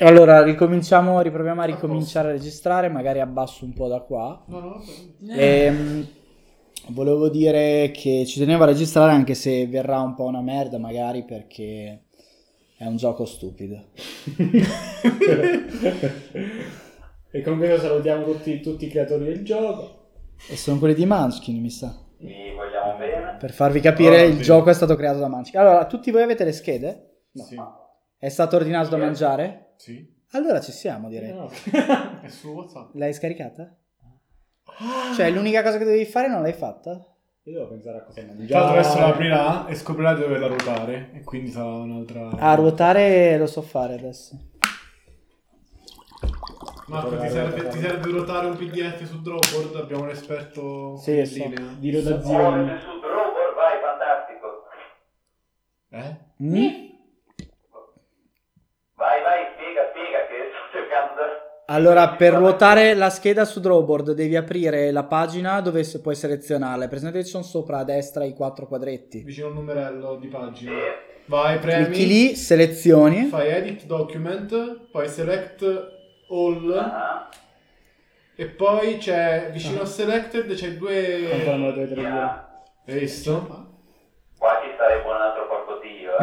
Allora, riproviamo a ricominciare a registrare, magari abbasso un po' da qua. Volevo dire che ci tenevo a registrare anche se verrà un po' una merda, magari perché è un gioco stupido. E con questo salutiamo tutti i creatori del gioco. E sono quelli di Munchkin, mi sa. Vi vogliamo bene. Per farvi capire, il gioco è stato creato da Munchkin. Allora, tutti voi avete le schede? No. Sì. È stato ordinato da mangiare? Sì. Allora ci siamo, direi. No. È su WhatsApp. L'hai scaricata? Cioè, l'unica cosa che dovevi fare non l'hai fatta? Io devo pensare a cosa mangiare. Tra l'altro adesso la aprirà e scoprirà di doverla ruotare e quindi sarà un'altra... A ruotare lo so fare adesso. Marco, ti serve ruotare un PDF su Dropboard? Abbiamo un esperto Sì, in so. linea. Di Ora rotazione. su Dropboard, vai, fantastico. Vai, spiega che sto cercando. Allora, per ruotare la scheda su Drawboard devi aprire la pagina dove puoi selezionarla. Presente che ci sono sopra a destra i 4 quadretti. Vicino al numerello di pagina. Sì. Vai, premi. Clicchi lì, selezioni. Fai edit document, poi select all Ah, e poi c'è vicino a selected c'è due... Quanto me lo dovete dire? via. Hai visto? Qua ci sarebbe un altro porco dio.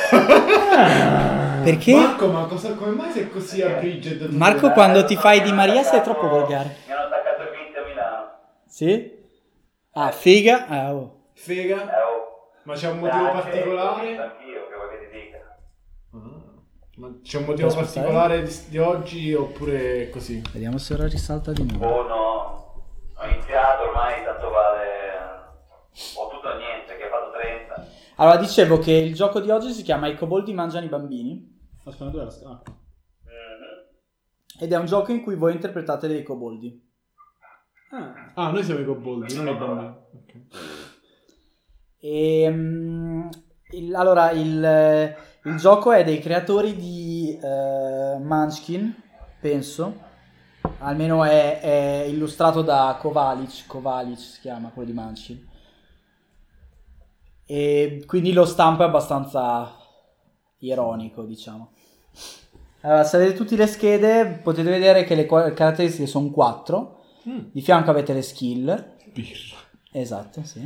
Perché? Marco, ma come mai sei così a Bridget? Marco, quando ti fai di Maria sei troppo volgare. Mi hanno attaccato il Vinci a Milano. Sì? Ah, figa. Ah, oh. Fega? Oh. Ma c'è un motivo particolare? Anch'io, che vuoi che ti dica. Ma c'è un motivo Puoi particolare di oggi oppure è così? Vediamo se ora risalta di nuovo. Oh no, ho iniziato ormai, tanto vale. Ho tutto o niente, che ha fatto 30. Allora, dicevo che il gioco di oggi si chiama I coboldi mangiano i bambini. Aspetta, dove era? Ah. Ed è un gioco in cui voi interpretate dei coboldi. Ah, noi siamo i coboldi, non i bambini. Ok. Allora, il gioco è dei creatori di Munchkin, penso. Almeno è illustrato da Kovalic si chiama, quello di Munchkin. E quindi lo stampo è abbastanza ironico, diciamo. Allora, se avete tutte le schede, potete vedere che le caratteristiche sono 4. Di fianco avete le skill. Birra. Esatto, sì.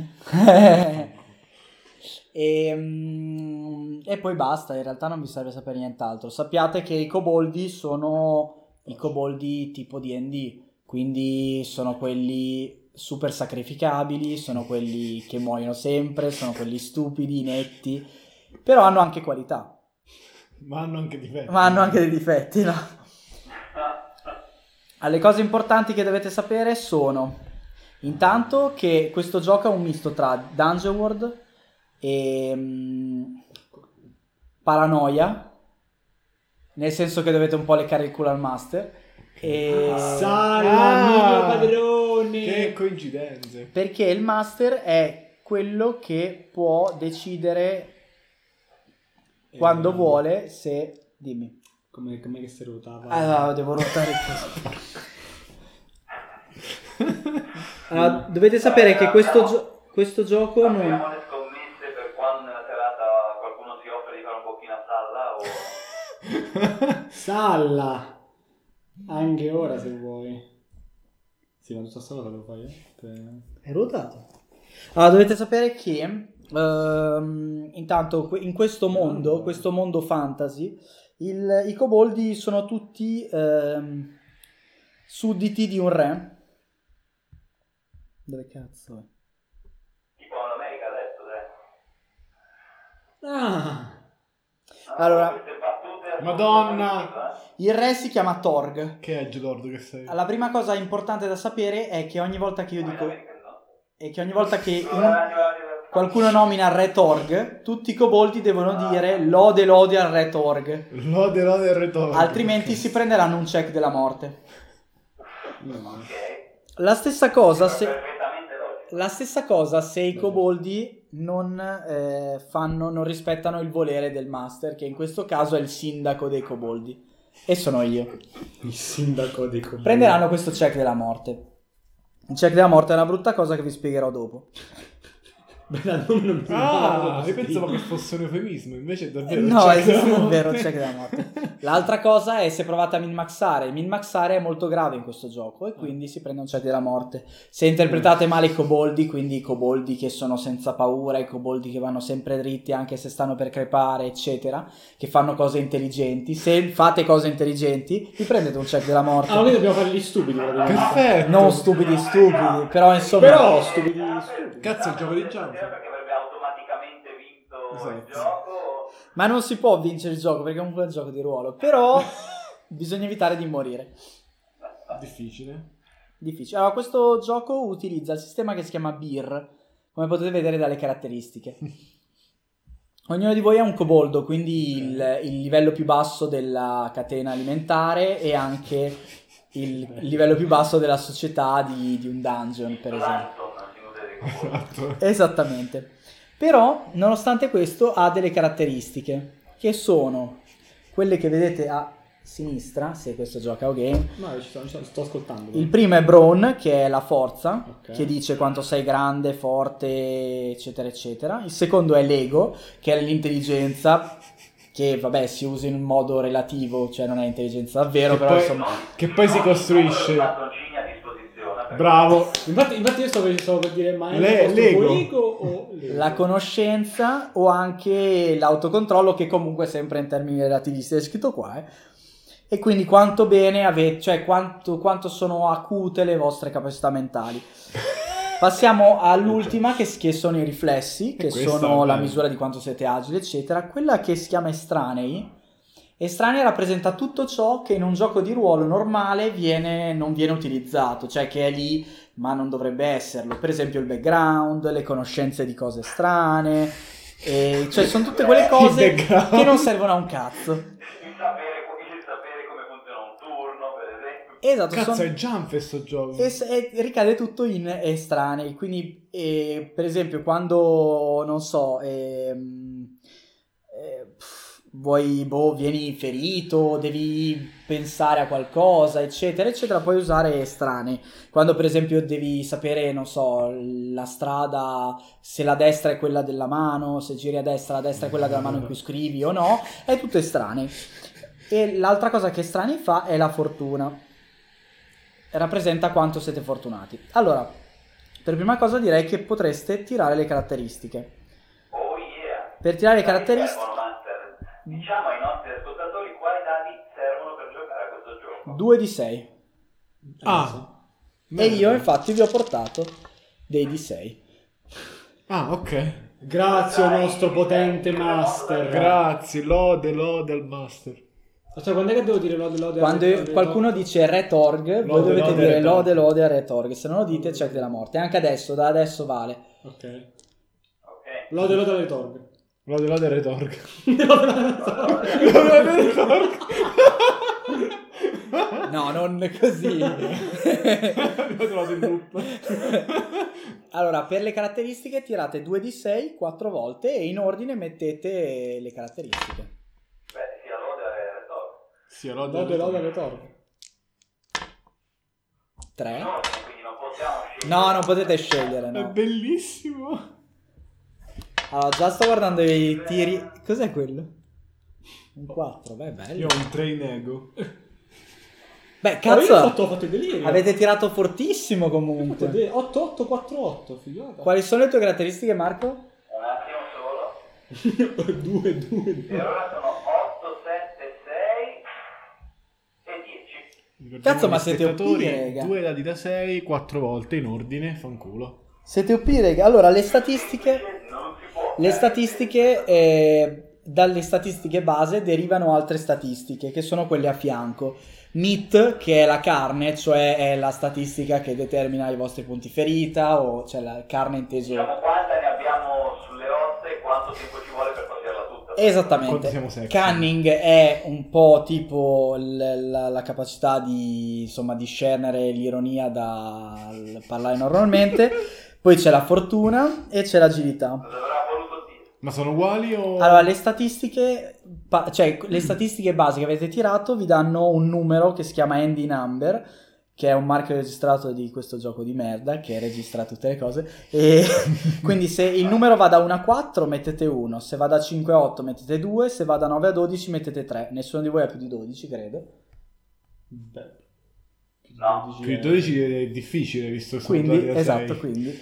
E poi basta, in realtà non vi serve sapere nient'altro. Sappiate che i coboldi sono i coboldi tipo D&D, quindi sono quelli super sacrificabili, sono quelli che muoiono sempre, sono quelli stupidi, inetti, però hanno anche qualità. Ma hanno anche difetti. Ma hanno anche dei difetti, no? Le cose importanti che dovete sapere sono, intanto, che questo gioco è un misto tra Dungeon World e paranoia, nel senso che dovete un po' leccare il culo al master. Mio padrone! Che coincidenze. Perché il master è quello che può decidere quando vuole se... Dimmi. Com'è che si ruotava? Ah, devo ruotare così. Allora, dovete sapere che questo gioco non... Abbiamo le scommesse per quando nella serata qualcuno si offre di fare un po' a salla o... Salla! Anche ora se vuoi. Sì, ma tutta sala te lo fai, È ruotato. Allora, dovete sapere che intanto in questo mondo fantasy, i coboldi sono tutti sudditi di un re. Dove cazzo è? Tipo l'America adesso, dai. Allora, Queste battute Madonna! il re si chiama Torg. Che edge lord che sei? La prima cosa importante da sapere è che ogni volta che io dico... è che ogni volta che qualcuno nomina il re Torg, tutti i coboldi devono dire lode al re Torg. Lode il retorno. Altrimenti si prenderanno un check della morte. Ok. La stessa cosa se... Perfettamente logico. La stessa cosa se i coboldi non rispettano il volere del master, che in questo caso è il sindaco dei coboldi. E sono io. Il sindaco dei coboldi. Prenderanno questo check della morte. Il check della morte è una brutta cosa che vi spiegherò dopo. Beh, dal nome non mi Ah, sembrava io pensavo che così. fosse un eufemismo, invece è davvero No, check esiste della morte. davvero il check della morte. L'altra cosa è se provate a min-maxare. Il min-maxare è molto grave in questo gioco e quindi si prende un check della morte. Se interpretate male i koboldi, quindi i koboldi che sono senza paura, i koboldi che vanno sempre dritti anche se stanno per crepare, eccetera, che fanno cose intelligenti, se fate cose intelligenti, vi prendete un check della morte. Ah, noi dobbiamo fare gli stupidi, praticamente. Perfetto. Non stupidi, però insomma... Però stupidi. Cazzo, il gioco di Stasera Jump. perché avrebbe automaticamente vinto il Esatto. gioco. Ma non si può vincere il gioco perché comunque è un gioco di ruolo, però bisogna evitare di morire. Difficile. Difficile. Allora, questo gioco utilizza il sistema che si chiama Beer, come potete vedere dalle caratteristiche. Ognuno di voi è un koboldo, quindi il livello più basso della catena alimentare e anche il livello più basso della società di un dungeon, per esempio. Esatto. Esattamente. Però, nonostante questo, ha delle caratteristiche, che sono quelle che vedete a sinistra, se questo gioca a game. No, sto ascoltando. Il primo è Brawn, che è la forza, Ok. che dice quanto sei grande, forte, eccetera, eccetera. Il secondo è l'ego, che è l'intelligenza, che vabbè si usa in un modo relativo, cioè non è intelligenza davvero, Che però poi- insomma... Che poi si costruisce. Bastoncini a disposizione. perché- Bravo. Infatti io stavo per dire, ma è L'ego. ego o l'ego? La conoscenza o anche l'autocontrollo, che comunque è sempre in termini relativisti, è scritto qua, E quindi quanto bene avete, cioè quanto sono acute le vostre capacità mentali. Passiamo all'ultima che sono i riflessi, che questa sono è la bella. misura di quanto siete agili, eccetera. Quella che si chiama estranei. Estranei rappresenta tutto ciò che in un gioco di ruolo normale non viene utilizzato, cioè che è lì ma non dovrebbe esserlo. Per esempio il background, le conoscenze di cose strane, cioè sono tutte quelle cose Il background. che non servono a un cazzo. Il sapere come funziona un turno, per esempio. Esatto, Cazzo, sono- è Jump sto gioco. e ricade tutto in estranei, quindi per esempio quando non so vieni ferito, devi pensare a qualcosa, eccetera eccetera, puoi usare estranei. Quando per esempio devi sapere, non so, la strada, se la destra è quella della mano, se giri a destra, la destra è quella della mano in cui scrivi o no, è tutto estranei. E l'altra cosa che estranei fa è la fortuna, rappresenta quanto siete fortunati. Allora, per prima cosa direi che potreste tirare le caratteristiche. Oh yeah. Per tirare le Dadi caratteristiche, servono, Master. Diciamo ai nostri ascoltatori quali dadi servono per giocare a questo gioco. 2 di 6. Ah. E io infatti vi ho portato dei D6. Ah, ok. Grazie al nostro potente master. Grazie, lode al master. Cioè, quando è che devo dire lode? Quando qualcuno dice Retorg, voi Lode, dovete lode, dire Retorg. lode a Retorg. Se non lo dite, check della morte. Anche adesso, da adesso vale. Ok. Ok. Lode alle torre. Lode al retorg. No, non così. L'ho trovato in loop. Allora, per le caratteristiche tirate 2 di 6 4 volte e in ordine mettete le caratteristiche. Beh, sia lode e retorno. Sì, lode Lode alle torre. 3. Quindi non possiamo scegliere. No, non potete scegliere, È no. bellissimo. Allora, già sto guardando i tiri. Cos'è quello? Un 4, beh, bello. Io ho un train ego. Beh, Io ho cazzo, fatto il delirio. avete tirato fortissimo comunque. 8-8-4-8, figata. Quali sono le tue caratteristiche, Marco? Un attimo solo. 2. Per ora sono 8, 7, 6 e 10. Cazzo, ma siete OP, raga. 2 dadi da 6, 4 volte in ordine, fanculo. Siete OP, raga. Allora, le statistiche... Non si può. Le statistiche, dalle statistiche base derivano altre statistiche, che sono quelle a fianco. Meat, che è la carne, cioè è la statistica che determina i vostri punti ferita, o cioè la carne inteso... Diciamo quanta ne abbiamo sulle ossa e quanto tempo ci vuole per farla tutta. Quanto Esattamente. siamo sexy. Cunning è un po' tipo la capacità di insomma discernere l'ironia dal parlare normalmente. Poi c'è la fortuna e c'è l'agilità. Cosa avrà voluto dire? Ma sono uguali o... Allora, le statistiche base che avete tirato vi danno un numero che si chiama handy number, che è un marchio registrato di questo gioco di merda che registra tutte le cose, e quindi se il numero va da 1 a 4 mettete 1, se va da 5 a 8 mettete 2, se va da 9 a 12 mettete 3. Nessuno di voi ha più di 12, credo. Beh, No. Più di 12 è difficile, visto che sono Quindi, dati da esatto, 6. quindi.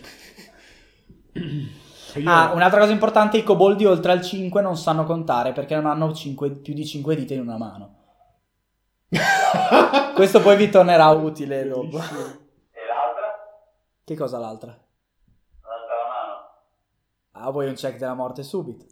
Io- Un'altra cosa importante, i coboldi oltre al 5 non sanno contare perché non hanno più di 5 dita in una mano. Questo poi vi tornerà utile dopo. E l'altra? Che cosa l'altra? L'altra la mano. Ah, vuoi un check della morte subito.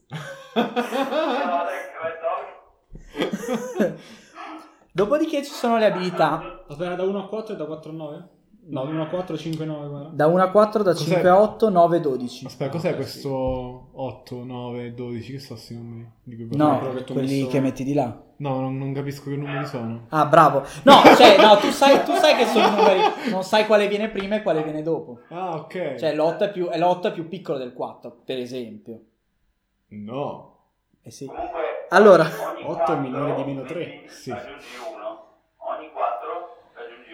Dopodiché ci sono le abilità. Aspetta, da 1 a 4 e da 4 a 9? No, da 1 a 4, 5 a 9, guarda. Da 1 a 4, da Cos'è? 5 a 8, 9 a 12. Aspetta, cos'è questo 8, 9, 12? Che sono questi numeri? Di cui No, parliamo? che tu quelli messo- che metti di là. No, non capisco che numeri sono. Ah, bravo. No, cioè, no, tu sai che sono i numeri. Non sai quale viene prima e quale viene dopo. Ah, ok. Cioè, l'8 è più piccolo del 4, per esempio. No. Eh sì. Comunque, Allora, ogni 8 è minore di quattro meno 3. metti- Sì. Aggiungi 1. Ogni 4 aggiungi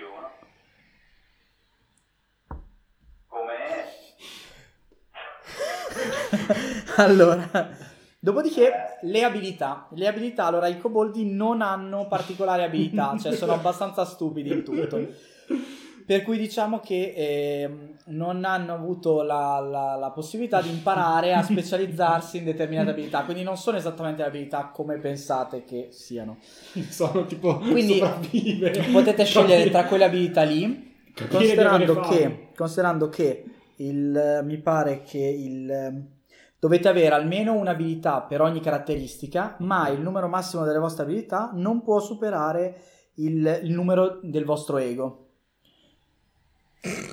1. Come? allora, dopodiché le abilità. Le abilità, allora, i coboldi non hanno particolari abilità, cioè sono abbastanza stupidi in tutto. Per cui diciamo che non hanno avuto la possibilità di imparare a specializzarsi in determinate abilità, quindi non sono esattamente le abilità come pensate che siano. Sono tipo Quindi sopravvivere. potete scegliere tra quelle abilità lì, Capire che avere fame. considerando che mi pare che dovete avere almeno un'abilità per ogni caratteristica, ma il numero massimo delle vostre abilità non può superare il numero del vostro ego. E 2?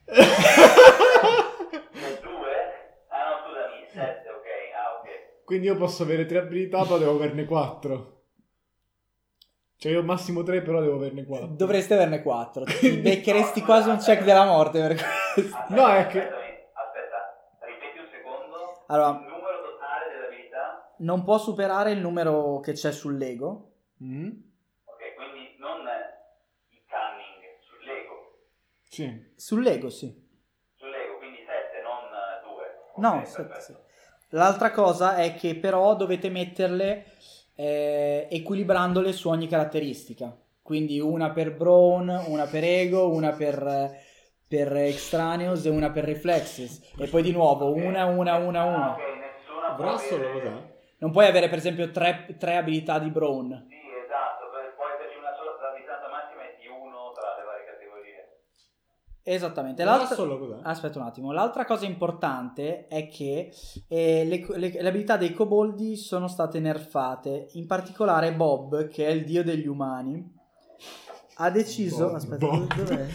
Ah no, scusami, 7, ok. Ah, ok. Quindi io posso avere 3 abilità, però devo averne 4. Cioè io ho massimo 3, però devo averne 4. Dovreste averne 4. Ti beccheresti quasi un check della morte per questo. No, è che... Aspetta, ripeti un secondo. Allora, Il numero totale delle abilità. non può superare il numero che c'è sull'ego. Mm? Ok, quindi non il cunning, sull'ego. Sì. Sull'ego, sì. Sull'ego, quindi 7, non 2. No, sì. L'altra cosa è che però dovete metterle equilibrandole su ogni caratteristica. Quindi una per brawn, una per ego, una per extraneous e una per reflexes. E poi di nuovo una. Ok, nessuna può Brassolo avere- cos'è? Non puoi avere per esempio tre abilità di brawn. Sì, esatto, può esserci una sola la distanza massima è di 1 tra le varie categorie. Esattamente. Brassolo cos'è? Aspetta un attimo. L'altra cosa importante è che le abilità dei coboldi sono state nerfate. In particolare Bob, che è il dio degli umani, ha deciso... Bob. Aspetta, Bob. dov'è?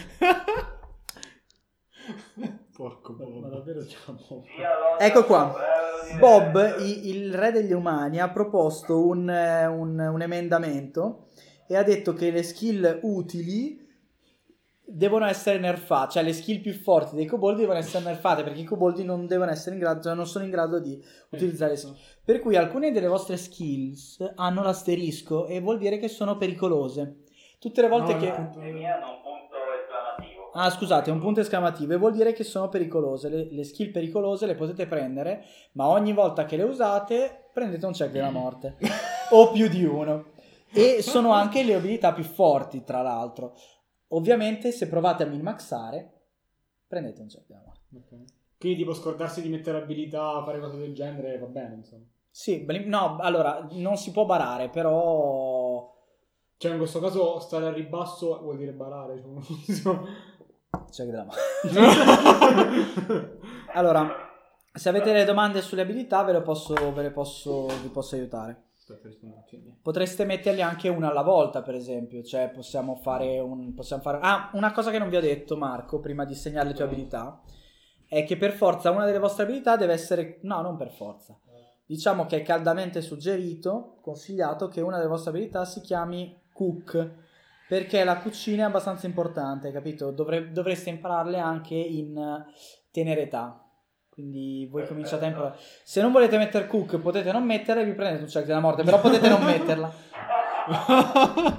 Porco Ma Bob. davvero c'è un po'. Ecco qua. Bob, il re degli umani, ha proposto un emendamento e ha detto che le skill utili devono essere nerfate, cioè le skill più forti dei coboldi devono essere nerfate perché i coboldi non devono essere in grado, cioè non sono in grado di utilizzare le skill. Per cui alcune delle vostre skills hanno l'asterisco e vuol dire che sono pericolose. Tutte le volte No, che... appunto- Le mie hanno un punto esclamativo. Ah, scusate, un punto esclamativo e vuol dire che sono pericolose. Le skill pericolose le potete prendere, ma ogni volta che le usate prendete un check della morte. O più di uno. E sono anche le abilità più forti, tra l'altro. Ovviamente, se provate a min-maxare, prendete un check della morte. Ok. Quindi tipo scordarsi di mettere abilità, fare cose del genere, va bene, insomma. Sì, no, allora, non si può barare, però... Cioè in questo caso stare al ribasso vuol dire barare, cioè, non funziona. Check della morte. Allora, se avete delle domande sulle abilità, vi posso aiutare. Aspetta, rispondo. Potreste metterli anche una alla volta, per esempio. Cioè, possiamo fare. Ah, una cosa che non vi ho detto, Marco, prima di segnare le tue abilità, è che per forza una delle vostre abilità deve essere. No, non per forza. Diciamo che è caldamente suggerito, consigliato, che una delle vostre abilità si chiami Cook, perché la cucina è abbastanza importante, capito? Dovreste impararle anche in tenera età. Quindi voi cominciate a imparare. Se non volete mettere Cook, potete non metterla e vi prendete un check della morte, però potete non metterla.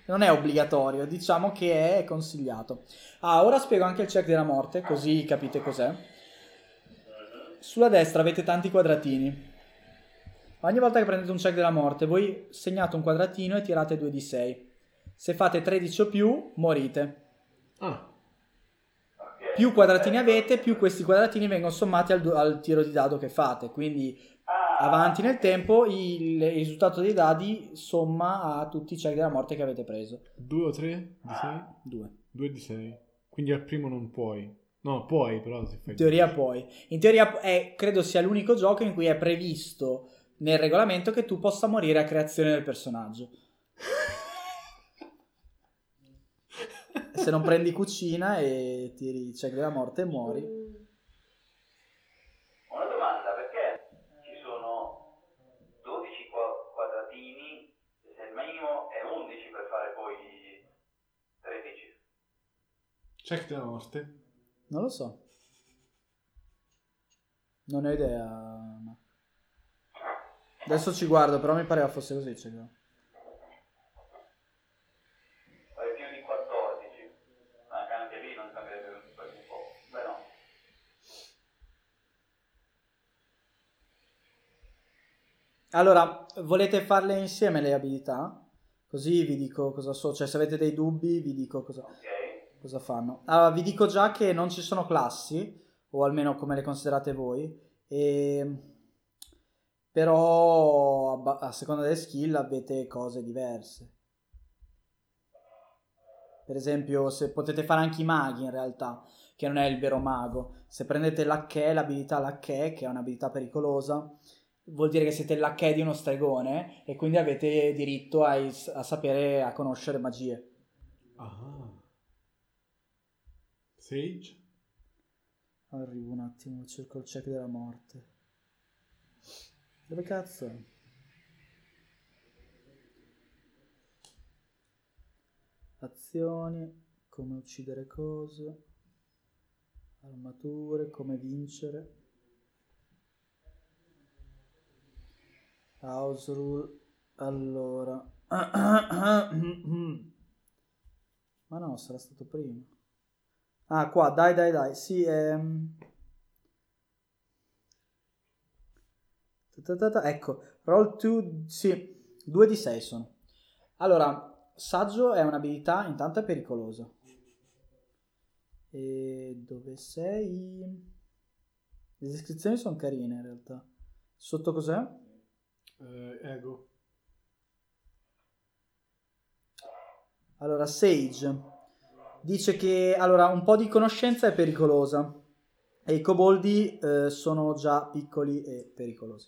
non è obbligatorio, diciamo che è consigliato. Ora spiego anche il check della morte, così capite cos'è. Sulla destra avete tanti quadratini. Ogni volta che prendete un check della morte, voi segnate un quadratino e tirate 2d6. Se fate 13 o più, morite. Ah, Più quadratini avete, più questi quadratini vengono sommati al tiro di dado che fate. Quindi avanti nel tempo il risultato dei dadi somma a tutti i check della morte che avete preso. 2 o 3 di 6? 2. 2 di 6. Quindi al primo non puoi. No, puoi, però se fai... In teoria puoi. In teoria credo sia l'unico gioco in cui è previsto nel regolamento che tu possa morire a creazione del personaggio. Se non prendi cucina e tiri il check della morte e muori. Una domanda, perché ci sono 12 quadratini se il minimo è 11 per fare poi 13? Check della morte. Non lo so. Non ho idea. No. Adesso ci guardo, però mi pareva fosse così. Fai più di 14, ma anche lì non cambierebbe un po'. Beh no. Allora, volete farle insieme le abilità? Così vi dico cosa so. Cioè, se avete dei dubbi, vi dico cosa fanno. Allora, vi dico già che non ci sono classi, o almeno come le considerate voi, però a seconda delle skill avete cose diverse. Per esempio, se potete fare anche i maghi in realtà, che non è il vero mago. Se prendete l'Acché, l'abilità l'Acché, che è un'abilità pericolosa, vuol dire che siete l'Acché di uno stregone e quindi avete diritto a sapere, a conoscere magie. Ah. Sage? Arrivo un attimo, cerco il check della morte. Dove cazzo è? Azioni, come uccidere cose, armature, come vincere, house rule. Allora, ma no, sarà stato prima. Ah, qua, dai, sì, ecco, roll 2, sì, 2 di 6 sono. Allora, saggio è un'abilità, intanto è pericolosa. E dove sei? Le descrizioni sono carine in realtà. Sotto cos'è? Ego. Allora, Sage dice che allora un po' di conoscenza è pericolosa e i koboldi sono già piccoli e pericolosi.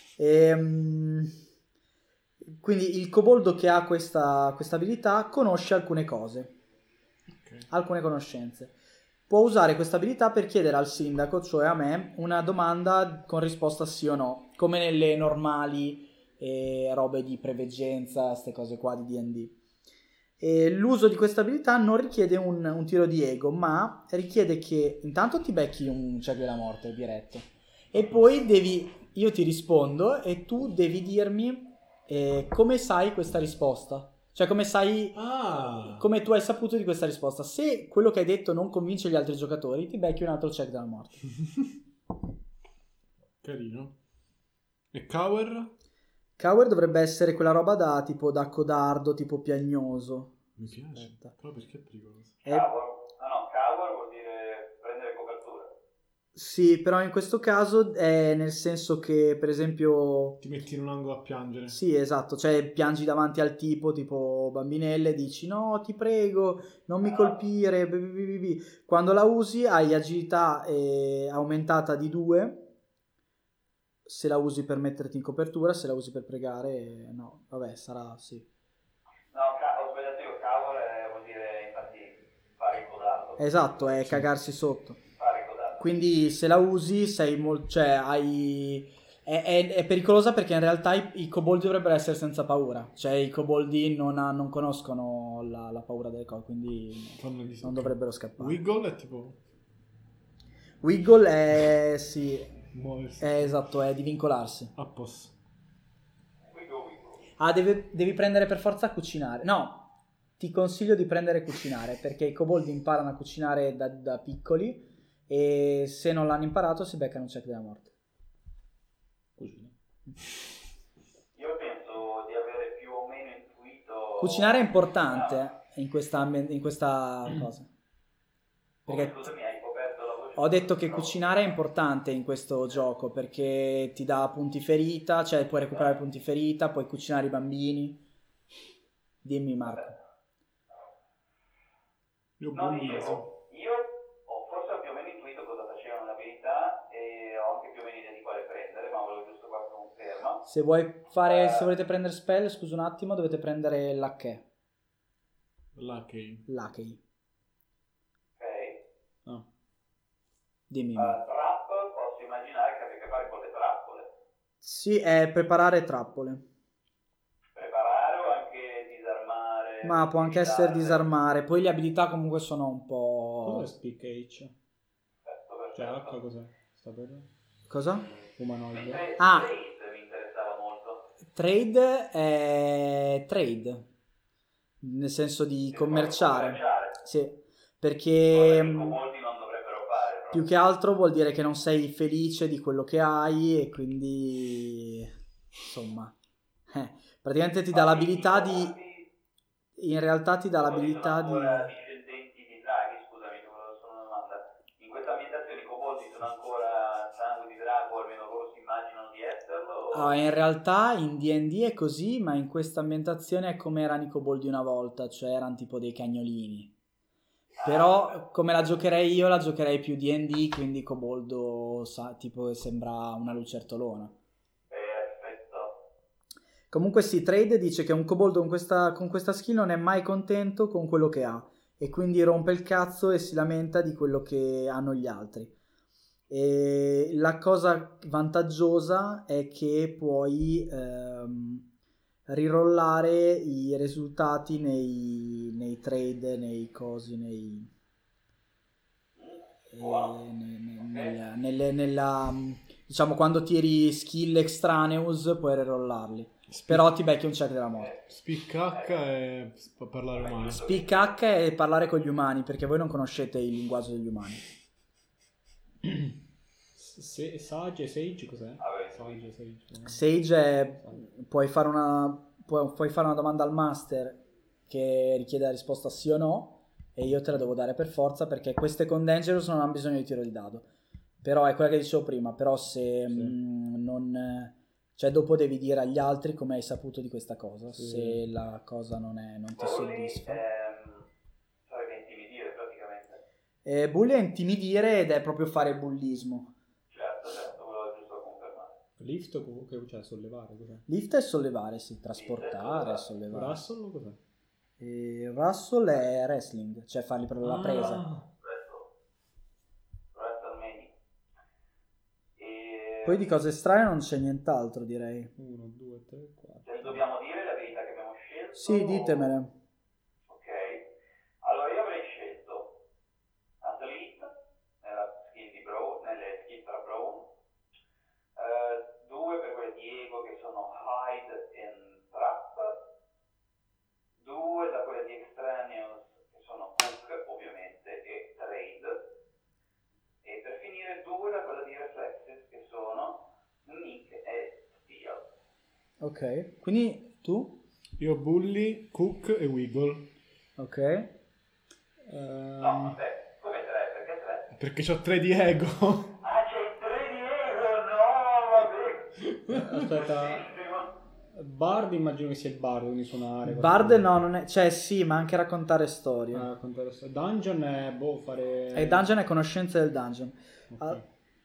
Quindi il koboldo che ha questa abilità conosce alcune cose, alcune conoscenze. Può usare questa abilità per chiedere al sindaco, cioè a me, una domanda con risposta sì o no, come nelle normali robe di preveggenza, queste cose qua di D&D. E l'uso di questa abilità non richiede un tiro di ego, ma richiede che intanto ti becchi un check della morte diretto e poi io ti rispondo e tu devi dirmi come sai questa risposta, cioè come sai, come tu hai saputo di questa risposta. Se quello che hai detto non convince gli altri giocatori, ti becchi un altro check della morte. Carino. E Cower? Cower dovrebbe essere quella roba da tipo da codardo, tipo piagnoso. Mi piace. Aspetta. Però perché è pericoloso? Cover vuol dire prendere copertura. Sì, però in questo caso è nel senso che, per esempio... Ti metti in un angolo a piangere. Sì, esatto, cioè piangi davanti al tipo bambinelle, dici no, ti prego, non mi colpire, quando la usi hai agilità aumentata di 2, se la usi per metterti in copertura, se la usi per pregare, no, vabbè, sarà sì. No, ho sbagliato io, cavolo vuol dire infatti fare il codardo. Esatto, è cagarsi sotto. Fare il codardo. Quindi se la usi sei cioè hai... È pericolosa perché in realtà i koboldi dovrebbero essere senza paura, cioè i koboldi non conoscono la paura delle cose, quindi non dovrebbero scappare. Wiggle è tipo... Wiggle è... sì, muoversi. esatto, è di vincolarsi. Appos. Ah, devi prendere per forza a cucinare. No, ti consiglio di prendere cucinare, perché i kobold imparano a cucinare da piccoli e se non l'hanno imparato si beccano un check della morte. Cucina. Io penso di avere più o meno intuito... Cucinare è importante in questa cosa. Perché Scusami, hai coperto la voce. ho detto che cucinare è importante in questo gioco perché ti dà punti ferita, cioè puoi recuperare punti ferita, puoi cucinare i bambini. Dimmi Marco. Io No, bullizzo. dicevo, io ho forse più o meno intuito cosa facevano le abilità e ho anche più o meno idea di quale prendere, ma volevo giusto qualche conferma. Se volete prendere spell, scusa un attimo, dovete prendere l'H. Lucky. L'H. Ok. Ah. Dimmi. Trap, posso immaginare che abbia a che fare con le trappole. Sì, è preparare trappole. Preparare o anche disarmare? Ma può anche essere disarmare. Poi le abilità comunque sono un Cos'è po'... Speak H? Perfetto. Cioè H cos'è? Sta per Cosa? umanoide. Mentre Ah. Trade mi interessava molto. Trade è trade. Nel senso di commerciare. Sì, perché Molti non dovrebbero fare. più che altro vuol dire che non sei felice di quello che hai e quindi insomma praticamente ti dà l'abilità di in realtà ti dà l'abilità di discendenti di draghi, scusami, ti volevo solo una domanda. In questa ambientazione i koboldi sono ancora sangue di drago, almeno loro si immaginano di esserlo? O... in realtà in D&D è così, ma in questa ambientazione è come erano i koboldi una volta, cioè erano tipo dei cagnolini. Però come la giocherei io, la giocherei più D&D, quindi koboldo tipo sembra una lucertolona. Perfetto. Comunque sì, Trade dice che un kobold con questa skill non è mai contento con quello che ha e quindi rompe il cazzo e si lamenta di quello che hanno gli altri. E la cosa vantaggiosa è che puoi rirollare i risultati nei trade, nei cosi, diciamo quando tiri skill extraneous puoi rerollarli. Però ti becchi un check della morte. Speak H è parlare umano. Speak H è parlare con gli umani, perché voi non conoscete il linguaggio degli umani. Sage cos'è? Sage. Sage è... puoi fare una domanda al master che richiede la risposta sì o no, e io te la devo dare per forza, perché queste con Dangerous non hanno bisogno di tiro di dado. Però è quella che dicevo prima, però se non... cioè dopo devi dire agli altri come hai saputo di questa cosa, se la cosa non ti soddisfa. Sarebbe intimidire praticamente. Bully è intimidire ed è proprio fare bullismo. Certo, volevo giusto confermare. Lift comunque, cioè sollevare, cos'è? Lift è sollevare, sì, trasportare, sollevare. Russell cos'è? E Russell è wrestling, cioè fargli proprio la presa. WrestleMania. E... Poi di cose strane non c'è nient'altro, direi. 1, 2, 3, 4. Se dobbiamo dire le abilità che abbiamo scelto? Sì, ditemele. Ok. Allora io avrei scelto Athlete nella skill di Brawl, nelle skill tra Brawl. 2 per quelle di Ego che sono Hide e Trap. 2 da quelle di Extraneous che sono Hook ovviamente e Trade. E per finire 2 da quella di Reflexes che sono Nick e Steel. Ok, quindi tu? Io Bully, Cook e Wiggle. Ok. No, vabbè, come 3? Perché 3? Perché ho 3 di ego. Ah, c'è 3 di Ego, no, vabbè. Aspetta, Bellissimo. Bard immagino che sia il bardo, quindi suonare. Bard no, non è... cioè sì, ma anche raccontare storie. Dungeon è fare... E dungeon è conoscenza del dungeon. Ok.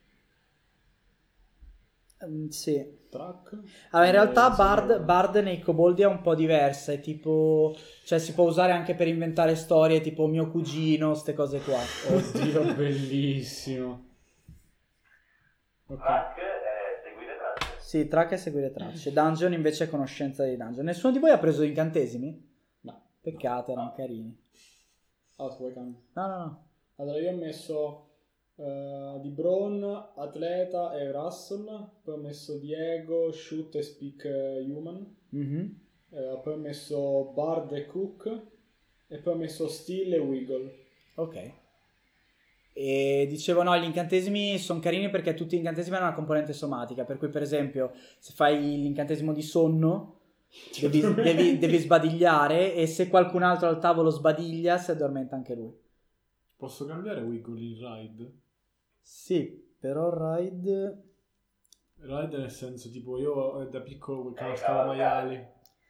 Sì. Track. Allora, in realtà Bard nei koboldi è un po' diversa, è tipo... cioè si può usare anche per inventare storie tipo mio cugino, ste cose qua. Oddio, bellissimo. Ok. Track è seguire tracce. Sì, track è seguire tracce. Dungeon invece è conoscenza dei dungeon. Nessuno di voi ha preso incantesimi? No. Peccato, erano carini. Ah, vuoi cambiare? No. Allora io ho messo di Braun, Atleta e Russell, poi ho messo Diego, Shoot e Speak Human, Mhm. poi ho messo Bard e Cook, E poi ho messo Still e Wiggle. Ok. E dicevo no, gli incantesimi sono carini perché tutti gli incantesimi hanno una componente somatica, per cui per esempio se fai l'incantesimo di sonno devi sbadigliare, e se qualcun altro al tavolo sbadiglia si addormenta anche lui. Posso cambiare Wiggle in Ride? Sì, però Ride... Ride nel senso tipo io da piccolo cascavo maiali.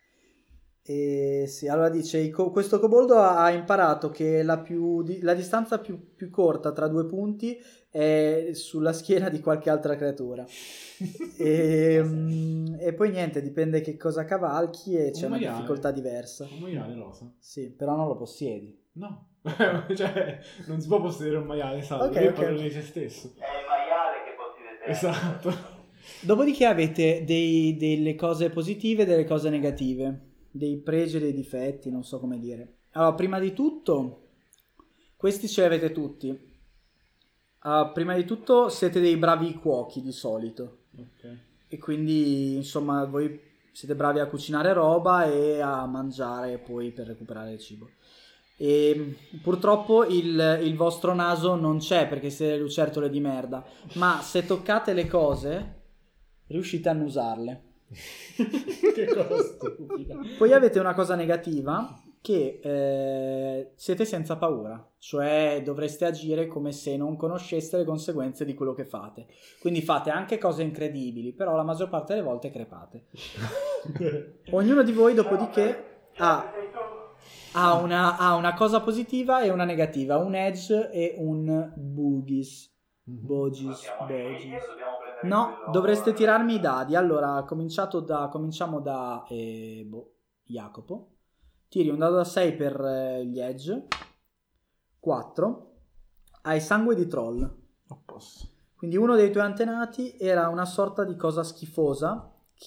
Sì, allora dice questo coboldo ha imparato che la distanza più corta tra due punti è sulla schiena di qualche altra creatura. E poi niente, dipende che cosa cavalchi e c'è una maiale. difficoltà diversa. Un maiale rosa? Sì, però non lo possiedi. No. Cioè non si può possedere un maiale, salvo Ok, che ok. padrone di se stesso. È il maiale che possiede te. Esatto. Dopodiché avete delle cose positive e delle cose negative, dei pregi e dei difetti, non so come dire. Allora, prima di tutto, questi ce li avete tutti. Prima di tutto siete dei bravi cuochi di solito. Ok. E quindi, insomma, voi siete bravi a cucinare roba e a mangiare poi per recuperare il cibo. E purtroppo il vostro naso non c'è perché siete lucertole di merda, ma se toccate le cose riuscite a annusarle. Che cosa stupida. Poi avete una cosa negativa, che siete senza paura, cioè dovreste agire come se non conosceste le conseguenze di quello che fate. Quindi fate anche cose incredibili, però la maggior parte delle volte crepate. Ognuno di voi dopodiché ha una cosa positiva e una negativa, un edge e un bogies. Bogies. No, dovreste tirarmi i dadi. Allora, cominciamo da Jacopo. Tiri un dado da 6 per gli edge. 4. Hai sangue di troll. Non posso. Quindi uno dei tuoi antenati era una sorta di cosa schifosa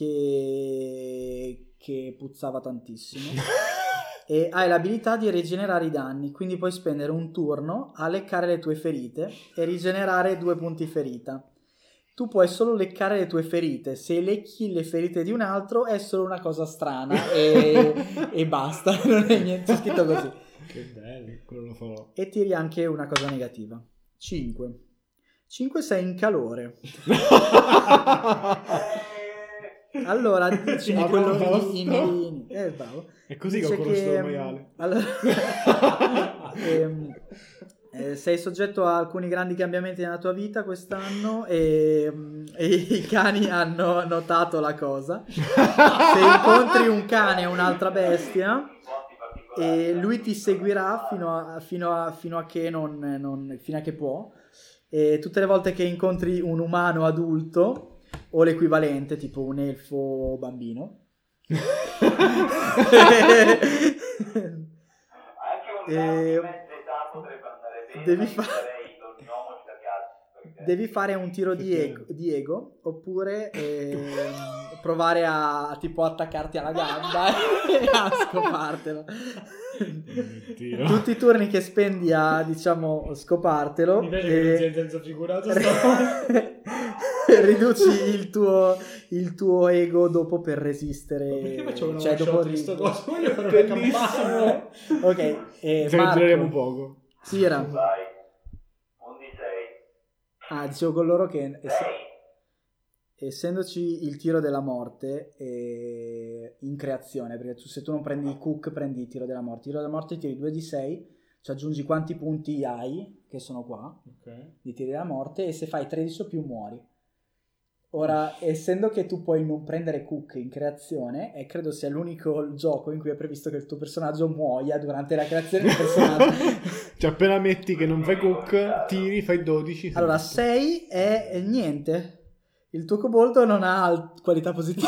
che puzzava tantissimo. E hai l'abilità di rigenerare i danni, quindi puoi spendere un turno a leccare le tue ferite e rigenerare 2 punti ferita. Tu puoi solo leccare le tue ferite, se lecchi le ferite di un altro è solo una cosa strana e basta, non è niente, c'è scritto così. Che bello, quello lo farò. E tiri anche una cosa negativa. 5 sei in calore. Allora dicimi quello bravo. È così Dice che ho conosciuto il maiale. Allora, sei soggetto a alcuni grandi cambiamenti nella tua vita quest'anno e i cani hanno notato la cosa. Se incontri un cane o un'altra bestia, e lui ti seguirà fino a che può, e tutte le volte che incontri un umano adulto o l'equivalente, tipo un elfo bambino, devi fare un tiro di ego oppure provare a tipo attaccarti alla gamba e a scopartelo. Tutti i turni che spendi a diciamo scopartelo Mi piace che non sia in senso figurato riduci il tuo ego dopo per resistere. Ma perché facciamo una cioè, dopo questo coso? Voglio fare una campagna. Ok, Ce ne Marco, gireremo poco. Sira. Vai. 11. Dicevo con loro che essendoci il tiro della morte in creazione, perché se tu non prendi i cook prendi il tiro della morte. Il tiro della morte tiri 2d6, ci aggiungi quanti punti hai, che sono qua, di tiri della morte, e se fai 13 o più muori. Ora, essendo che tu puoi non prendere cook in creazione, e credo sia l'unico gioco in cui è previsto che il tuo personaggio muoia durante la creazione del personaggio. Cioè appena metti che non fai cook, tiri, fai 12. Allora, 6 è niente. Il tuo coboldo non ha qualità positive.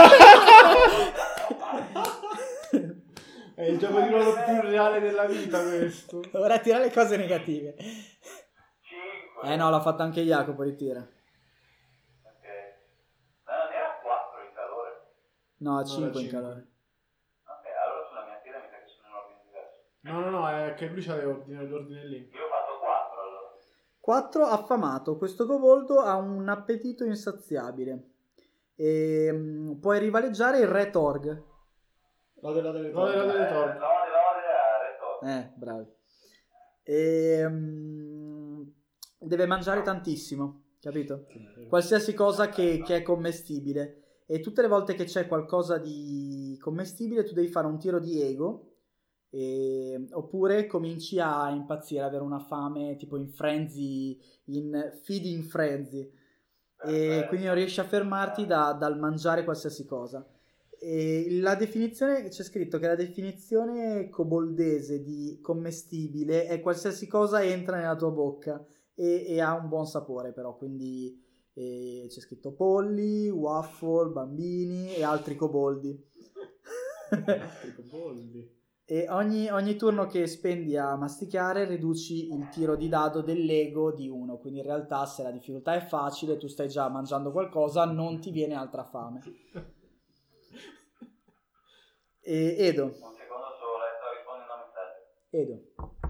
È il gioco di ruolo più reale della vita questo. Ora tira le cose negative. 5. No, l'ha fatta anche Jacopo, ritira. Ok. Ma non era 4 in calore? No, 5 in 5. calore. Ok, allora sulla mia tira mi sa che sono in ordine diverso. No, è che lui c'ha l'ordine lì. Io ho fatto 4 allora. 4 affamato. Questo coboldo ha un appetito insaziabile. E puoi rivaleggiare il Re Torg. La delle Lode torri. delle torri. Lode, Re Bravi. E, deve mangiare tantissimo, capito? Qualsiasi cosa che è commestibile. E tutte le volte che c'è qualcosa di commestibile tu devi fare un tiro di ego, oppure cominci a impazzire, avere una fame tipo in frenzy, in feeding frenzy, e quindi non riesci a fermarti dal mangiare qualsiasi cosa. E la definizione, c'è scritto che la definizione coboldese di commestibile è qualsiasi cosa entra nella tua bocca e ha un buon sapore, però, quindi c'è scritto polli, waffle, bambini e altri coboldi. Altri coboldi. E ogni turno che spendi a masticare riduci il tiro di dado dell'ego di 1, quindi in realtà se la difficoltà è facile, tu stai già mangiando qualcosa, non ti viene altra fame. E Edo. Un secondo solo, sto rispondendo a un messaggio. Edo.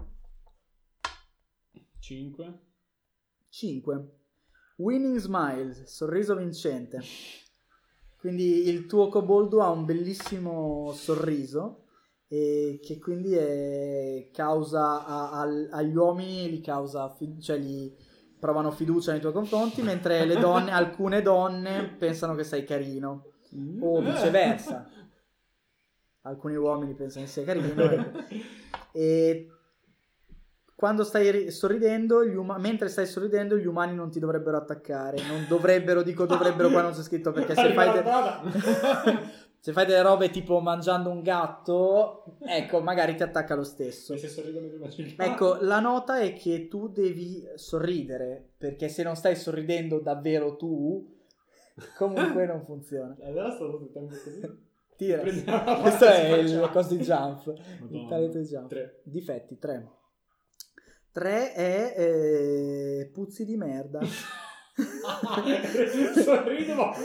5. Winning Smiles, sorriso vincente. Quindi il tuo coboldo ha un bellissimo sorriso e che quindi causa agli uomini li causa cioè gli provano fiducia nei tuoi confronti, mentre le donne, alcune donne pensano che sei carino o viceversa. Alcuni uomini pensano che sia carino e quando stai sorridendo, mentre stai sorridendo, gli umani non ti dovrebbero attaccare. Non dovrebbero, dico dovrebbero, qua non c'è scritto, perché se fai delle robe tipo mangiando un gatto, ecco, magari ti attacca lo stesso. E se sorridono prima ci Ecco, la nota è che tu devi sorridere, perché se non stai sorridendo davvero tu, comunque non funziona. Allora sto tutto il tempo così. Tira. Prendiamo la Questo parte è e il facciamo. coso di jump. Madonna. Il talento di jump. 3. Difetti, 3. 3 è puzzi di merda. Sorrido, ma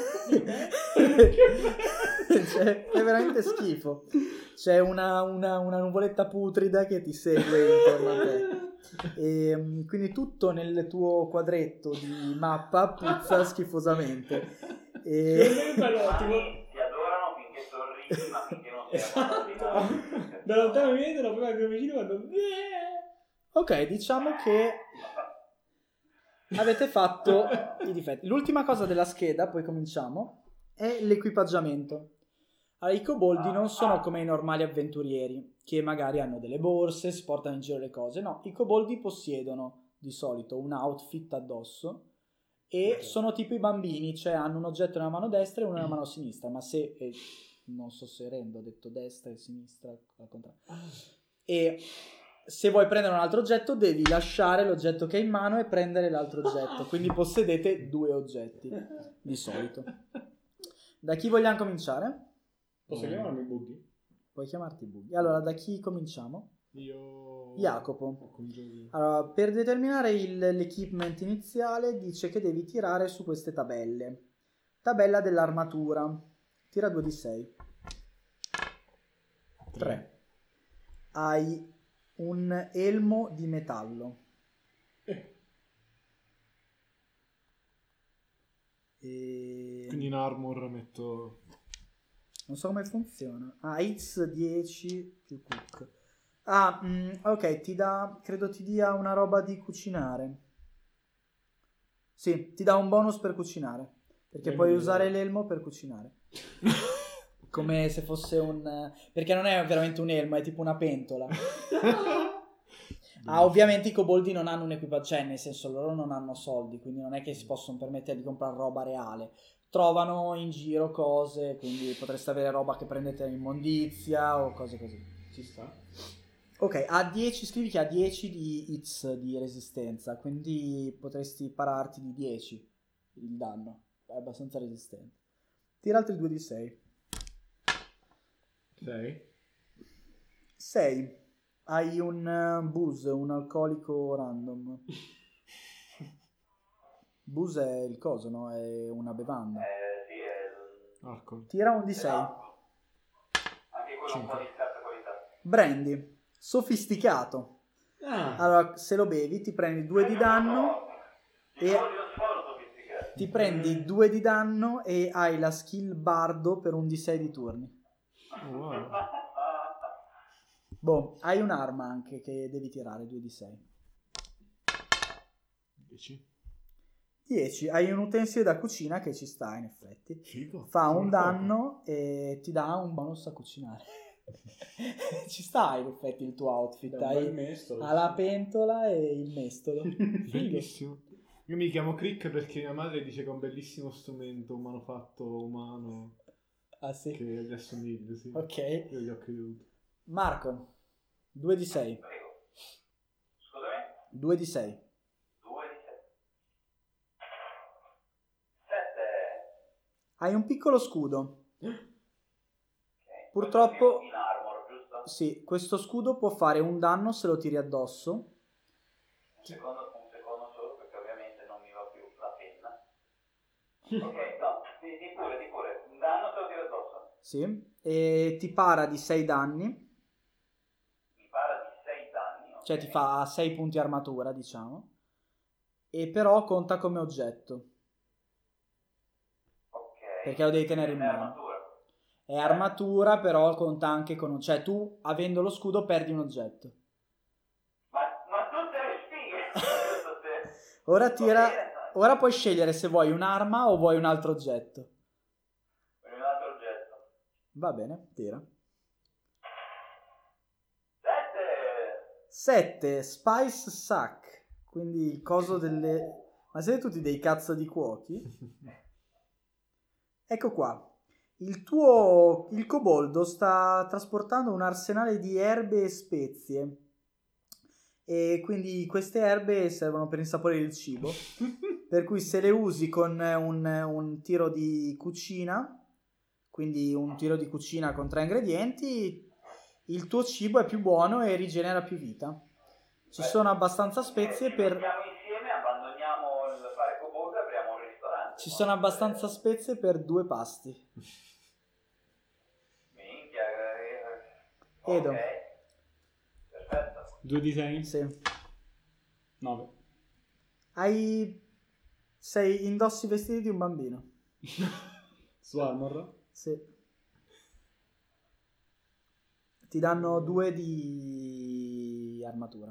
Cioè, è veramente schifo. C'è una nuvoletta putrida che ti segue intorno a te. E, quindi tutto nel tuo quadretto di mappa puzza schifosamente. E... Ti adorano finché sorridi, ma finché non sei da lontano mi vedono, poi vengono vicino quando... Ok, diciamo che avete fatto i difetti. L'ultima cosa della scheda, poi cominciamo, è l'equipaggiamento. Allora, i coboldi non sono come i normali avventurieri, che magari hanno delle borse, si portano in giro le cose. No, i coboldi possiedono di solito un outfit addosso e sono tipo i bambini, cioè hanno un oggetto nella mano destra e uno nella mano sinistra. Ma se, non so se rendo, ho detto destra e sinistra al contrario. E se vuoi prendere un altro oggetto devi lasciare l'oggetto che hai in mano e prendere l'altro oggetto, quindi possedete 2 oggetti di solito. Da chi vogliamo cominciare? Posso chiamarmi Buggy? Puoi chiamarti Buggy. Allora, da chi cominciamo? Io... Jacopo. Con Giovino. Allora, per determinare l'equipment iniziale dice che devi tirare su queste tabelle. Tabella dell'armatura. Tira 2 di 6. 3. Hai un elmo di metallo. E... Quindi in armor metto... non so come funziona. Hits 10 più cook. Ok, credo ti dia una roba di cucinare. Sì, ti dà un bonus per cucinare. Perché puoi usare l'elmo per cucinare. Come se fosse perché non è veramente un elmo, è tipo una pentola. Ovviamente i coboldi non hanno un equipaggio, cioè nel senso loro non hanno soldi, quindi non è che si possono permettere di comprare roba reale. Trovano in giro cose, quindi potreste avere roba che prendete in immondizia o cose così. Ci sta. Ok, ha 10, scrivi che ha 10 di hits di resistenza, quindi potresti pararti di 10 il danno, è abbastanza resistente. Tira altri 2 di 6. 6. 6. Hai un booze, un alcolico random. Booze è il coso, no? È una bevanda. Sì, è Alcol. Tira un di 6. anche quello un po' di scarsa qualità. Brandy, sofisticato. Allora, se lo bevi ti prendi 2 di danno e ti prendi 2 di danno e hai la skill bardo per un di 6 di turni. Oh, wow. Boh, hai un'arma anche che devi tirare 2d6. 10. 10. Hai un utensile da cucina che ci sta in effetti. Figo. Fa Sono un il danno e ti dà un bonus a cucinare. Ci sta in effetti il tuo outfit. Beh, un bel mestolo, Hai la sì. pentola e il mestolo. fuoco. Bellissimo. Io mi chiamo Crick perché mia madre dice che è un bellissimo strumento, un manufatto umano Ah sì? che gli assomiglia, sì. Ok. Io gli ho creduto. Marco, 2d6. Prego. Scusami? 2d6. 2 di 7. 7. Hai un piccolo scudo. Ok. Purtroppo- Questo è il mio in armor, giusto? Sì, questo scudo può fare un danno se lo tiri addosso. Un secondo solo, perché ovviamente non mi va più la penna. Ok, no, di pure. Un danno te lo tiro addosso. Sì. E ti para di 6 danni. Mi para di 6 danni. Ok. Cioè ti fa 6 punti armatura, diciamo. E però conta come oggetto. Ok. Perché lo devi tenere in Non è mano. armatura. È armatura, però conta anche con... Cioè tu, avendo lo scudo, perdi un oggetto. Ma tutte le spighe! Ora Va tira... bene. Ora puoi scegliere se vuoi un'arma o vuoi un altro oggetto. Voglio un altro oggetto. Va bene, tira. 7. 7! Spice Sack. Quindi il coso delle... Ma siete tutti dei cazzo di cuochi? Ecco qua. Il coboldo sta trasportando un arsenale di erbe e spezie. E quindi queste erbe servono per insaporire il cibo. Per cui se le usi con un tiro di cucina, quindi un tiro di cucina con 3 ingredienti, il tuo cibo è più buono e rigenera più vita. Ci sono abbastanza spezie per... Mettiamo insieme, abbandoniamo il fare coboldo e apriamo un ristorante. Ci sono abbastanza spezie per 2 pasti. Minchia. Edo. Ok. Perfetto. 2 di 6? Sì. 9. Indossi i vestiti di un bambino. Su Armor? Sì. Ti danno 2 di armatura.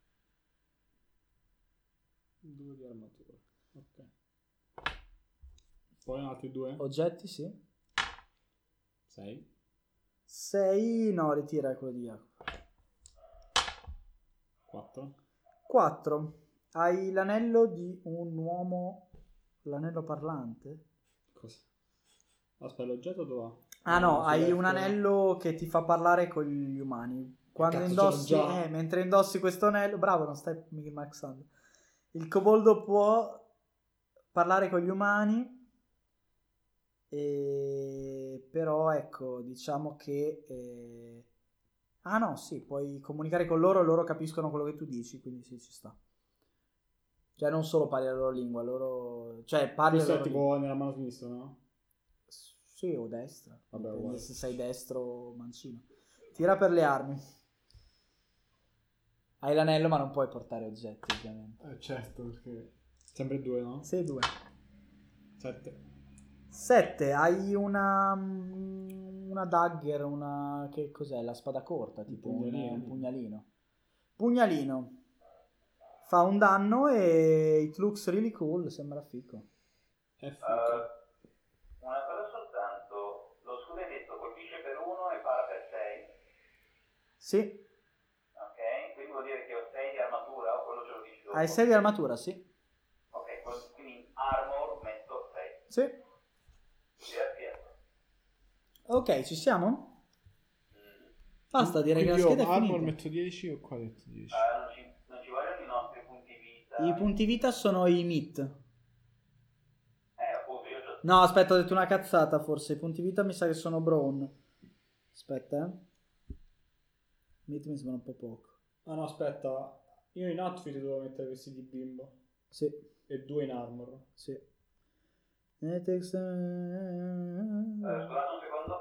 2 di armatura. Ok. Poi altri 2? Oggetti, sì. 6. 6, no, ritira quello di Jacopo. 4. 4. Hai l'anello di un uomo, l'anello parlante? Cosa? Aspetta, l'oggetto dove? Ah no, hai sull'F. un anello che ti fa parlare con gli umani. Quando cazzo, indossi, ce l'ho già. mentre indossi questo anello, bravo, non stai maxando. Il coboldo può parlare con gli umani, però ecco, diciamo che... Ah no, sì, puoi comunicare con loro e loro capiscono quello che tu dici, quindi sì, ci sta. Cioè non solo parli la loro lingua, loro... Cioè parli la Questo è loro tipo lingua. nella mano sinistra, no? Sì, o destra. Vabbè, Dipende uguale. se sei destro o mancino. Tira per le armi. Hai l'anello ma non puoi portare oggetti, ovviamente. Certo, perché... Sempre 2, no? Sei 2. 7. 7. Hai una dagger, una... Che cos'è? La spada corta, tipo un pugnalino. Pugnalino. Fa un danno e it looks really cool, sembra fico. F. Una cosa soltanto. Lo scudo hai detto colpisce per 1 e para per 6. Sì. Ok, quindi vuol dire che ho 6 di armatura o quello ce lo dici dopo? Hai 6 di armatura, sì. Ok, quindi in armor metto 6. Sì. Perfetto. Ok, ci siamo? Basta, direi che la Quindi scheda io è armor finita. metto 10 o qua metto 10? Non ci vogliono i nostri punti vita. I punti vita sono i meat. Appunto, io già... No, aspetta, ho detto una cazzata forse. I punti vita mi sa che sono brown. Aspetta, Meat mi sembra un po' poco. Ah no, aspetta. Io in outfit devo mettere vestiti di bimbo. Sì, E 2 in armor. sì. Scusate un secondo.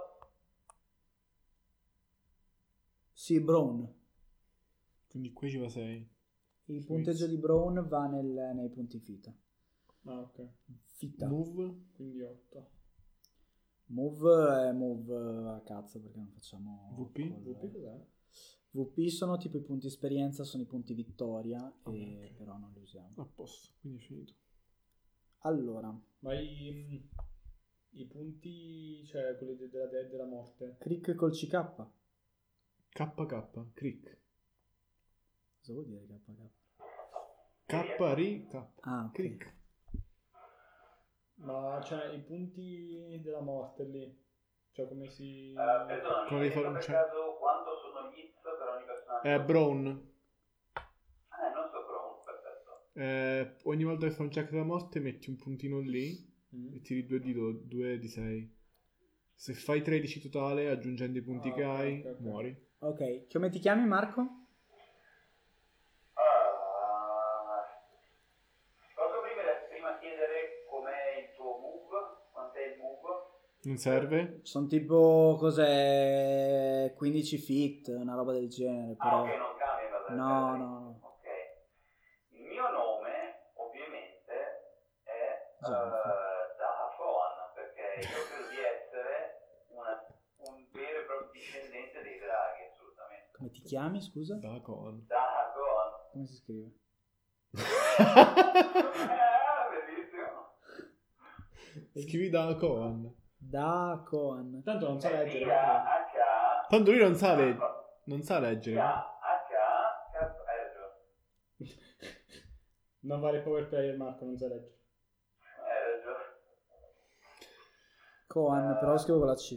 Sì, brown. Quindi qui ci va 6. Il punteggio di brown va nei punti vita. Ah, ok. Vita. Move? Quindi 8. Move è move a cazzo perché non facciamo... VP? VP cos'è? VP sono tipo i punti esperienza, sono i punti vittoria, però non li usiamo. A posto, quindi è finito. Allora, Ma i punti, cioè quelli della morte. crick col CK. KK, crick. Cosa vuol dire KK? K. Ah, ok. Crick. Ma cioè i punti della morte lì. Cioè come si... Perdonami, Come hai fare detto un per check? caso quanto sono gli hits per ogni personaggio? Brown. Non so Brown, perfetto. Ogni volta che fai un check della morte metti un puntino lì e tiri 2 di 6. Se fai 13 totale, aggiungendo i punti che hai, ok. muori. Ok, come ti chiami Marco? Posso prima chiedere com'è il tuo move? Quant'è il move? Non serve? Sono tipo, cos'è, 15 feet, una roba del genere, però... Ok, non cambia in base alle No, cose. no. Ok. Il mio nome, ovviamente, è Dahafoan, perché io credo di essere un vero e proprio discendente dei draghi, assolutamente. Come ti chiami, scusa? Da con. Dahafoan. Come si scrive? Bellissimo. Scrivi da con. Da Coan. Tanto non sa leggere. H. Tanto lui non sa leggere. Hai ragione. Non vale power player Marco, non sa leggere. Hai ragione. Coan, però lo scrivo con la C.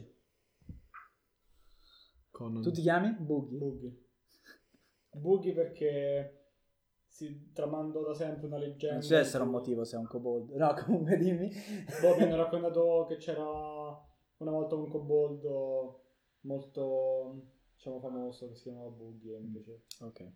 Conan. Tu ti chiami? Boogie. Buggy perché si tramandò da sempre una leggenda. Non ci deve essere un motivo se è un kobold. No, comunque dimmi. Boh, mi hanno raccontato che c'era una volta un kobold molto, diciamo, famoso che si chiamava Buggy e mi piaceva. Ok.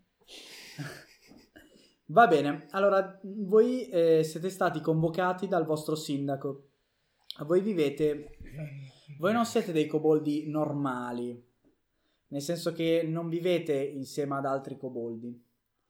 Va bene, allora voi siete stati convocati dal vostro sindaco. Voi vivete... Voi non siete dei koboldi normali, nel senso che non vivete insieme ad altri koboldi.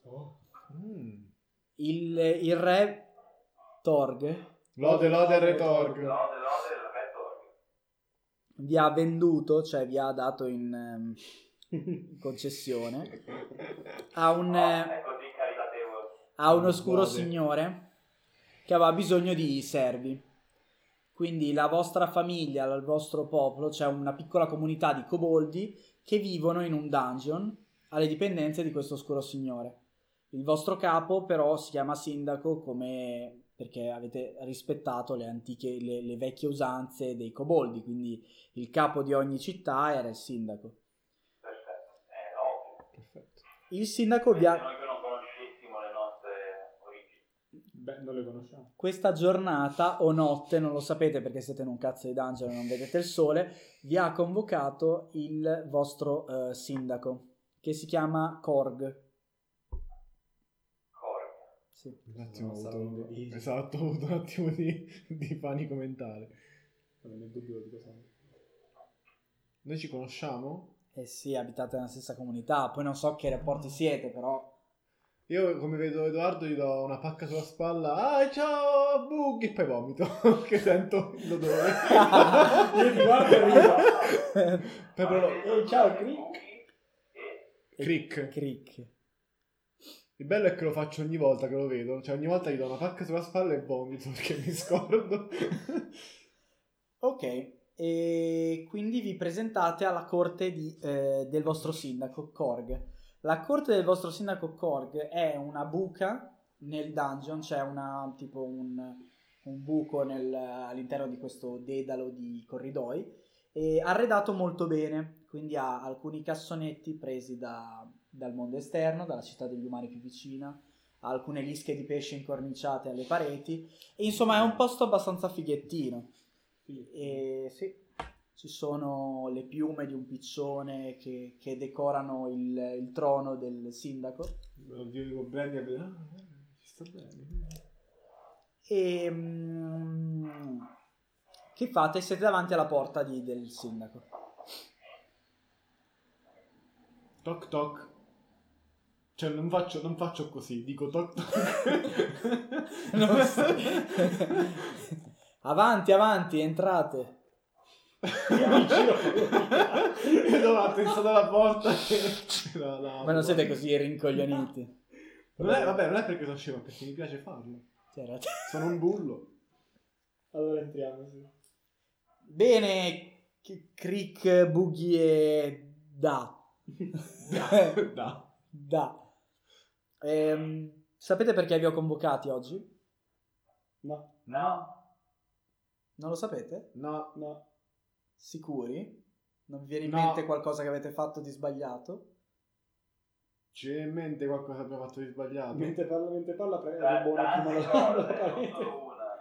Il re Torg Lode Retorg. Lode, il re Torg. vi ha venduto, cioè vi ha dato in concessione a È così caritatevole. un oscuro Lode. signore che aveva bisogno di servi. Quindi la vostra famiglia, il vostro popolo, c'è una piccola comunità di koboldi che vivono in un dungeon alle dipendenze di questo oscuro signore. Il vostro capo però si chiama sindaco perché avete rispettato le antiche, le vecchie usanze dei koboldi, quindi il capo di ogni città era il sindaco. Perfetto. Ovvio. Perfetto. Il sindaco vi ha... Se noi che non conoscessimo le nostre origini. Beh, non le conosciamo. Questa giornata o notte, non lo sapete perché siete in un cazzo di dungeon e non vedete il sole, vi ha convocato il vostro sindaco, che si chiama Korg. Sì. Un attimo ho Non avuto, sarà un delirio. esatto, ho avuto un attimo di panico mentale. Non è dubbio di cosa. Noi ci conosciamo? Eh sì, abitate nella stessa comunità, poi non so che rapporti siete, però... Io come vedo Edoardo gli do una pacca sulla spalla. Ah, ciao Buggy! E poi vomito, che sento l'odore. Io ti guardo e rido. Proprio Ciao, Crick. crick. Crick. Il bello è che lo faccio ogni volta che lo vedo. Cioè ogni volta gli do una pacca sulla spalla e vomito perché mi scordo. Ok, e quindi vi presentate alla corte del vostro sindaco Korg. La corte del vostro sindaco Korg è una buca nel dungeon, c'è tipo un buco all'interno di questo dedalo di corridoi, e arredato molto bene, quindi ha alcuni cassonetti presi dal mondo esterno, dalla città degli umani più vicina, ha alcune lische di pesce incorniciate alle pareti, e insomma è un posto abbastanza fighettino. E sì, ci sono le piume di un piccione che decorano il trono del sindaco. Oddio, dico Brandy, ci sta bene. E che fate? Siete davanti alla porta del sindaco. Toc toc. Cioè non faccio così, dico toc toc. Non so. Avanti, entrate. Io dovevo attenzare alla porta e c'era la... Ma non siete così rincoglioniti. Non è perché sono scemo, perché mi piace farlo. Certo. Sono un bullo. Allora entriamo, sì. Bene, Crick, Boogie e Da. Da. Sapete perché vi ho convocati oggi? No. Non lo sapete? No. Sicuri? Non vi viene in No. mente qualcosa che avete fatto di sbagliato? Ci viene in mente qualcosa che abbiamo fatto di sbagliato? Mentre parla, rubo un attimo Tante la cose, non parete. solo una.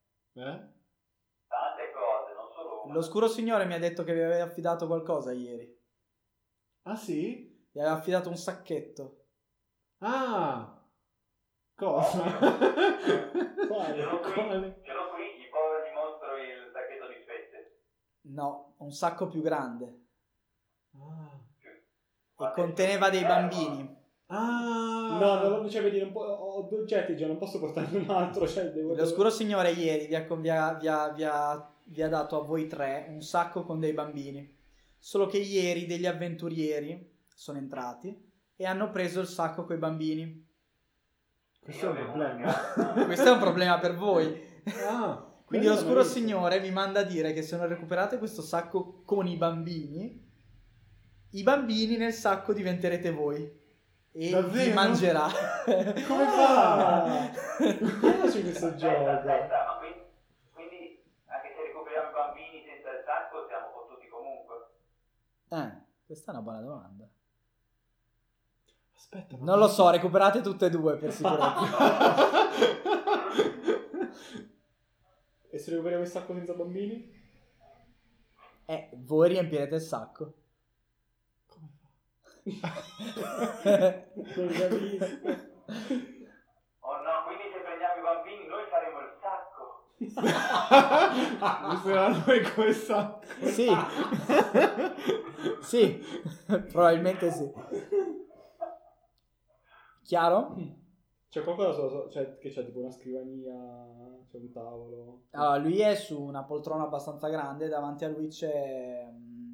Tante cose, non solo una. L'oscuro signore mi ha detto che vi aveva affidato qualcosa ieri. Ah sì? Vi aveva affidato un sacchetto. Ah! Cosa? Quale? Ce l'ho qui, gli mostro il sacchetto di spezze. No, un sacco più grande. Ah. E conteneva dei bambini. No, non cioè, vedi, ho due oggetti già, non posso portarne un altro. Cioè, L'oscuro signore ieri vi ha dato a voi tre un sacco con dei bambini. Solo che ieri degli avventurieri sono entrati e hanno preso il sacco coi bambini. Questo è un problema. Questo è un problema per voi. Ah, Quindi quello l'oscuro l'ho visto. signore vi manda a dire che se non recuperate questo sacco con i bambini, i bambini nel sacco diventerete voi. E vi Davvero? mangerà. Come fa? Piace questo gioco. Aspetta, ma quindi anche se recuperiamo i bambini senza il sacco siamo fottuti comunque? Questa è una buona domanda. Aspetta, ma Non lo so, recuperate tutte e due per sicurezza. E se recuperiamo il sacco senza bambini? Voi riempirete il sacco. Non capisco. Oh no, quindi se prendiamo i bambini noi faremo il sacco. userà noi come sacco. Sì. Sì, probabilmente sì. Chiaro? C'è qualcosa cioè, che c'è tipo una scrivania, c'è un tavolo. Allora, lui è su una poltrona abbastanza grande, davanti a lui c'è...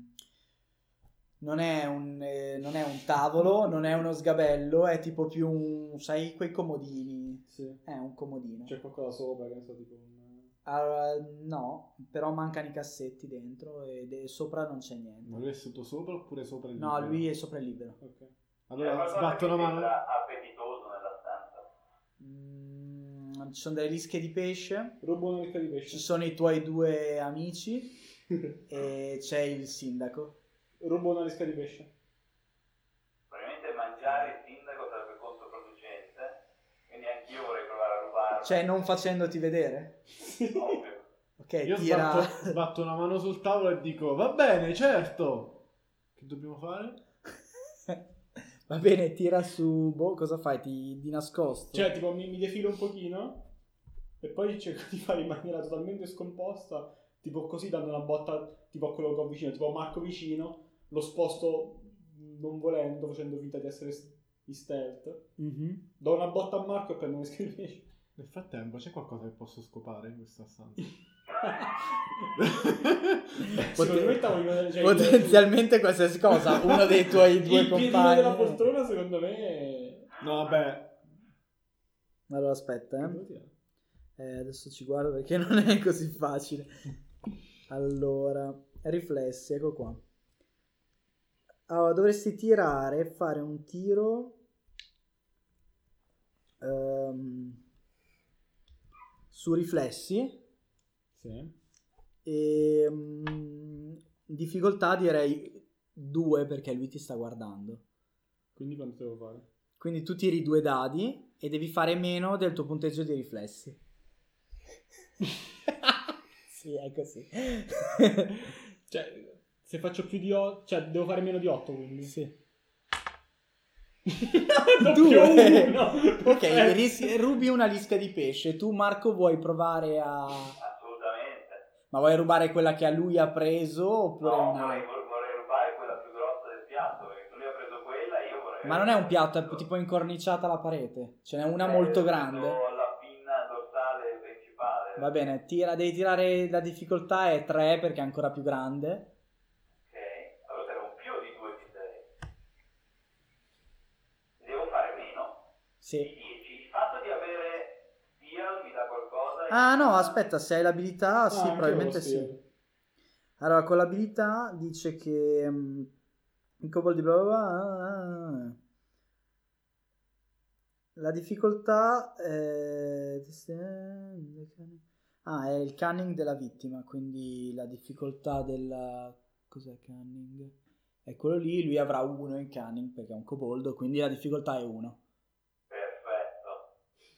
Non è un tavolo, non è uno sgabello, è tipo più un... sai, quei comodini. Sì. È un comodino. C'è qualcosa sopra, che ne so, tipo un... Allora, no, però mancano i cassetti dentro e sopra non c'è niente. Ma lui è sotto sopra oppure sopra il No, libro? lui è sopra il libro. Ok. Allora sbatto una mano. Appetitoso nella stanza. Ci sono delle lische di pesce, Rubo una licca di pesce. ci sono i tuoi due amici e c'è il sindaco. Rubo una lisca di pesce. Probabilmente mangiare il sindaco sarebbe controproducente, quindi anch'io vorrei provare a rubarlo. Cioè, non facendoti vedere. Ovvio. Ok, Io tira... sbatto una mano sul tavolo e dico va bene, certo. Che dobbiamo fare? Va bene, tira su... Boh, cosa fai? Di nascosto? Cioè, tipo, mi defilo un pochino e poi cerco di fare in maniera totalmente scomposta, tipo così, dando una botta tipo a quello che ho vicino, tipo a Marco vicino, lo sposto non volendo, facendo finta di essere di stealth. Mhm. Do una botta a Marco e prendo un pesce. Nel frattempo c'è qualcosa che posso scopare in questa stanza? Secondo me il tavolino, cioè, Potenzialmente qualsiasi cosa. Uno dei tuoi due il piedino compagni... della poltrona, secondo me... No, vabbè. Allora, aspetta, Devo tirare. adesso ci guardo perché non è così facile. Allora, riflessi, ecco qua. Allora, dovresti fare un tiro su riflessi Sì. e difficoltà direi 2 perché lui ti sta guardando. Quindi quanto devo fare? Quindi tu tiri 2 dadi e devi fare meno del tuo punteggio di riflessi. Sì, è così. Cioè, se faccio più di 8, cioè devo fare meno di 8, quindi. Sì. Doppio 2. uno. Ok, rubi una lisca di pesce. Tu, Marco, vuoi provare a... Assolutamente. Ma vuoi rubare quella che a lui ha preso oppure No, una... vorrei rubare quella più grossa del piatto, perché lui ha preso quella e io vorrei... Ma non è un piatto, è tipo incorniciata la parete. Ce n'è una molto grande. La pinna dorsale principale. Va bene, devi tirare, la difficoltà è 3 perché è ancora più grande. Ok, allora sarà un più di 2 di 6. Devo fare meno Sì. di 10. Il fatto di avere Steel mi dà qualcosa? Ah no, aspetta, se hai l'abilità, sì, anche probabilmente lo sì. stile. Allora, con l'abilità dice che i koboldi bla bla bla, la difficoltà è il cunning della vittima, quindi la difficoltà della... cos'è cunning? È quello lì, lui avrà 1 in cunning perché è un koboldo, quindi la difficoltà è 1. Perfetto.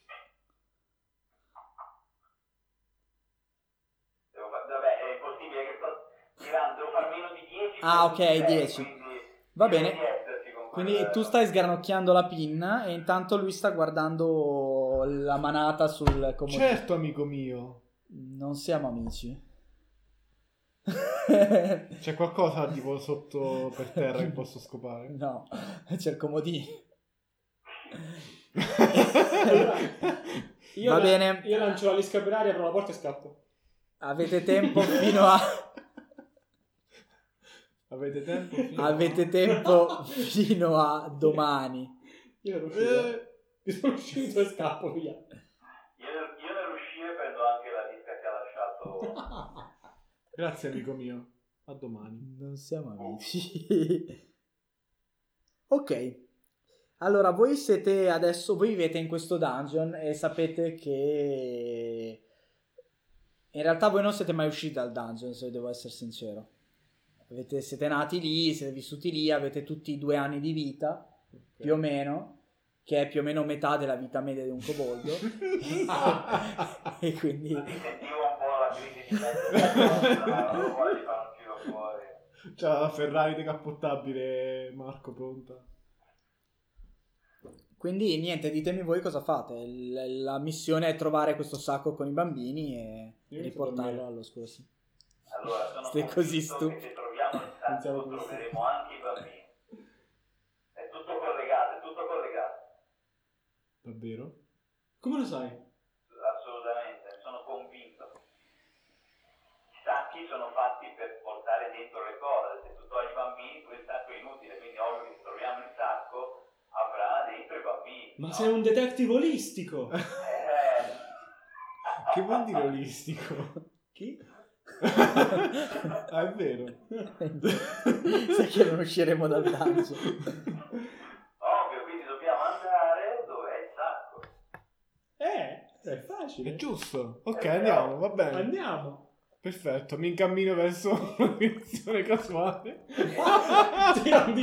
Vabbè, è impossibile che sto tirando, devo far meno di 10. Ah, ok, per 6, 10. quindi Va devo bene. riesserci con Quindi quel- tu stai sgranocchiando la pinna e intanto lui sta guardando la manata sul comodino. Certo, amico mio. Non siamo amici. C'è qualcosa tipo sotto per terra che posso scopare? No, c'è il comodino. Io Va bene. Io lancio la lisca per aria, apro la porta e scappo. Avete tempo fino a... Avete tempo? Avete tempo fino a domani. Io ero uscito. Io sono uscito e scappo via. Io nell'uscire prendo anche la disca che ha lasciato. Grazie, amico mio. A domani. Non siamo amici. Ok. Allora, voi siete adesso... Voi vivete in questo dungeon e sapete che... In realtà voi non siete mai usciti dal dungeon, se devo essere sincero. Siete nati lì, siete vissuti lì, avete tutti 2 anni di vita, più o meno, che è più o meno metà della vita media di un koboldo. E quindi... Mi sentivo un po' la crisi di mezzo, non voglio fare un giro fuori. C'è la Ferrari decappottabile, Marco, pronta. Quindi niente, ditemi voi cosa fate. La missione è trovare questo sacco con i bambini e Io riportarlo inizio a allo scorso. Allora, sono Stai così convinto che se troviamo il sacco troveremo anche i bambini. È tutto collegato. Davvero? Come lo sai? Assolutamente, sono convinto. I sacchi sono fatti per portare dentro le cose. Se tu togli i bambini, quel sacco è inutile. Quindi ovvio che se troviamo il sacco avrà dentro i bambini. Ma no? sei un detective olistico. Che vuol dire olistico? Chi? Ah, è vero. Sai che non usciremo dal dungeon. Ovvio, quindi dobbiamo andare dove è il sacco. È facile. È giusto. Ok, andiamo, va bene. Andiamo. Perfetto, mi incammino verso una direzione casuale. Tira un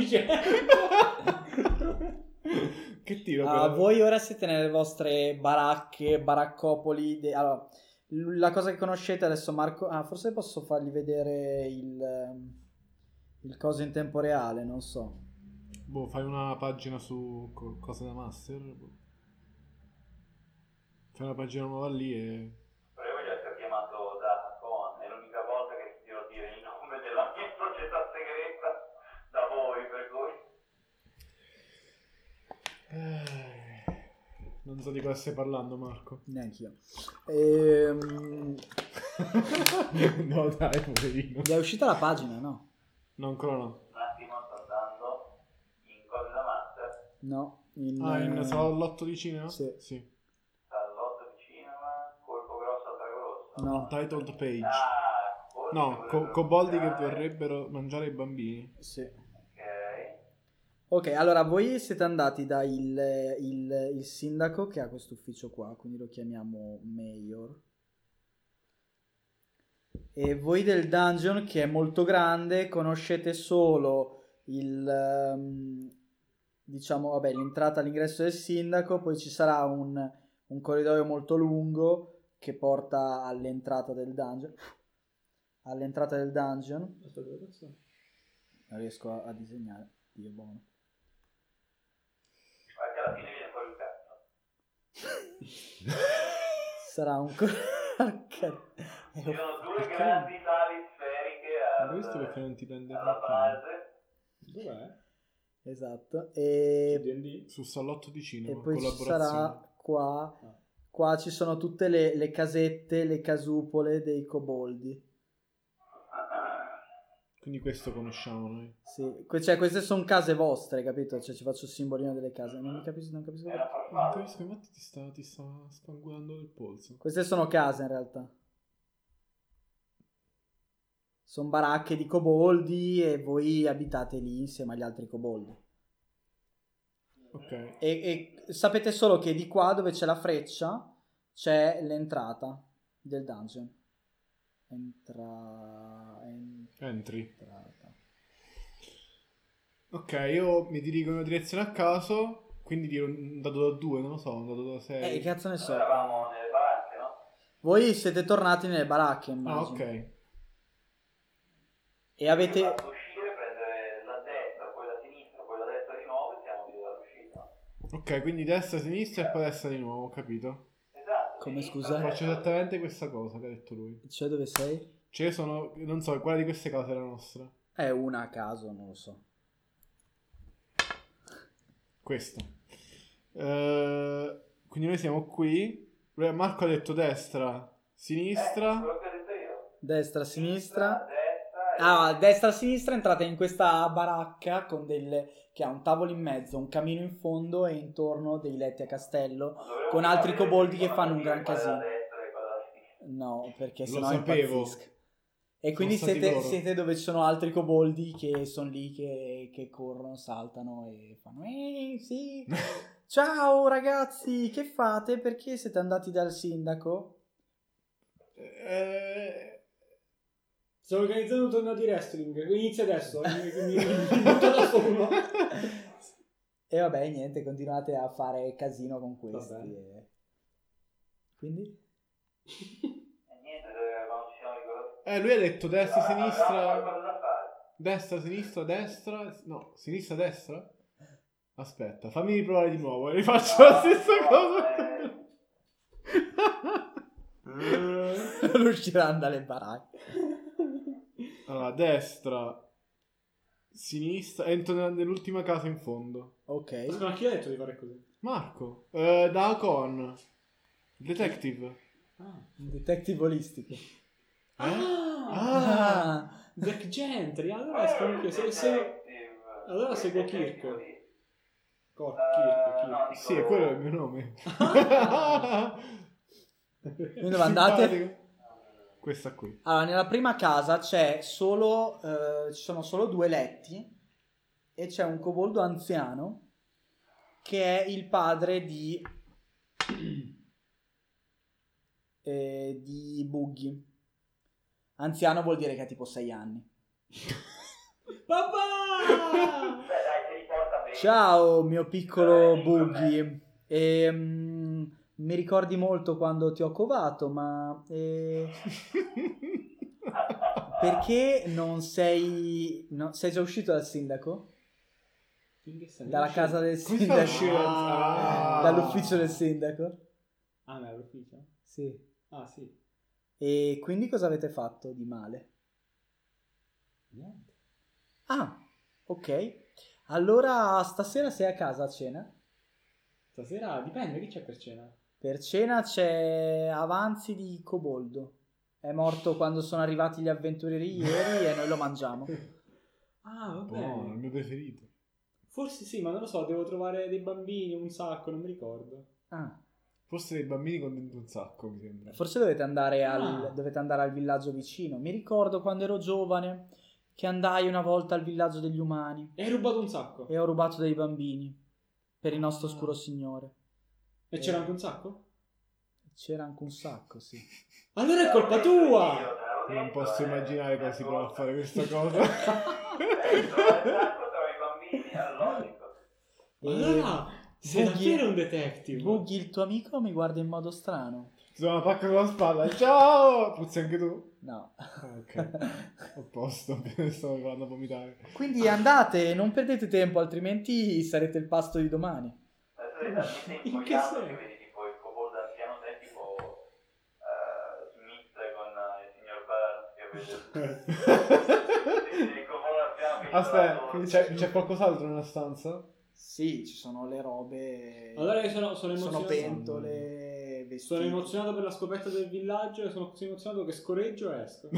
Che tiro? Voi ora siete nelle vostre baracche, baraccopoli. Allora, la cosa che conoscete adesso, Marco. Forse posso fargli vedere il coso in tempo reale, non so. Boh, fai una pagina su cosa da master. Fai una pagina nuova lì e... Però io voglio essere chiamato da Con. È l'unica volta che sentirò dire il nome della mia società segreta da voi, per cui... Non so di cosa stai parlando, Marco. Neanch'io. No, dai, poverino. È uscita la pagina, no? No, ancora no. Un attimo, sto andando in cose da master. No. In salotto di cinema? Sì. Salotto di cinema, colpo grosso al drago rosso. No. Titled page. Colpi No, che vorrebbero coboldi che mangiare. vorrebbero mangiare i bambini. Sì. Ok. Ok, allora voi siete andati da il sindaco che ha questo ufficio qua, quindi lo chiamiamo Mayor. E voi del dungeon, che è molto grande, conoscete solo diciamo, vabbè, l'entrata all'ingresso del sindaco, poi ci sarà un corridoio molto lungo che porta all'entrata del dungeon. All'entrata del dungeon. Non riesco a disegnare, Dio buono. Guarda che alla fine viene fuori il cazzo. Sarà un Ci sono 2 grandi sali sferiche Ma questo perché non ti prende alla troppo? base. Dov'è? Esatto. E D&D? Sul salotto di cinema, poi ci collaborazione. sarà qua Qua ci sono tutte le casette, le casupole dei coboldi. Quindi questo conosciamo noi. Sì, cioè queste sono case vostre, capito? Cioè ci faccio il simbolino delle case. Non capisco Non capisco, infatti ti sta spangolando il polso. Queste sono case in realtà. Sono baracche di coboldi e voi abitate lì insieme agli altri coboldi. Ok. E sapete solo che di qua dove c'è la freccia c'è l'entrata del dungeon. Entri. Entrata. Ok, io mi dirigo in una direzione a caso, quindi dire un dato da 2, non lo so, un dato da 6. Che cazzo ne so. Eravamo nelle baracche, no? Voi siete tornati nelle baracche, Ah, immagino. ok. E avete... Fatto uscire, prendere la destra, poi la sinistra, poi la destra di nuovo e siamo lì dall'uscita. Ok, quindi destra, sinistra e poi destra di nuovo, ho capito. Esatto. Come, sinistra, scusa? Faccio esattamente questa cosa che ha detto lui. Cioè dove sei? Cioè sono, non so, quale di queste case è la nostra? È una a caso, non lo so. Questa. Quindi noi siamo qui. Marco ha detto destra, sinistra. quello che ho detto io. Destra, sinistra. Destra e Ah, destra, sinistra, entrate in questa baracca con che ha un tavolo in mezzo, un camino in fondo e intorno dei letti a castello con altri coboldi che fanno un gran casino. No, perché Lo sennò sapevo. impazzisco. E quindi Sono stati loro. siete dove ci sono altri coboldi che sono lì che corrono, saltano e fanno sì. Ciao ragazzi, che fate? Perché siete andati dal sindaco? Sto organizzando un torneo di wrestling. Inizia adesso. Mi butto da solo. E vabbè, niente, continuate a fare casino con questi. Vabbè. Quindi? niente, quando ci siamo ricordati. Lui ha detto destra, Avevamo sinistra. qualcosa da fare. Destra, sinistra, destra. No, sinistra, destra. Aspetta, fammi riprovare di nuovo. Rifaccio la stessa cosa. Non usciranno dalle baracche. Allora, destra, sinistra. Entro nell'ultima casa in fondo. Ok. Ma chi ha detto di fare così? Marco, da Con. Detective. Ah. Un detective olistico. Ah! Zack Gentry. Allora escono qui. Allora seguo Kirk. Kirk. Sì, quello è il mio nome. Quindi dove andate? Simpatico. Questa qui. Allora, nella prima casa ci sono solo 2 letti e c'è un coboldo anziano che è il padre di Buggy. Anziano vuol dire che ha tipo 6 anni. Papà! Beh, dai, ti riporta bene. Ciao mio piccolo Buggy. Mi ricordi molto quando ti ho covato, ma perché non sei già uscito dal sindaco? Dalla casa del Come sindaco? fai a uscire? Dall'ufficio del sindaco? Ah, ma è l'ufficio? Sì. Ah, sì. E quindi cosa avete fatto di male? Niente. Ah, ok. Allora stasera sei a casa a cena? Stasera dipende, chi c'è per cena? Per cena c'è Avanzi di Coboldo. È morto quando sono arrivati gli avventurieri ieri e noi lo mangiamo. Ah, va Buono, bene. il mio preferito. Forse sì, ma non lo so, devo trovare dei bambini, un sacco, non mi ricordo. Ah, Forse dei bambini con dentro un sacco, mi sembra. forse dovete andare Ah. dovete andare al villaggio vicino. Mi ricordo quando ero giovane che andai una volta al villaggio degli umani E hai rubato un sacco? e ho rubato dei bambini per il nostro oscuro signore. E c'era anche un sacco? C'era anche un sacco, sì. Allora è colpa tua! Non posso immaginare come si prova a fare questa cosa. Trovi i bambini, è logico. Allora, sei Buggy- davvero un detective? Buggy, il tuo amico, mi guarda in modo strano. Ti do una pacca con la spalla. Ciao! Puzzi anche tu? No. Ah, ok. A posto, stavo provando a vomitare. Quindi andate, non perdete tempo, altrimenti sarete il pasto di domani. Adesso sei talmente In che infogliato che senso? vedi tipo il coboldo anziano, sei tipo Smith con il signor Burns che vede il coboldo anziano che Aspetta, gli quindi dà c'è qualcos'altro nella stanza? Sì, ci sono le robe. Allora io sono sono emozionato. pentole, vestiti. Sono emozionato per la scoperta del villaggio e sono così emozionato che scorreggio e esco.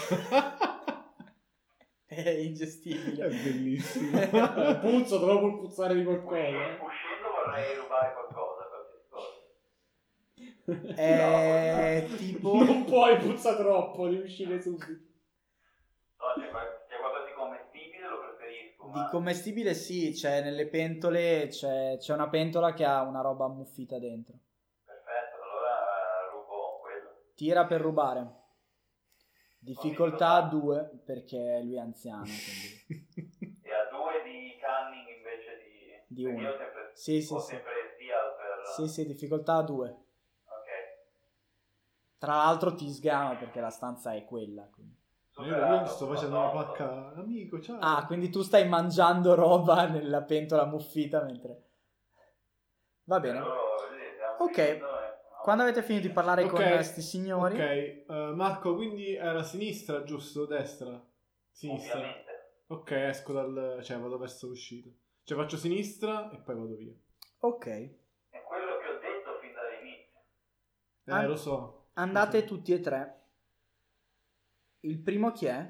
È ingestibile. È bellissimo. Puzzo, devo pur puzzare di qualcosa. Uscendo vorrei rubare qualcosa, qualsiasi cosa. È tipo... Non puoi puzzare troppo, devi uscire subito. No, c'è qualcosa di commestibile, lo preferisco. Di Ma commestibile sì, c'è nelle pentole, c'è una pentola che ha una roba ammuffita dentro. perfetto, allora rubo quello. Tira per rubare. Difficoltà 2 perché lui è anziano. Quindi... E a 2 di cunning invece Di perché uno. io ho sempre, Sì, sì, ho sì. sempre steal per... Sì, difficoltà 2. Ok. Tra l'altro ti sgama perché la stanza è quella. Quindi. Io sto facendo una pacca. Amico, ciao. Ah, quindi tu stai mangiando roba nella pentola ammuffita mentre... Va bene. Ok. Quando avete finito di parlare con questi signori... Ok, Marco, quindi era sinistra, giusto? Destra? Sinistra. Ovviamente. Ok, esco cioè vado verso l'uscita. Cioè faccio sinistra e poi vado via. Ok. È quello che ho detto fin dall'inizio. Lo so. Andate Lo so. tutti e tre. Il primo chi è?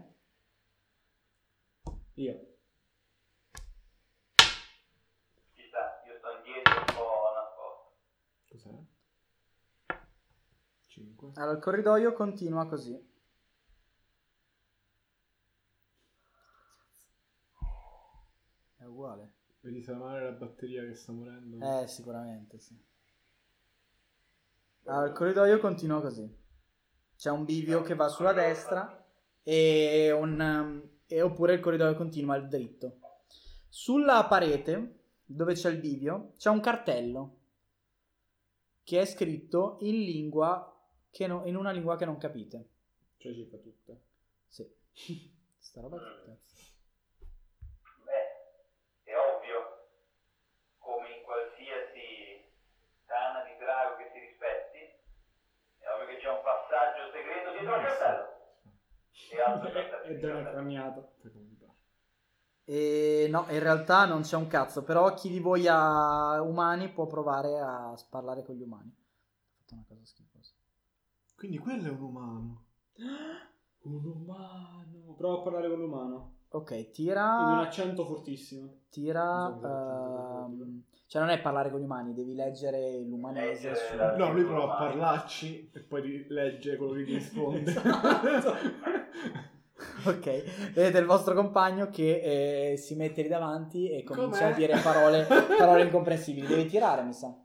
Io. Ci sta, io sto indietro un po' nascosto. Cos'è? 5. Allora, il corridoio continua così. È uguale. Vedi se male la batteria che sta morendo. Sicuramente sì. Allora, il corridoio continua così. C'è un bivio che va sulla destra e oppure il corridoio continua al dritto. Sulla parete, dove c'è il bivio, c'è un cartello che è scritto in lingua in una lingua che non capite. Cioè ci fa tutte. Sì. Sta roba che cazzo. Beh, è ovvio, come in qualsiasi tana di drago che si rispetti, è ovvio che c'è un passaggio segreto dietro al castello. E altro Ed è una craniata. E no, in realtà non c'è un cazzo, però chi di voi ha umani può provare a parlare con gli umani. Ho fatto una cosa schifosa. Quindi quello è un umano. Un umano. Prova a parlare con l'umano. Ok, In un tira... accento fortissimo. Tira... Non so cosa cioè non è parlare con gli umani, devi leggere l'umanese su... No, lui prova a parlarci e poi legge quello che gli risponde. Ok, vedete il vostro compagno che si mette lì davanti e comincia Com'è? a dire parole incomprensibili. Devi tirare, mi sa.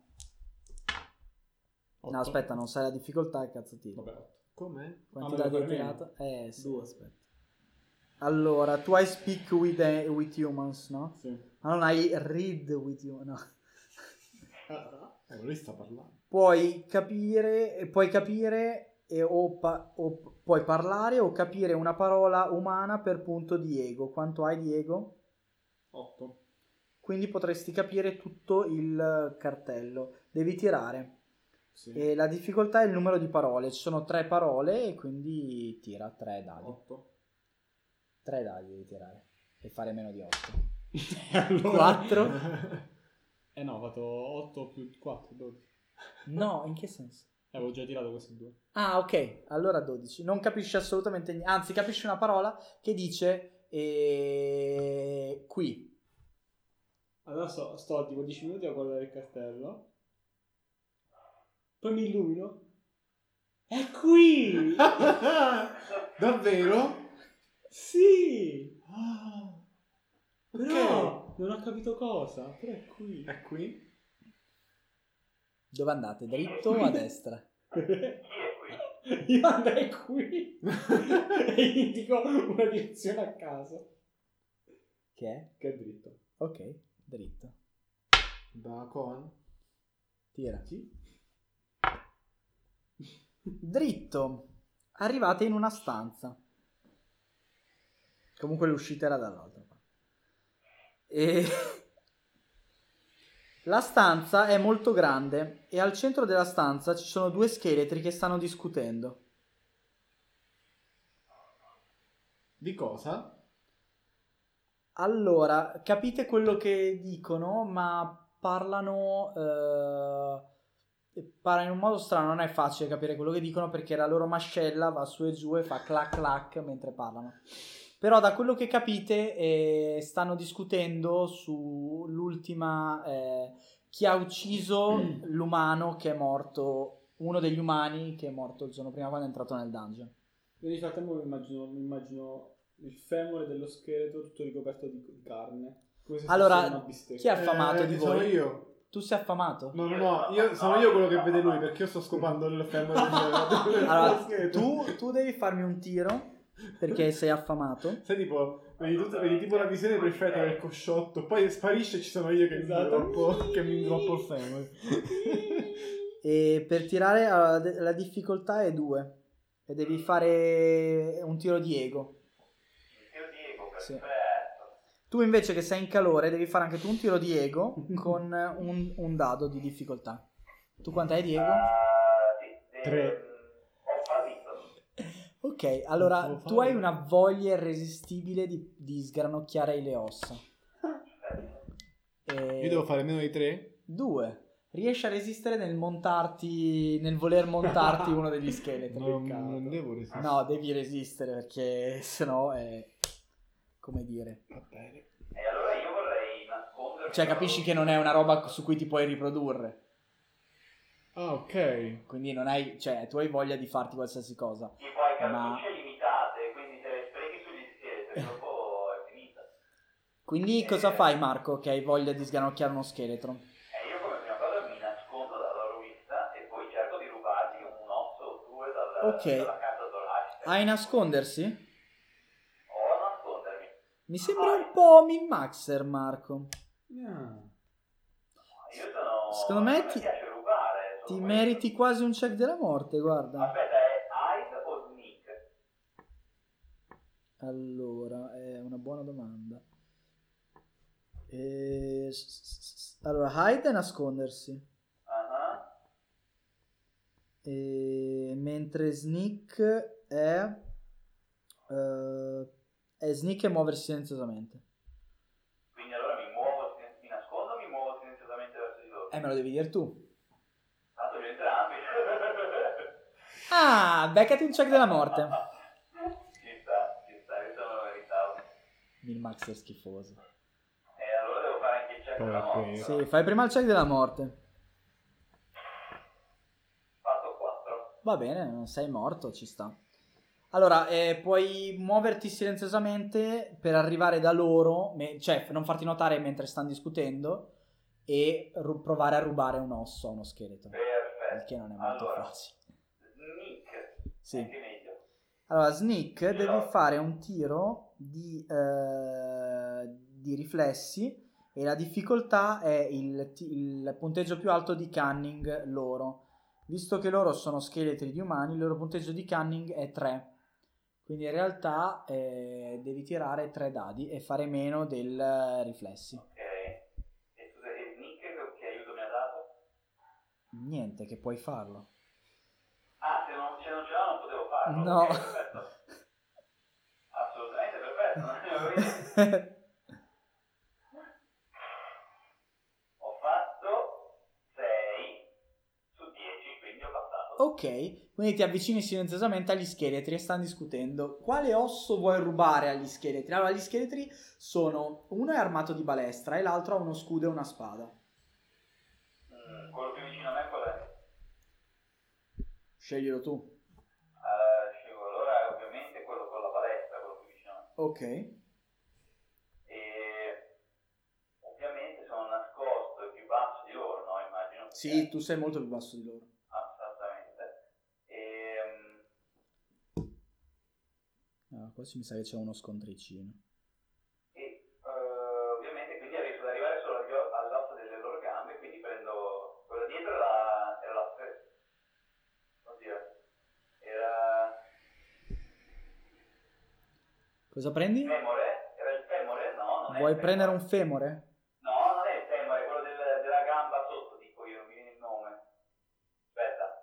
No, aspetta, non sai la difficoltà, che cazzo tiri? Vabbè. Com'è? Quanti me lo dadi hai fai meno. tirato? Sì, 2. aspetta. Allora, tu hai speak with humans, no? Sì. Ma non hai read with humans, no. Lui sta parlando. Puoi capire o puoi parlare o capire una parola umana per punto di ego. Quanto hai di ego? 8. Quindi potresti capire tutto il cartello. Devi tirare. Sì. E la difficoltà è il numero di parole. Ci sono 3 parole e quindi tira 3 dadi. 8. 3 dadi devi tirare. E fare meno di 8. Allora... 4? no, ho fatto 8 più 4, 12. No, in che senso? Avevo già tirato questi 2. Ah, ok. Allora 12. Non capisci assolutamente niente. Anzi, capisci una parola che dice qui. Adesso sto tipo 10 minuti a guardare il cartello. Poi mi illumino. È qui! Davvero? Sì! Ah, Però non ho capito cosa. Però è qui. è qui? Dove andate? Dritto o a destra? Chi è qui? Io andrei qui e indico una direzione a caso. Che è? Che è dritto. Ok, dritto. Da Coan? Tira. Sì. Dritto. Arrivate in una stanza. Comunque l'uscita era dall'altra parte. E... La stanza è molto grande e al centro della stanza ci sono 2 scheletri che stanno discutendo. Di cosa? Allora, capite quello che dicono, ma parlano parla in un modo strano, non è facile capire quello che dicono perché la loro mascella va su e giù e fa clac clac mentre parlano. Però da quello che capite stanno discutendo sull'ultima chi ha ucciso l'umano che è morto, uno degli umani che è morto il giorno prima quando è entrato nel dungeon. Io nel frattempo mi immagino il femore dello scheletro tutto ricoperto di carne. Come se fosse una Allora, bistecca. chi è affamato di sono voi? io. Tu sei affamato? No, sono io quello che vede lui, perché io sto scopando il femore dello Allora, scheletro. tu devi farmi un tiro perché sei affamato. Sai, tipo, vedi tipo la visione perfetta del cosciotto, poi sparisce e ci sono io che mi ingroppo il femore. E per tirare la difficoltà è 2 e devi fare un tiro di ego. Io dico, Sì. perfetto. Tu invece che sei in calore devi fare anche tu un tiro di ego con un dado di difficoltà. Tu quant'hai di ego? Sì, 3. ho fallito. Ok, allora Non tu può hai fare. una voglia irresistibile di sgranocchiare le ossa. Io devo fare meno di 3? 2. Riesci a resistere nel voler montarti uno degli scheletri. Non devo resistere. No, devi resistere perché sennò è... come dire... Va bene. E allora io vorrei nascondermi. Cioè capisci che non è una roba su cui ti puoi riprodurre. Ah, ok. Quindi non hai... cioè tu hai voglia di farti qualsiasi cosa. Tipo hai Ma- cartucce limitate, quindi se le sprechi sugli scheletri dopo è finita. Quindi cosa fai Marco che hai voglia di sgranocchiare uno scheletro? E io come prima cosa mi nascondo dalla loro vista e poi cerco di rubargli un osso o due dalla casa toracica. Hai nascondersi? O a nascondermi. Mi sembra un po' min-maxer Marco. Ah. Io sono... Secondo me a ti- piace rubare. Ti sono meriti quasi un check della morte, guarda. Aspetta, è hide o sneak? Allora, è una buona domanda. Allora, hide è nascondersi. Ah. Mentre sneak è sneak e muoversi silenziosamente. Quindi allora mi nascondo o mi muovo silenziosamente verso di loro? Me lo devi dire tu. Tanto li ho entrambi. Ah, beccati un check della morte. Ci sta, questo me lo meritavo. Min-max è schifoso. E allora devo fare anche il check della morte. Sì, fai prima il check della morte. Fatto 4. Va bene, non sei morto, ci sta. Allora, puoi muoverti silenziosamente per arrivare da loro, cioè non farti notare mentre stanno discutendo e provare a rubare un osso a uno scheletro. Perfetto. Il che non è molto Allora, facile. Sneak. Sì. Anche meglio. Allora, sneak devi fare un tiro di riflessi e la difficoltà è il punteggio più alto di cunning loro. Visto che loro sono scheletri di umani, il loro punteggio di cunning è 3. Quindi in realtà devi tirare 3 dadi e fare meno del riflessi. Ok. E scusa, e Sneak che aiuto mi ha dato? Niente, che puoi farlo. Ah, se non ce l'ho non potevo farlo. No. Ok, perfetto. Assolutamente perfetto. Non ne avevo idea. Ho fatto 6 su 10, quindi ho passato. Ok, quindi ti avvicini silenziosamente agli scheletri e stanno discutendo quale osso vuoi rubare agli scheletri. Allora, gli scheletri sono, uno è armato di balestra e l'altro ha uno scudo e una spada. Quello più vicino a me qual è? Sceglielo tu. Scelgo allora ovviamente quello con la palestra, quello più vicino a me. Ok. E ovviamente sono nascosto e più basso di loro, no? Immagino. Sì, tu sei molto più basso di loro. Assolutamente. Qua mi sa che c'è uno scontricino. Ovviamente quindi riesco ad arrivare solo all'osso delle loro gambe, quindi prendo quella dietro era la oddio, era Cosa prendi? femore? Era il femore? No, non è Vuoi il prendere un femore. femore? No, non è il femore, è quello della gamba sotto, dico io, non mi viene il nome. Aspetta.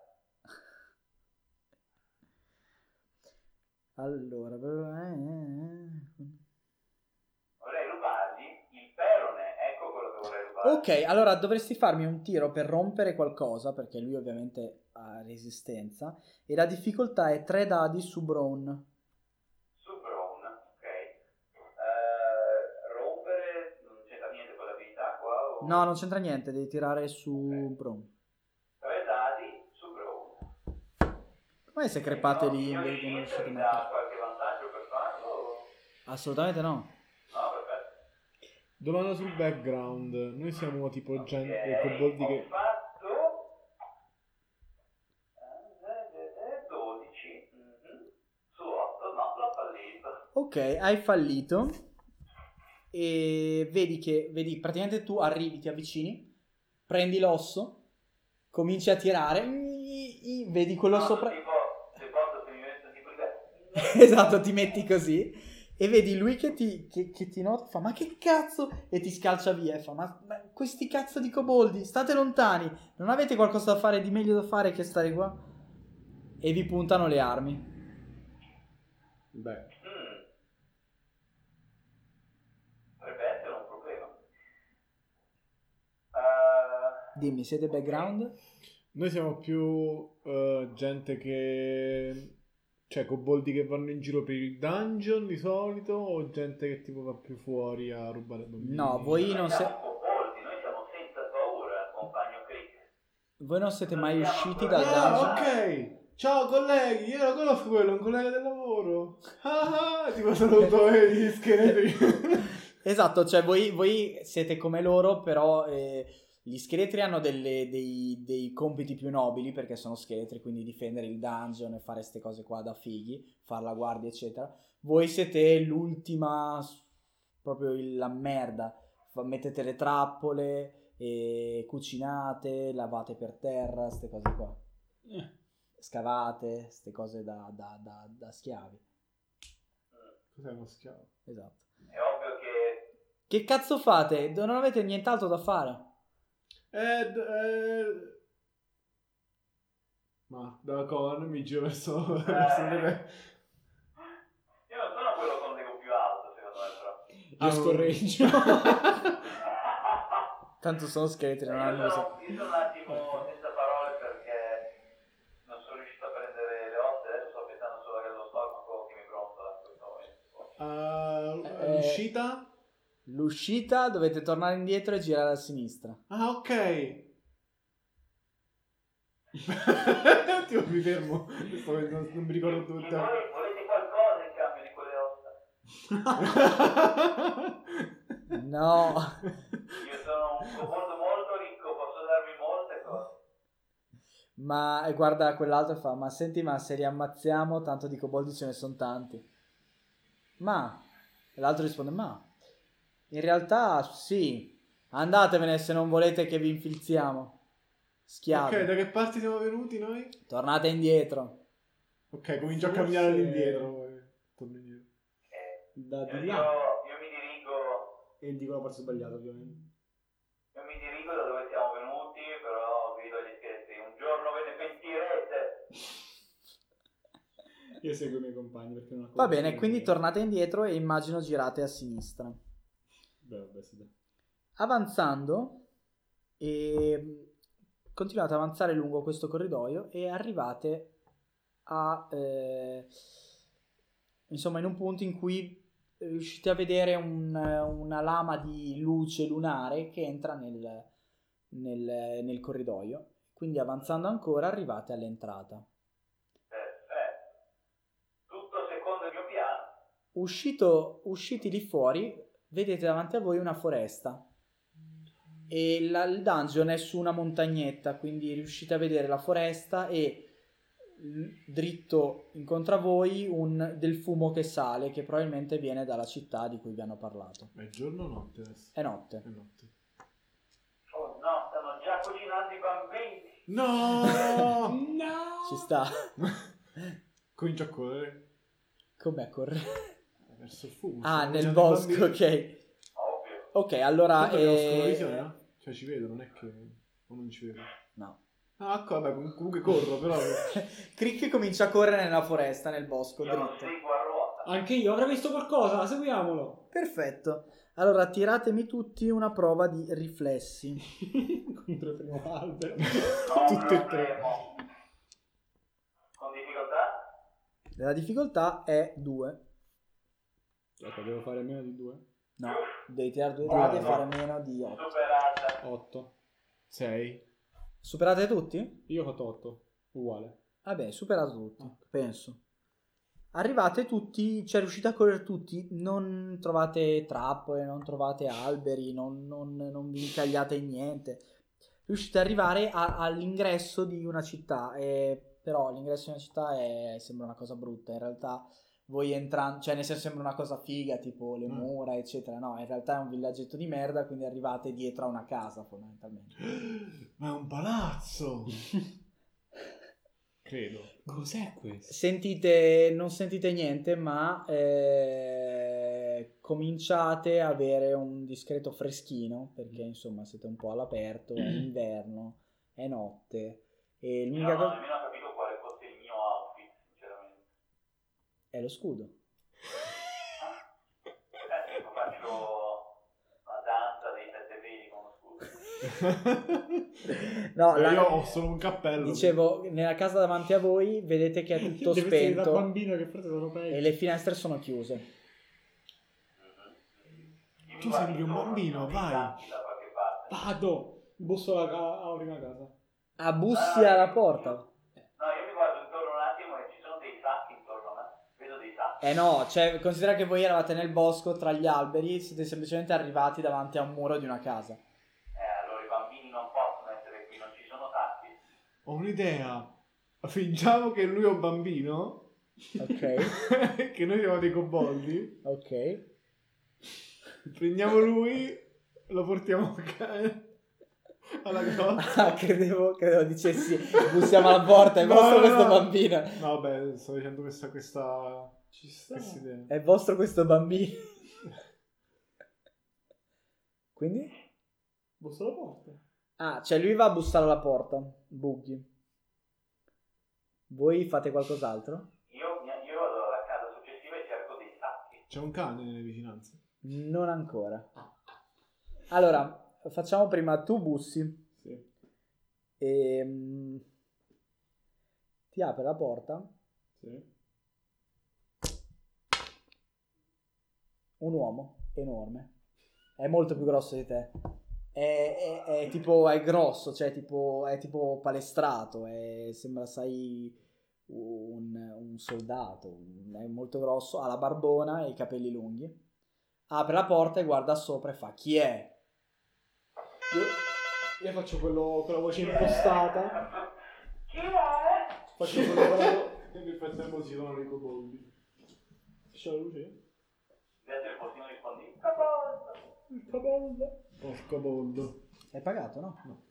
Allora, Vorrei rubargli il perone, ecco quello che vorrei rubargli. fare. Ok, allora dovresti farmi un tiro per rompere qualcosa, perché lui ovviamente ha resistenza, e la difficoltà è 3 dadi su Brawn. Su Brawn, ok. Rompere, non c'entra niente con l'abilità qua? O... No, non c'entra niente, devi tirare su Brawn. 3 dadi su Brawn. Come se crepate lì Io invece che non mi riuscite mai? dà qualche vantaggio per farlo? Assolutamente no. No, perfetto. Domanda sul background. Noi siamo tipo gente Ok, coboldi ho che... fatto 12 su 8, no, l'ho fallito. Ok, hai fallito e vedi praticamente tu arrivi, ti avvicini, prendi l'osso, cominci a tirare, vedi quello No, sopra... tipo, se posso, se mi metto tipo di... Esatto, ti metti così e vedi lui che ti nota, fa ma che cazzo, e ti scalcia via e fa ma questi cazzo di coboldi, state lontani, non avete qualcosa da fare di meglio da fare che stare qua? E vi puntano le armi. Beh, Potrebbe essere un problema. Dimmi, siete background? noi siamo più gente che... Cioè, coboldi che vanno in giro per il dungeon di solito o gente che tipo va più fuori a rubare bambini? No, voi Noi non siamo siete... coboldi, noi siamo senza paura, compagno Crick. Voi non siete mai usciti dal Ah, dungeon? ok! Ciao colleghi, io lo conosco quello, un collega del lavoro. Tipo saluto gli scheletri. Esatto, cioè voi siete come loro, però gli scheletri hanno dei compiti più nobili perché sono scheletri, quindi difendere il dungeon e fare queste cose qua da fighi, fare la guardia eccetera. Voi siete l'ultima, proprio la merda, mettete le trappole, e cucinate, lavate per terra, queste cose qua. Scavate, queste cose da schiavi. Cos'è uno schiavo? Esatto. È ovvio che... Che cazzo fate? Non avete nient'altro da fare? Ma da con mi giro verso... Io non sono quello con l'ego più alto, secondo me, però. Io scorreggio. Tanto sono scheletri, non hanno uso. Io sono un attimo senza parole perché non sono riuscito a prendere le ossa, adesso sto pensando solo che lo stomaco che mi brontola in questo momento. L'uscita? L'uscita dovete tornare indietro e girare a sinistra. Ah, ok. Tipo, mi fermo. Non mi ricordo tutto. Volete qualcosa in cambio di quelle ossa? No. Io sono un coboldo molto ricco, posso darvi molte cose. Ma guarda quell'altro e fa, ma senti, ma se li ammazziamo tanto di coboldi ce ne sono tanti. Ma e l'altro risponde, ma in realtà sì, andatevene se non volete che vi infilziamo. Schiavi. Ok, da che parte siamo venuti noi? Tornate indietro. Ok, comincio a camminare all'indietro. Poi torno indietro. Da di Io là. mi dirigo... E dico la parte sbagliata, ovviamente. Io mi dirigo da dove siamo venuti, però grido agli scheletri, un giorno ve ne pentirete. Io seguo i miei compagni perché non ho Va bene, quindi tornate indietro e immagino girate a sinistra. Beh, vabbè, sì, dai. Avanzando e continuate ad avanzare lungo questo corridoio e arrivate a insomma in un punto in cui riuscite a vedere una lama di luce lunare che entra nel corridoio. Quindi avanzando ancora arrivate all'entrata. Perfetto. Tutto secondo il mio piano. Usciti lì fuori vedete davanti a voi una foresta e il dungeon è su una montagnetta, quindi riuscite a vedere la foresta e dritto incontro a voi del fumo che sale, che probabilmente viene dalla città di cui vi hanno parlato. È giorno o notte adesso? È notte. È notte. Oh no, stanno già cucinando i bambini. No! No! Ci sta. Comincio a correre Com'è correre? verso il fumo. Ah, Sto nel mangiando i bosco, bambini. ok. Ovvio. Ok, allora Tanto abbiamo scrovisione, no? Cioè ci vedo, non è che... O non ci vedo. no. Ah, ecco, vabbè, comunque corro, però... Crick comincia a correre nella foresta, nel bosco, Io lo dritto. seguo a ruota. Anche io avrei visto qualcosa, seguiamolo. Perfetto. Allora, tiratemi tutti una prova di riflessi. Contro il primo albero. Tutte e tre. Con difficoltà? La difficoltà è 2. Ecco, devo fare meno di 2. No, devi tirare 2 dadi e fare meno di 8. Superata. 8. 6. Superate tutti? Io ho fatto 8. Uguale. Vabbè, superate tutti, penso. Arrivate tutti, cioè riuscite a correre tutti, non trovate trappole, non trovate alberi, non vi incagliate in niente. Riuscite ad arrivare all'ingresso di una città, però l'ingresso di una città sembra una cosa brutta, in realtà voi entrando, cioè nel senso sembra una cosa figa, tipo le mura, eccetera, no, in realtà è un villaggetto di merda, quindi arrivate dietro a una casa fondamentalmente. Ma è un palazzo! Credo. Cos'è questo? Non sentite niente, ma cominciate a avere un discreto freschino, perché insomma siete un po' all'aperto, è inverno, è notte, e Io l'unica non ho cosa nemmeno capito quale fosse il mio outfit, sinceramente. è lo scudo. Tipo faccio la danza dei 7 veli con lo scudo. No, Io ho solo un cappello. dicevo, nella casa davanti a voi vedete che è tutto Deve essere da spento bambino che forse sono peggio. e le finestre sono chiuse. Tu sembri un bambino, vai. Da qualche parte. Vado! Busso alla prima casa. Ah, bussi alla porta. No, io mi guardo intorno un attimo e ci sono dei sacchi intorno a me. Vedo dei sacchi. No, cioè, considera che voi eravate nel bosco tra gli alberi, siete semplicemente arrivati davanti a un muro di una casa. Allora i bambini non possono essere qui, non ci sono sacchi. Ho un'idea. Fingiamo che lui è un bambino. Ok, Che noi siamo dei coboldi. ok. Prendiamo lui, lo portiamo alla grotta. Ah, credevo dicessi, bussiamo alla porta, è vostro questo bambino. No, vabbè, sto dicendo questa Ci sta. idea. È vostro questo bambino. Quindi? Busso alla porta. Ah, cioè lui va a bussare alla porta, Buggy. Voi fate qualcos'altro? Io vado alla casa successiva e cerco dei sacchi. C'è un cane nelle vicinanze. Non ancora. Allora, facciamo prima tu bussi. Sì. E ti apre la porta Sì. un uomo enorme. È molto più grosso di te. È tipo, è grosso, cioè tipo, è tipo palestrato, sembra, sai, un soldato. È molto grosso, ha la barbona e i capelli lunghi. Apre la porta e guarda sopra e fa: chi è? Io faccio quello con la voce impostata. Chi è? Faccio quello con la E nel frattempo si sono dei coboldi. C'è la luce? Vedete il postino rispondi? Capondo. Il capondo. Porco boldo. È pagato, no? No.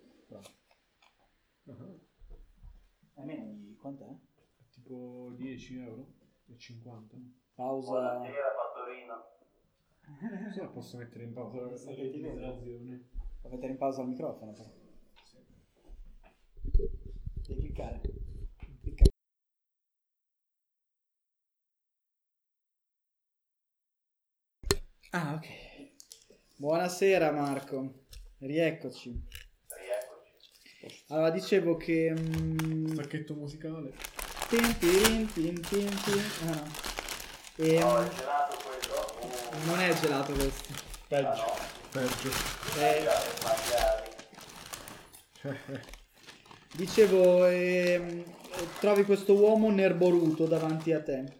È meno di quant'è? Tipo 10 euro e 50. Pausa. Buonasera, Fattorino. Sì, la posso mettere in pausa questa Che ti vedo. registrazione. Puoi mettere in pausa il microfono, però. Devi cliccare. Ah, ok. Buonasera Marco, rieccoci. Allora, dicevo che... Pacchetto musicale. Ah, no. No, è gelato quello. Non è gelato questo. Peggio. Peggio. Dicevo, trovi questo uomo nerboruto davanti a te.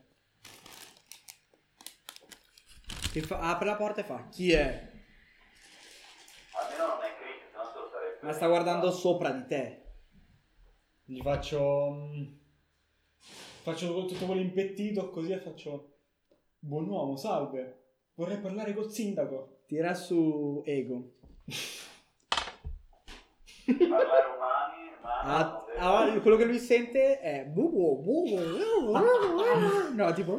Che apre la porta e fa: chi è? Almeno non è Chris, non so sarebbe. Ma sta guardando sopra di te. Gli faccio tutto quello impettito così e faccio: buon uomo, salve. Vorrei parlare col sindaco. Tira su ego. Parlare umani, ma Quello che lui sente è no, tipo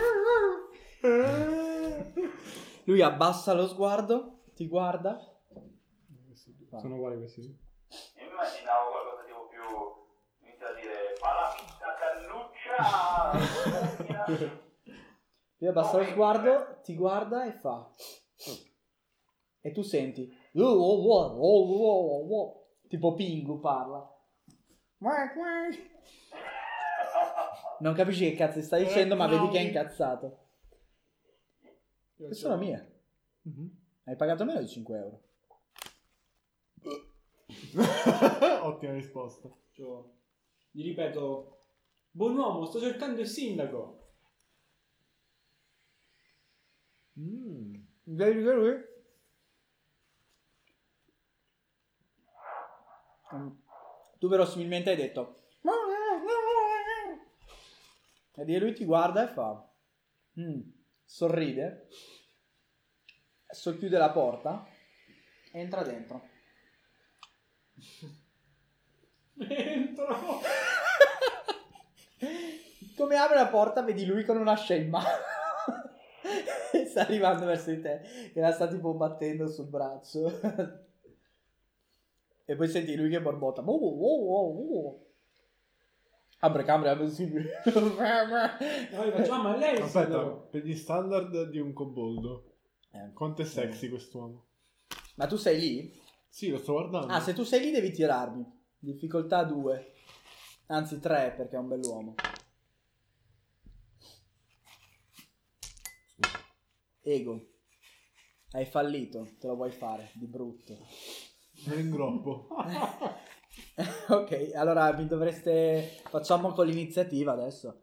lui abbassa lo sguardo, ti guarda. Sono uguali questi. io mi immaginavo qualcosa tipo più. Inizia a dire: fa la pizza cannuccia. Lui abbassa lo sguardo, ti guarda e fa: e tu senti tipo Pingu parla. Non capisci che cazzo sta dicendo, ma vedi che è incazzato. Queste sono mie. Hai pagato meno di 5 euro. Ottima risposta. Gli ripeto: buon uomo, sto cercando il sindaco. Vedi che lui? Tu verosimilmente hai detto. E lui ti guarda e fa. Sorride. Socchiude la porta. E entra dentro. Entro. Come apre la porta vedi lui con un'ascia in mano. E sta arrivando verso di te. Che la sta tipo battendo sul braccio. E poi senti lui che borbotta. Abracadabra possibile. Noi facciamo, ma lei Aspetta, per gli standard di un koboldo, quanto è sexy Eh. quest'uomo? Ma tu sei lì? Sì, lo sto guardando. Ah, se tu sei lì devi tirarmi. Difficoltà 2. Anzi 3 perché è un bell'uomo. Ego. Hai fallito, te lo vuoi fare, di brutto. Me lo ingroppo. Ok, allora mi dovreste... Facciamo con l'iniziativa adesso.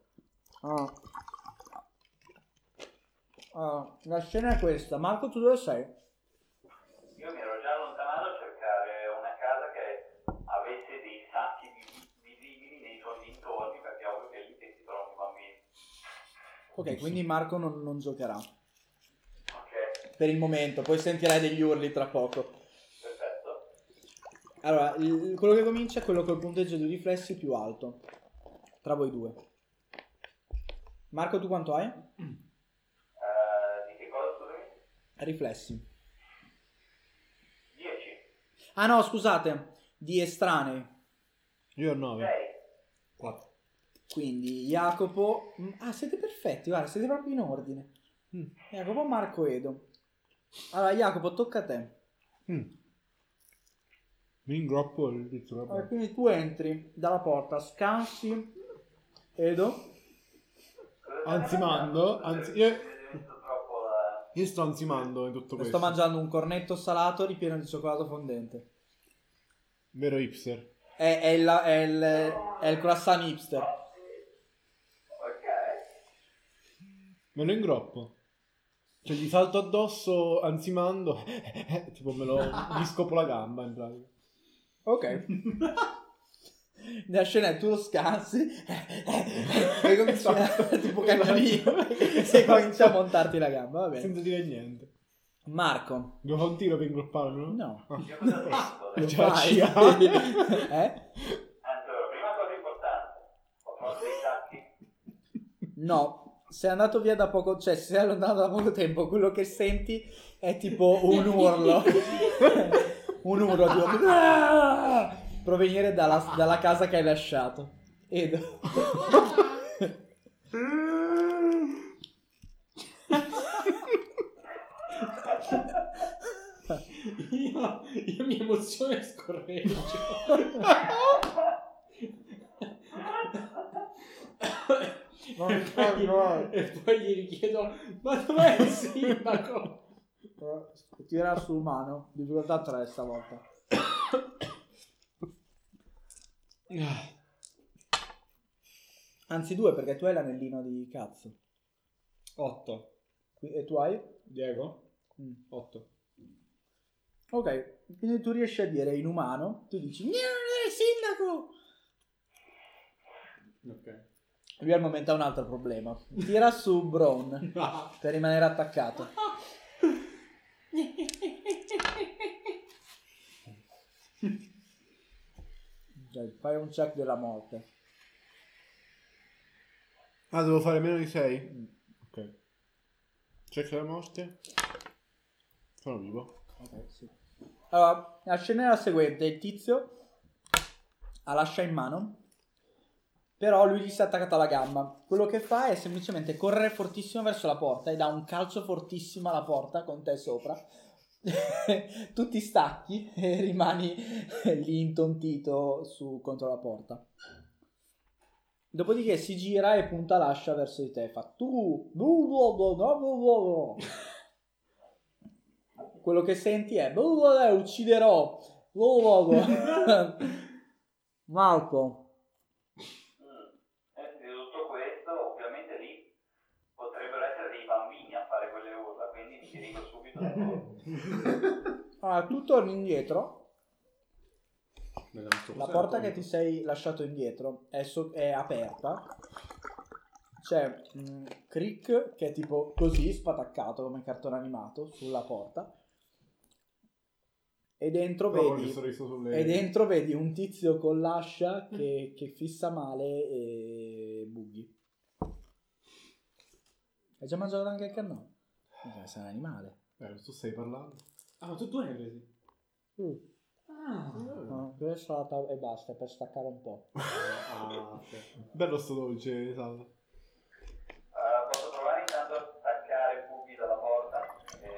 La scena è questa. Marco, tu dove sei? Io mi ero già allontanato a cercare una casa che avesse dei sacchi visibili nei suoi dintorni, perché è ovvio che lì si trovano i bambini. Ok, quindi Marco non giocherà. Ok, Per il momento, poi sentirai degli urli tra poco. perfetto. Allora, quello che comincia è quello col punteggio di riflessi più alto. Tra voi due. Marco, tu quanto hai? Di che cosa, scusami? Riflessi. 10. Ah no, scusate. Di estranei. Io ho 9. 6. 4. Quindi Jacopo... Ah, siete perfetti, guarda, siete proprio in ordine. Jacopo, Marco, Edo. Allora, Jacopo, tocca a te. Mi ingroppo e inizio la Allora, quindi tu entri dalla porta, scansi, Edo. Anzimando, io sto ansimando in tutto questo. Sto mangiando un cornetto salato ripieno di cioccolato fondente. Vero hipster. È il croissant hipster. Ok. Me lo ingroppo. Cioè gli salto addosso ansimando. Tipo gli scopo la gamba in pratica. Ok. Nella scena è tu lo scansi e cominci tipo cagnolino e cominci a montarti la gamba, va bene. Senza dire niente. Marco. Devo fare un tiro per ingropparlo? No. Io cosa fatto? Lo Vai. faccio. Eh? Allora, prima cosa importante. Ho trovato dei sacchi. No, sei andato via da poco, cioè sei allontanato da poco tempo, quello che senti è tipo un urlo. Un urlo tipo provenire dalla casa che hai lasciato. Edo. Io mi emoziono e scorreggio. E poi gli richiedo: ma dov'è il sindaco? Tira sul mano, difficoltà 3 stavolta. Anzi 2 perché tu hai l'anellino di cazzo. 8. E tu hai? Diego? 8. Ok, quindi tu riesci a dire in umano, tu dici il sindaco! Ok. Lui al momento ha un altro problema. Tira su Brown per rimanere attaccato. Dai, fai un check della morte. Ah, devo fare meno di 6? Ok. Check la morte. Sono vivo. Ok, sì. Allora, la scena è la seguente. Il tizio ha l'ascia in mano, però lui gli si è attaccata alla gamba. Quello che fa è semplicemente correre fortissimo verso la porta e dà un calcio fortissimo alla porta con te sopra. tu ti stacchi e rimani lì intontito contro la porta. Dopodiché si gira e punta l'ascia verso di te. Fa tu. Quello che senti è ucciderò. Marco. Di tutto questo, ovviamente lì potrebbero essere dei bambini a fare quelle urla, quindi mi dirigo subito da loro. Allora, tu torni indietro. La porta che ti sei lasciato indietro è aperta. C'è Crick che è tipo così spataccato come cartone animato sulla porta. E dentro vedi un tizio con l'ascia che fissa male e Buggy. Hai già mangiato anche il cannone? Sei un animale. Tu stai parlando? Ah, ma tu ne hai presi? No, questa e basta per staccare un po'. Okay. Bello sto dolce, Sal. Posso provare intanto a staccare Buggy dalla porta?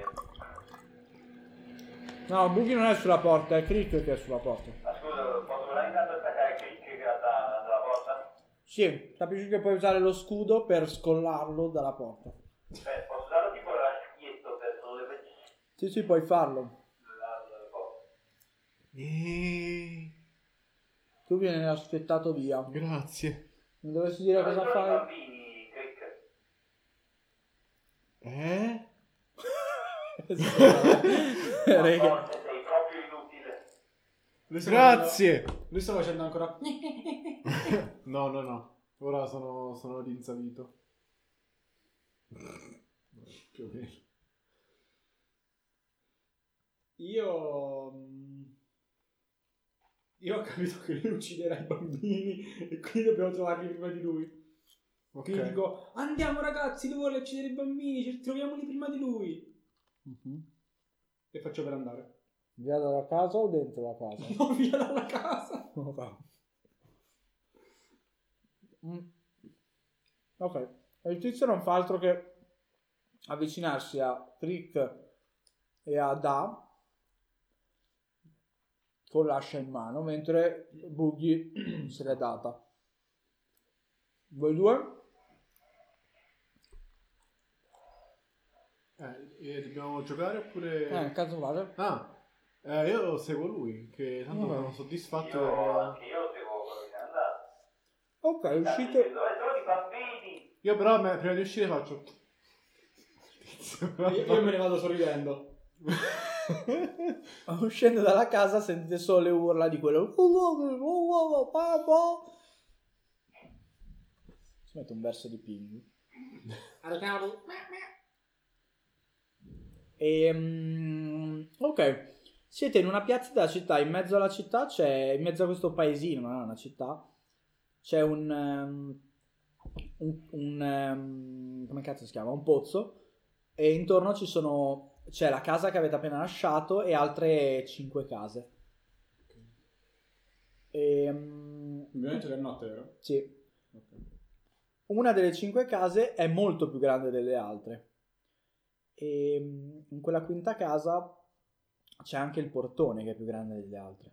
No, Buggy non è sulla porta, è Crick che è sulla porta. Ma scusa, posso provare intanto a staccare Crick dalla porta? Sì, capisci che puoi usare lo scudo per scollarlo dalla porta. Posso usarlo tipo raschietto per sollevare? Sì, puoi farlo. Tu vieni aspettato via. Grazie. Mi dovresti dire cosa fai? Bambini, Crick. Rega. Sei proprio inutile. Grazie. Lui sta facendo ancora. No. Ora sono rinsavito. Più o meno. Io ho capito che lui ucciderà i bambini e quindi dobbiamo trovarli prima di lui. Okay. Quindi dico, andiamo ragazzi, lui vuole uccidere i bambini, troviamoli prima di lui. E faccio per andare. Via dalla casa o dentro la casa? No, via dalla casa. Ok. E il tizio non fa altro che avvicinarsi a Crick e a Da con l'ascia in mano, mentre Buggy se l'è data. Voi due? Dobbiamo giocare oppure... Cazzo vale? Io seguo lui, che tanto sono soddisfatto. Anche io seguo quello che è andato. Ok, uscite... Dove sono i bambini? Io però prima di uscire faccio... Io me ne vado sorridendo. Uscendo dalla casa sentite solo le urla di quello. Si mette un verso di ping. Ok, siete in una piazza della città. In mezzo alla città c'è, in mezzo a questo paesino, non è una città, c'è un come cazzo si chiama? Un pozzo. E intorno c'è la casa che avete appena lasciato e altre 5 case. Ovviamente che è notte, vero? Sì. Okay. Una delle 5 case è molto più grande delle altre. E in quella quinta casa c'è anche il portone che è più grande delle altre.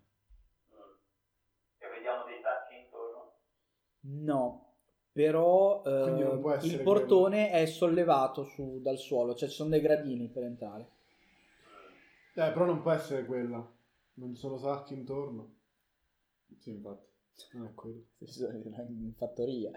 E vediamo dei tacchi intorno? No. Però Quindi non può essere il portone è sollevato dal suolo, cioè ci sono dei gradini per entrare. Però non può essere quella. Non ci sono sacchi intorno. Sì, infatti. Non è quello. In fattoria.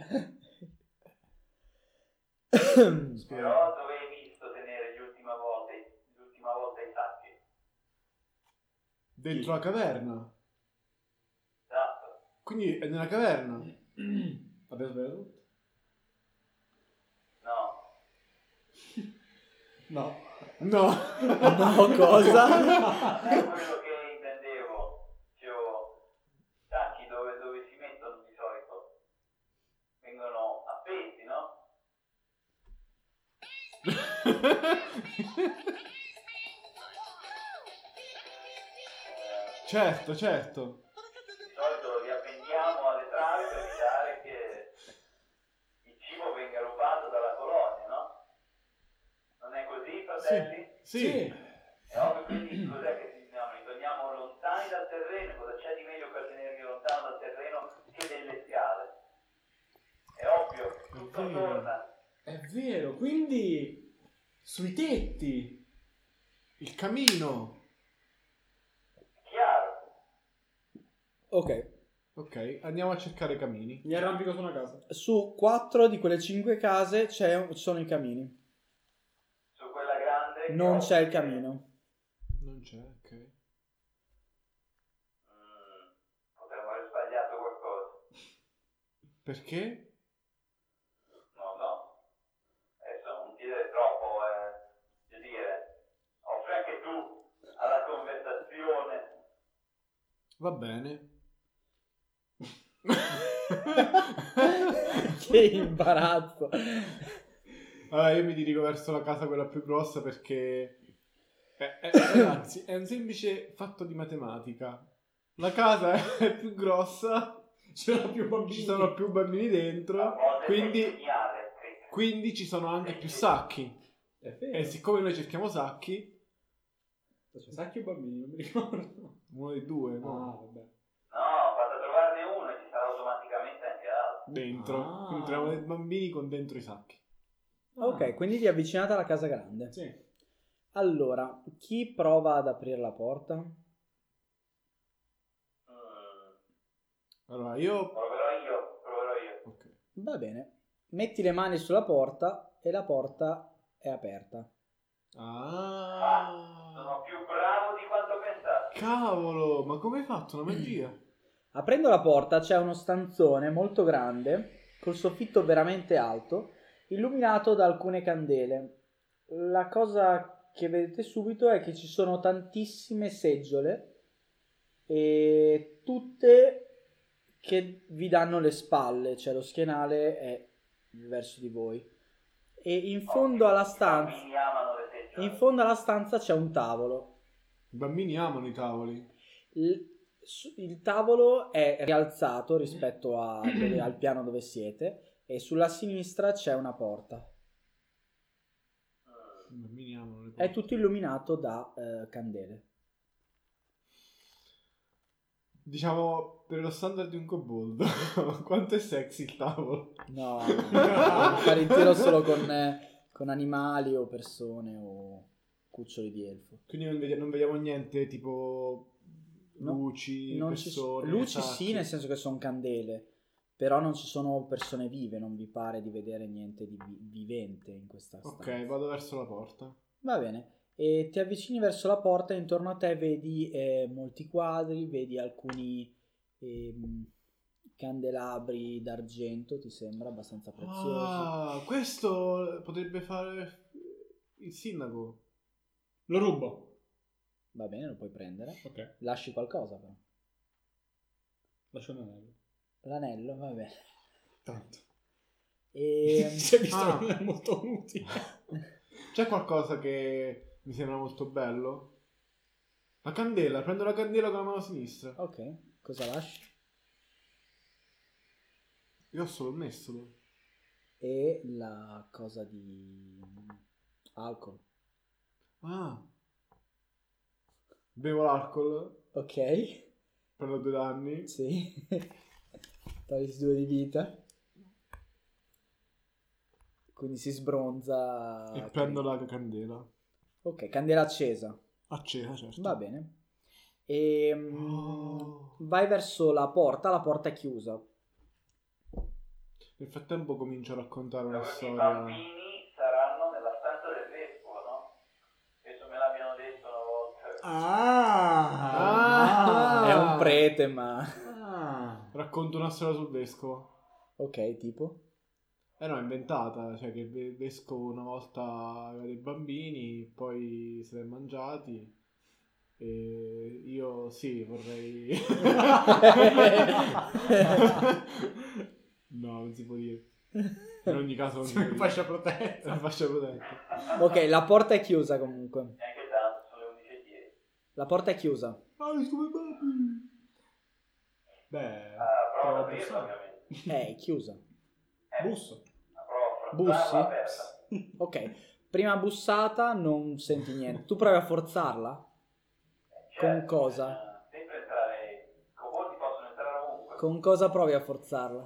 Però dove hai visto tenere l'ultima volta i sacchi? Dentro la caverna. Esatto. Quindi è nella caverna. Abbiamo sbagliato tutto? No. No. No, cosa? Non è quello che intendevo. Dicevo, sacchi dove si mettono di solito? Vengono appesi, no? Certo. Di solito li appendiamo alle travi per evitare che il cibo venga rubato dalla colonia, no? Non è così, fratelli? Sì. È ovvio che quindi cos'è che li torniamo lontani dal terreno? Cosa c'è di meglio per tenerli lontano dal terreno che delle scale? È ovvio, tutto torna. È vero, quindi sui tetti. Il camino. Chiaro. Ok. Ok, andiamo a cercare i camini. Mi arrampico su una casa. Su 4 di quelle 5 case ci sono i camini. Su quella grande... che Non ho- c'è il camino. Non c'è, ok. Potremmo aver sbagliato qualcosa. Perché? Non lo so. Adesso non dire troppo, voglio dire, offri anche tu alla conversazione. Va bene. Che imbarazzo. Allora io mi dirigo verso la casa quella più grossa perché anzi è un semplice fatto di matematica. La casa è più grossa, Ci sono più bambini. ci sono più bambini dentro, quindi ci sono anche più sacchi. È vero. E siccome noi cerchiamo sacchi, Sacchi o bambini? Non mi ricordo. uno dei due, no? Ah, vabbè. No, basta trovarne uno e ci sarà automaticamente anche altro. Dentro. Ah. Quindi troviamo dei bambini con dentro i sacchi. Ok, quindi vi avvicinate alla casa grande. Sì. Allora, chi prova ad aprire la porta? Allora io... Proverò io. Ok. Va bene. Metti le mani sulla porta e la porta è aperta. Sono più bravo di quanto pensassi. Cavolo, ma come hai fatto una magia? Aprendo la porta c'è uno stanzone molto grande, col soffitto veramente alto, illuminato da alcune candele. La cosa che vedete subito è che ci sono tantissime seggiole e tutte che vi danno le spalle, cioè lo schienale è verso di voi. E in fondo alla stanza, Mi amano le seggiole. in fondo alla stanza c'è un tavolo. I bambini amano i tavoli. Il tavolo è rialzato rispetto al piano dove siete e sulla sinistra c'è una porta. I bambini amano le È porte. tutto illuminato da candele. Diciamo, per lo standard di un kobold, quanto è sexy il tavolo? No, devi fare il tiro solo con animali o persone o cuccioli di elfo. Quindi non vediamo niente, tipo No, luci, non persone, luci sacchi. sì, nel senso che sono candele, però non ci sono persone vive, non vi pare di vedere niente di vivente in questa stanza. Ok, vado verso la porta. Va bene, e ti avvicini verso la porta e intorno a te vedi molti quadri, vedi alcuni candelabri d'argento, ti sembra abbastanza preziosi. Ah, questo potrebbe fare il sindaco. Lo rubo. Va bene, lo puoi prendere. Ok. Lasci qualcosa però. Lascio un anello. L'anello, va bene. Tanto. E... Si è visto Ah. che non è molto utile. C'è qualcosa che mi sembra molto bello? La candela, prendo la candela con la mano sinistra. Ok, cosa lasci? Io ho solo il mestolo. E la cosa di alcol. Ah. Bevo l'alcol, Ok, prendo 2 danni. sì. Togli 2 di vita. Quindi si sbronza. E prendo la candela. Ok, candela accesa. Accesa, certo. Va bene. E vai verso la porta è chiusa. Nel frattempo comincio a raccontare una I storia. bambini saranno nella stanza del vescovo, no? Penso me l'abbiano detto una volta. Ah! È un prete, ma... Ah. Racconto una storia sul vescovo. Ok, tipo? No, è inventata, cioè che il vescovo una volta aveva dei bambini, poi se li è mangiati e io sì, vorrei... No, non si può dire. In ogni caso non si può dire. Fascia protetta. Fascia protetta. Ok, la porta è chiusa comunque. Neanche tanto, sono le 11:10. La porta è chiusa. Ah, come papi! Beh, Prova a a aprirla, bussare. ovviamente. È chiusa. Busso. Prova a forzarla Bussi? aperta. Ok, prima bussata non senti niente. Tu provi a forzarla? Con cosa? Sempre entrare, i coboldi possono entrare ovunque. Con cosa provi a forzarla?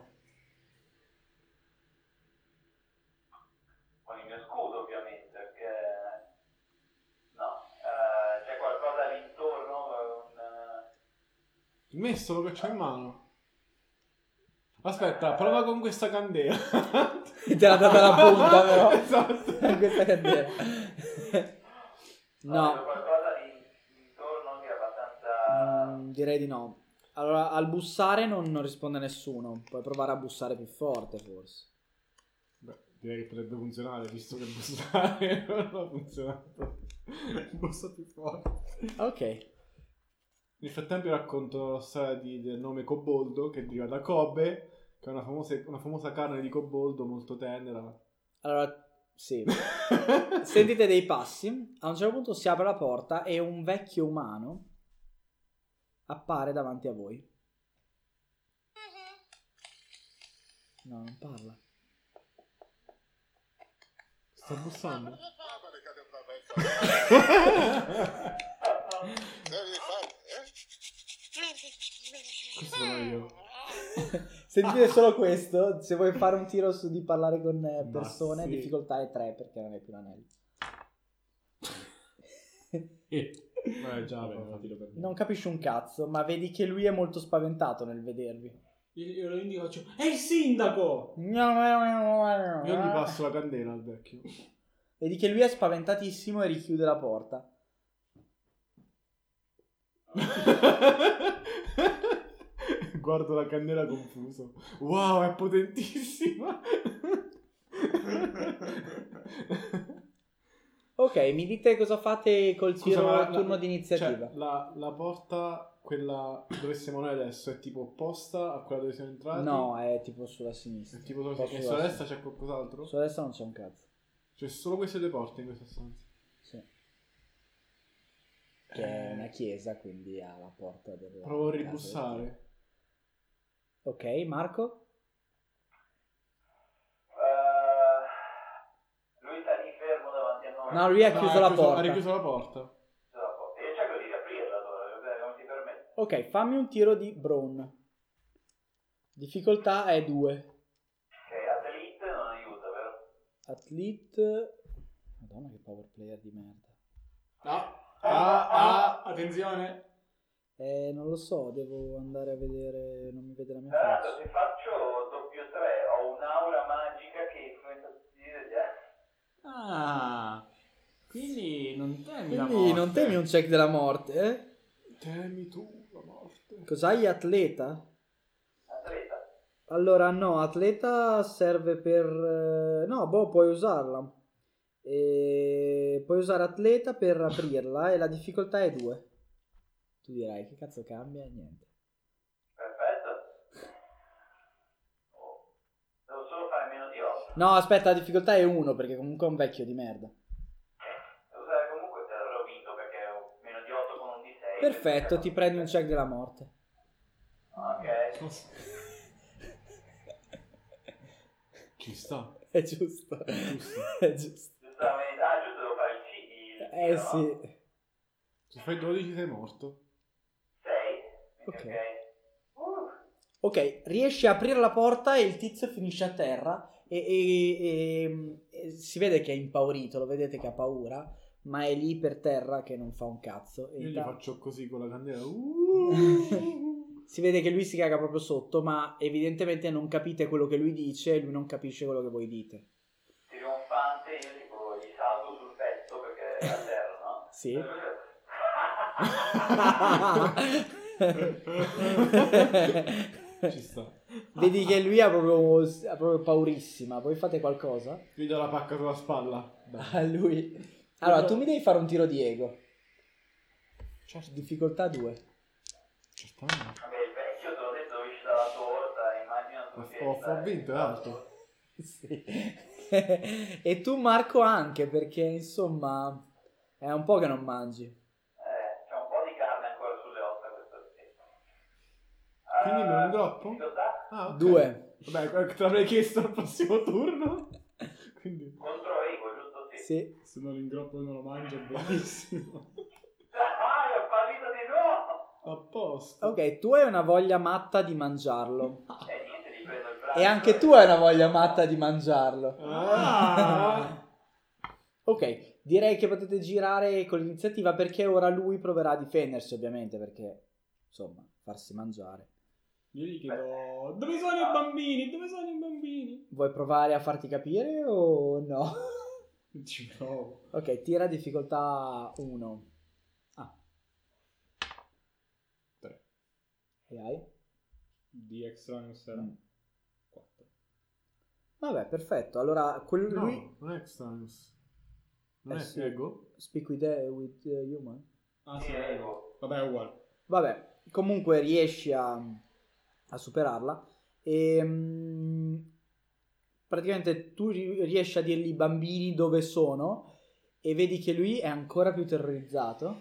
Con il mio scudo ovviamente, perché no, c'è qualcosa lì intorno, Il mestolo che c'ho in mano. Aspetta, prova con questa candela. Te l'ha data la punta, però. Esatto. Questa candela. No, qualcosa lì intorno che è abbastanza... direi di no. Allora, al bussare non risponde nessuno. Puoi provare a bussare più forte, forse. Beh, direi che potrebbe funzionare, visto che bussare non ha funzionato. Bussa più forte. Ok. Nel frattempo racconto la storia del nome Coboldo, che deriva da Kobe, che è una famosa carne di coboldo molto tenera. Allora, sì. Sentite dei passi. A un certo punto si apre la porta e un vecchio umano appare davanti a voi. No, non parla. Sta bussando. Questo sono io. Sentite solo questo. Se vuoi fare un tiro su di parlare con persone, sì. difficoltà è 3 perché non hai più l'anello. Già, Non capisci un cazzo, ma vedi che lui è molto spaventato nel vedervi. Io lo indico, faccio, è il sindaco! Io gli passo la candela al vecchio. Vedi che lui è spaventatissimo e richiude la porta. Guardo la candela confuso. Wow, è potentissima. Ok, mi dite cosa fate col Scusa, tiro ma turno di iniziativa. Cioè, la porta, quella dove siamo noi adesso, è tipo opposta a quella dove siamo entrati? No, è tipo sulla sinistra. È tipo Un po' e sulla destra c'è qualcos'altro? Sulla destra non c'è un cazzo. C'è solo queste due porte in questa stanza. Sì. Che è una chiesa, quindi ha la porta della Provo a casa ribussare. Ok, Marco? Lui sta lì fermo davanti a noi. No, lui ha chiuso la porta. Ha richiuso la porta. E io cerco di riaprirla allora, come ti permette? Ok, fammi un tiro di Brawn. Difficoltà è 2. Ok, Athlete non aiuta, vero? Athlete... Madonna che power player di merda. Attenzione! Non lo so, devo andare a vedere... Non mi vede la mia Tra l'altro faccia. se faccio doppio 3 ho un'aura magica che influenza tutti gli Ah, quindi non temi la Quindi morte. non temi un check della morte, eh? Temi tu la morte. Cos'hai, atleta? atleta. Allora, no, atleta serve per... No, puoi usarla. Puoi usare atleta per aprirla e la difficoltà è 2. Tu dirai, che cazzo cambia? Niente. Perfetto. Devo solo fare meno di 8. No, aspetta, la difficoltà è 1 perché comunque è un vecchio di merda. Devo usare comunque, l'avrò vinto perché ho meno di 8 con un di 6. Perfetto, ti prendi un check della morte. Ok. Ci sta. È giusto. È giusto. Giustamente. Ah, giusto, devo fare il C. Sì. Se fai 12 sei morto. 6. Ok. Ok. Ok, riesci a aprire la porta e il tizio finisce a terra e si vede che è impaurito, lo vedete che ha paura, ma è lì per terra che non fa un cazzo. E Io gli intanto- faccio così con la candela. si vede che lui si caga proprio sotto, ma evidentemente non capite quello che lui dice e lui non capisce quello che voi dite. Trionfante, io tipo gli salgo sul petto perché è a terra, no? Sì. Ci sta. Vedi che lui ha proprio paurissima. Voi fate qualcosa? Io gli do la pacca sulla spalla. Dai. A lui. Allora, tu mi devi fare un tiro di ego. Certo. Difficoltà 2. Certamente. Vabbè, il vecchio te l'ho detto esce dalla torta, immagino tu che Ho vinto, è alto. Sì. E tu Marco anche, perché insomma è un po' che non mangi. C'è un po' di carne ancora sulle ossa questo sì. Quindi me lo droppo? Difficoltà? Ah, ok. 2. Vabbè, te l'avrei chiesto al prossimo turno. Quindi, Contro ego, giusto? Sì. Sì. Se non lo ingroppo e non lo mangio è bellissimo. Ah, ho fallito di A posto. Ok, tu hai una voglia matta di mangiarlo. E niente, gli prendo il braccio. E anche tu hai una voglia matta di mangiarlo. Ah. Ok, direi che potete girare con l'iniziativa perché ora lui proverà a difendersi, ovviamente, perché, insomma, farsi mangiare. Io gli chiedo: dove sono i bambini? Dove sono i bambini? Vuoi provare a farti capire o no? Ci provo. Ok, tira difficoltà 1. Ah. 3 E hai? di extraneous era 4. Vabbè, perfetto. Allora, No, lui... non è extraneous. Non è sì. ego? Speak with human. Ah sì, ecco. Vabbè, è uguale. Vabbè, comunque riesci a superarla e praticamente tu riesci a dirgli i bambini dove sono e vedi che lui è ancora più terrorizzato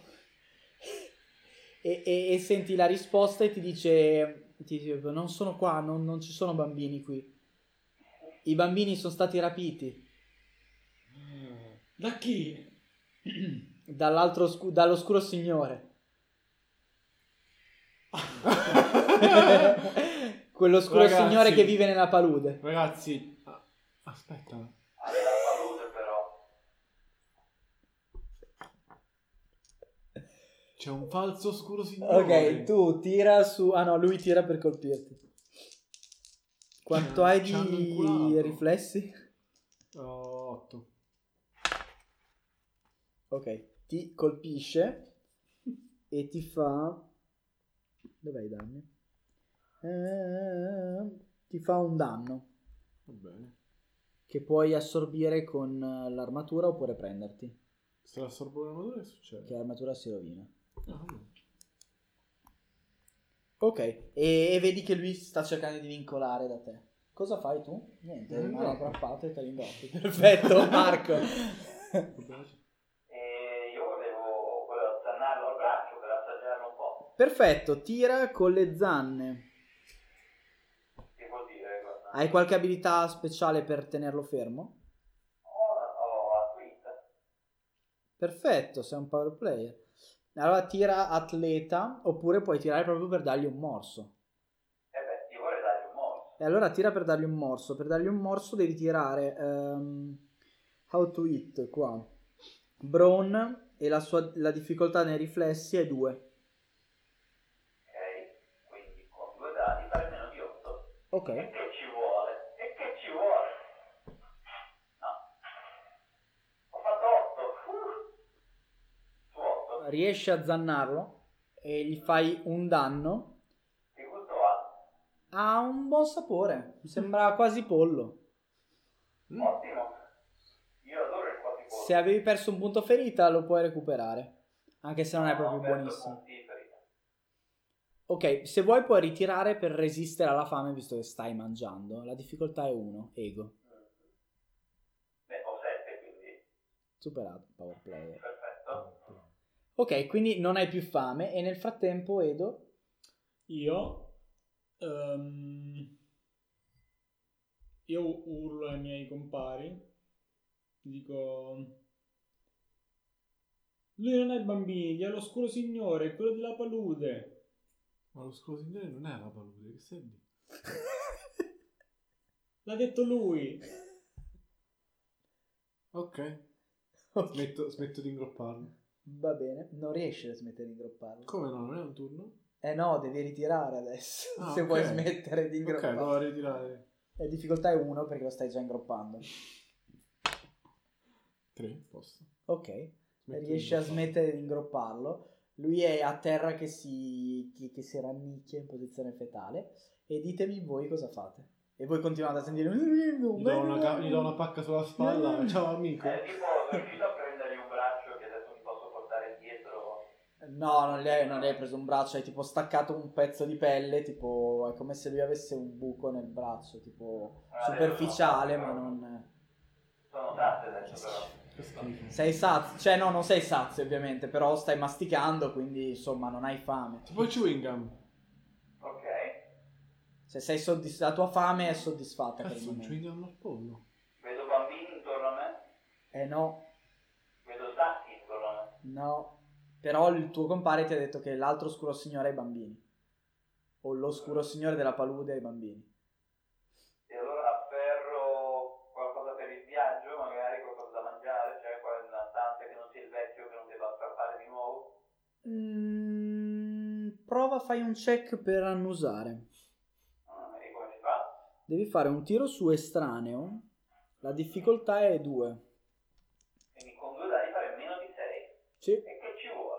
e senti la risposta e ti dice non sono qua, non ci sono bambini qui, i bambini sono stati rapiti Da chi? dall'oscuro signore. Quell'oscuro Ragazzi. signore che vive nella palude. Ragazzi, aspetta. Aveva palude però. C'è un falso oscuro signore. Ok, tu tira su... Ah no, lui tira per colpirti. Quanto hai ci hanno di inculato. riflessi? 8. Ok, ti colpisce e ti fa... Dov'è i danni? Ti fa un danno Va bene. che puoi assorbire con l'armatura oppure prenderti. Se l'assorbo l'armatura che succede? Che l'armatura si rovina. Ah, vabbè. Ok, e vedi che lui sta cercando di vincolare da te. Cosa fai tu? Niente, rimane aggrappato e te li indossi. Perfetto, Marco. E io volevo zannarlo al braccio per assaggiarlo un po'. Perfetto, tira con le zanne. Che vuol dire? Guarda. Hai qualche abilità speciale per tenerlo fermo? Ho a tweet. Perfetto, sei un power player. Allora tira atleta, oppure puoi tirare proprio per dargli un morso. Io vorrei dargli un morso. E allora tira per dargli un morso. Per dargli un morso devi tirare How to Hit qua. Brawn e la difficoltà nei riflessi è 2. Ok, quindi con 2 dadi fare meno di 8. Ok. E che ci vuole? E che ci vuole? No. Ho fatto 8. Su 8. Riesci a zannarlo e gli fai un danno. Che gusto ha? Ha un buon sapore, mi sembra quasi pollo. Ottimo. Io adoro il quasi pollo. Se avevi perso un punto ferita lo puoi recuperare, anche se non è proprio Ho perso buonissimo. punti ferita. Ok, se vuoi puoi ritirare per resistere alla fame visto che stai mangiando. La difficoltà è 1, ego. Beh, ho 7 quindi. Superato, power player. Perfetto. Ok, quindi non hai più fame e nel frattempo Edo... Io urlo ai miei compari, dico: lui non ha i bambini, è l'oscuro signore, è quello della palude. Ma lo oscuro signore non è la palude, che sei di? L'ha detto lui. Ok. Smetto di ingropparlo. Va bene, non riesci a smettere di ingropparlo. Come no? Non è un turno? No, devi ritirare adesso, Ah, se ok. vuoi smettere di Ok, ingropparlo. provo a ritirare. La difficoltà è 1 perché lo stai già ingroppando. 3, posso. Ok, Smetto di riesci a ingropparlo. smettere di ingropparlo. Lui è a terra che si rannicchia in posizione fetale. E ditemi voi cosa fate. E voi continuate a sentire... Gli do una pacca sulla spalla. Ciao amico. Tipo, sono riuscito a prendergli un braccio che adesso mi posso portare dietro. No, non gli hai preso un braccio, hai tipo staccato un pezzo di pelle, tipo è come se lui avesse un buco nel braccio, tipo superficiale, ma non... Sono sazio adesso però. Che schifo. Sei sazio, cioè no, non sei sazio ovviamente, però stai masticando, quindi insomma non hai fame. Tipo chewing gum. Ok. Se sei la tua fame è soddisfatta per il Cazzo, un momento. chewing gum al pollo. Vedo bambini intorno a me. No, Vedo sacchi intorno a me. no, Però il tuo compare ti ha detto che l'altro oscuro signore ha i bambini. O l'oscuro signore della palude ha i bambini. E allora afferro qualcosa per il viaggio, magari qualcosa da mangiare, cioè una stanza che non sia il vecchio, che non debba strappare di nuovo. Prova, fai un check per annusare. E come si fa? Devi fare un tiro su estraneo. La difficoltà è 2. Quindi con 2 dadi fare meno di 6. Sì. E che ci vuole?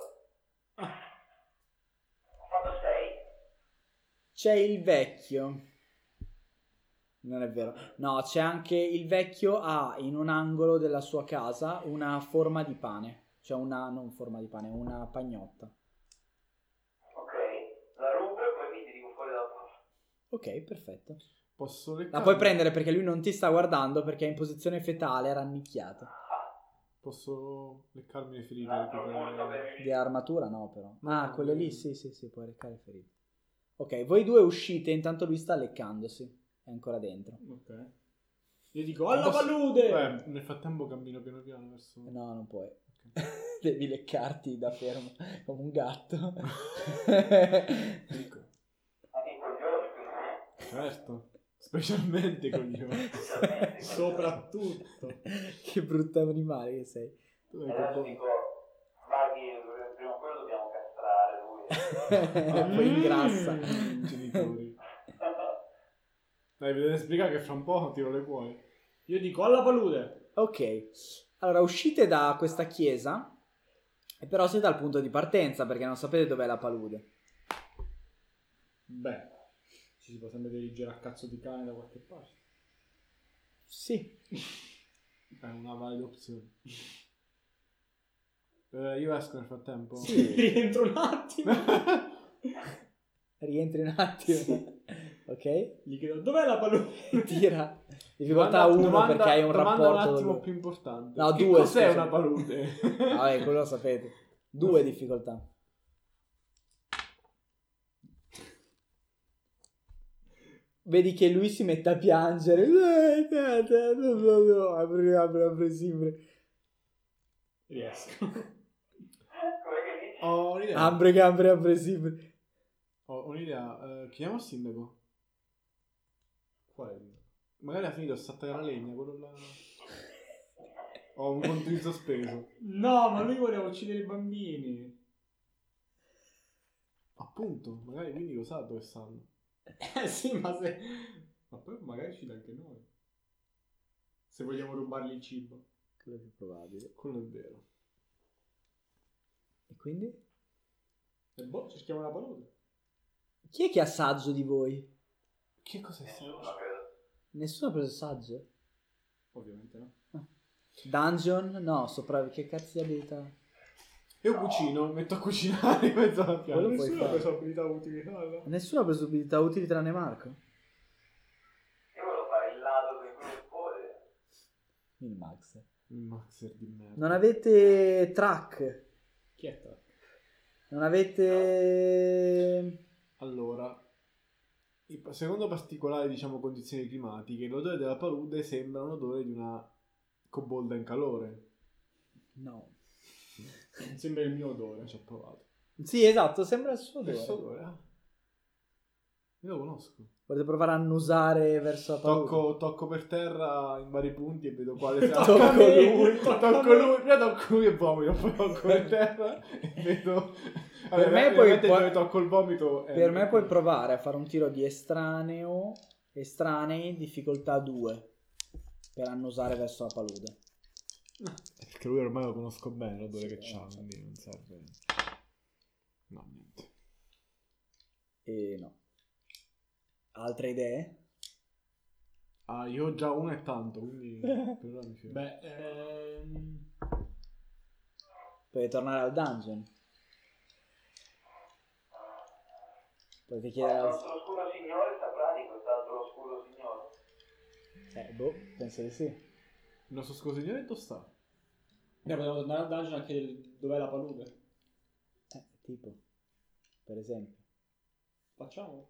Ho fatto 6. C'è il vecchio. Non è vero. No, c'è anche il vecchio ha in un angolo della sua casa una forma di pane. Cioè non forma di pane, una pagnotta. Ok, la rubo e poi mi dirigo fuori dalla porta. Ok, perfetto. Posso La leccarmi? puoi prendere perché lui non ti sta guardando perché è in posizione fetale, rannicchiato. Posso leccarmi le ferite? Un altro recuperare- punto per Di armatura no però. No, Quelle lì no. sì, puoi reccare ferite. Ok, voi due uscite, intanto lui sta leccandosi. È ancora dentro. Ok. Io dico, alla palude! Nel frattempo cammino piano piano verso... No, non puoi. Devi leccarti da fermo come un gatto. Dico, Anche i coglioni, quindi. certo, specialmente con io. Soprattutto. Che brutto animale che sei. Tu E hai adesso proprio- dico, Maghi, prima o poi lo dobbiamo castrare lui. Poi ingrassa. Genitori. Dai, vi dovete spiegare che fra un po' tiro le cuoio. Io dico, alla palude! Ok, allora uscite da questa chiesa e però siete al punto di partenza perché non sapete dov'è la palude. Beh, ci si può sempre dirigere a cazzo di cane da qualche parte. Sì. È una valida opzione. Io esco nel frattempo. Sì. Rientro un attimo. Rientri un attimo. Ok? Gli chiedo, dov'è la palude? Tira. Difficoltà 1 perché hai un domanda rapporto. un attimo dove- più importante. No, che 2. cos'è scusa. una palude? Vabbè, quello lo sapete. 2 difficoltà. Vedi che lui si mette a piangere. Apri sempre. Riesco. Come che dici? Ho un'idea. Apri sempre. Ho un'idea. Chiamiamo il sindaco. Quale? Magari ha finito a staccare la legna, quello là. Ho un conto in sospeso. No, ma lui voleva uccidere i bambini. Appunto, magari quindi lo sa dove stanno. Sì, ma se... Ma poi magari ci dà anche noi. Se vogliamo rubargli il cibo. Quello è più probabile. Quello è vero. E quindi? E boh, cerchiamo la palude. Chi è che ha saggio di voi? Che cos'è Nessuno, stato? credo. Nessuno ha preso saggio? Ovviamente no. Dungeon? No, che cazzo di abilità? Io cucino, metto a cucinare in mezzo alla pianta. Quello puoi Nessuno ha fare. preso abilità utili. No. Nessuno ha preso abilità utili tranne Marco. Io volevo fare il lato del gruppo e... Il Max. Il Maxer di merda. Non avete track. Chi è te? Non avete... Allora, secondo particolari, diciamo, condizioni climatiche, l'odore della palude sembra un odore di una cobolda in calore. No. Sembra il mio odore. Ci ho provato. Sì, esatto, sembra il suo Questo odore. odore, Io lo conosco. Volete provare a annusare verso la palude? Tocco per terra in vari punti e vedo quale sia. Tocco lui, Tocco lui, prima tocco lui e vomito, poi tocco per terra e vedo. Per me poi- dove tocco il vomito. Per me puoi provare a fare un tiro di estranei, difficoltà 2, per annusare verso la palude. Perché lui ormai lo conosco bene, l'odore che Sì, c'ha, quindi non serve. No, niente. E no. Altre idee? Ah, io ho già uno e tanto, quindi per ora mi fido. Beh, Potete tornare al dungeon. Potete chiedere Il al... nostro oscuro signore saprà di quest'altro oscuro signore. penso di sì. Il nostro scosignore dove sta? potremmo tornare al dungeon anche dov'è la palude. Tipo, per esempio. Facciamo?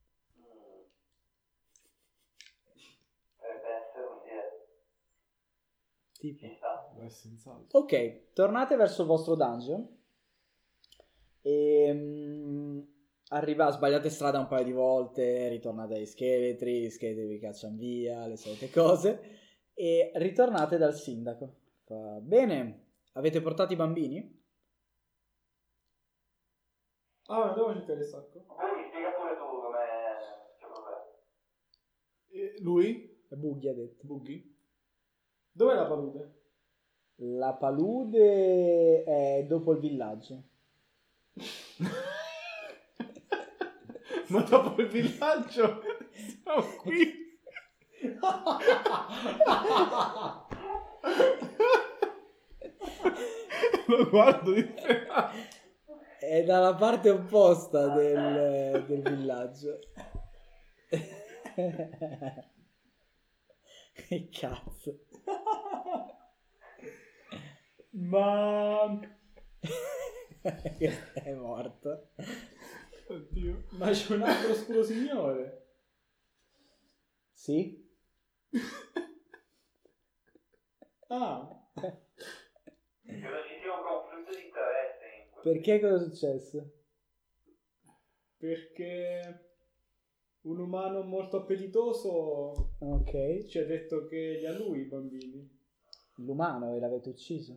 Potrebbe essere un'idea. Tipo. Ci sta. Beh, senz'altro. Ok, tornate verso il vostro dungeon E sbagliate strada un paio di volte, ritornate agli scheletri, gli scheletri vi cacciano via, le solite cose, e ritornate dal sindaco. Fa, bene, avete portato i bambini? Ah, non devo cercare il sacco. Quindi spiega pure tu come c'è problema. Lui? Buggy ha detto. Buggy? Dov'è la palude? La palude è dopo il villaggio. Ma dopo il villaggio siamo qui. Lo guardo disperato. È dalla parte opposta del villaggio. Che cazzo. Ma È morto. Oddio. Ma c'è un altro oscuro signore. Sì? Ah, Credo ci sia un conflitto di interesse in questo. Perché cosa è successo? perché un umano molto appetitoso Ok. ci ha detto che li ha lui i bambini. L'umano e l'avete ucciso?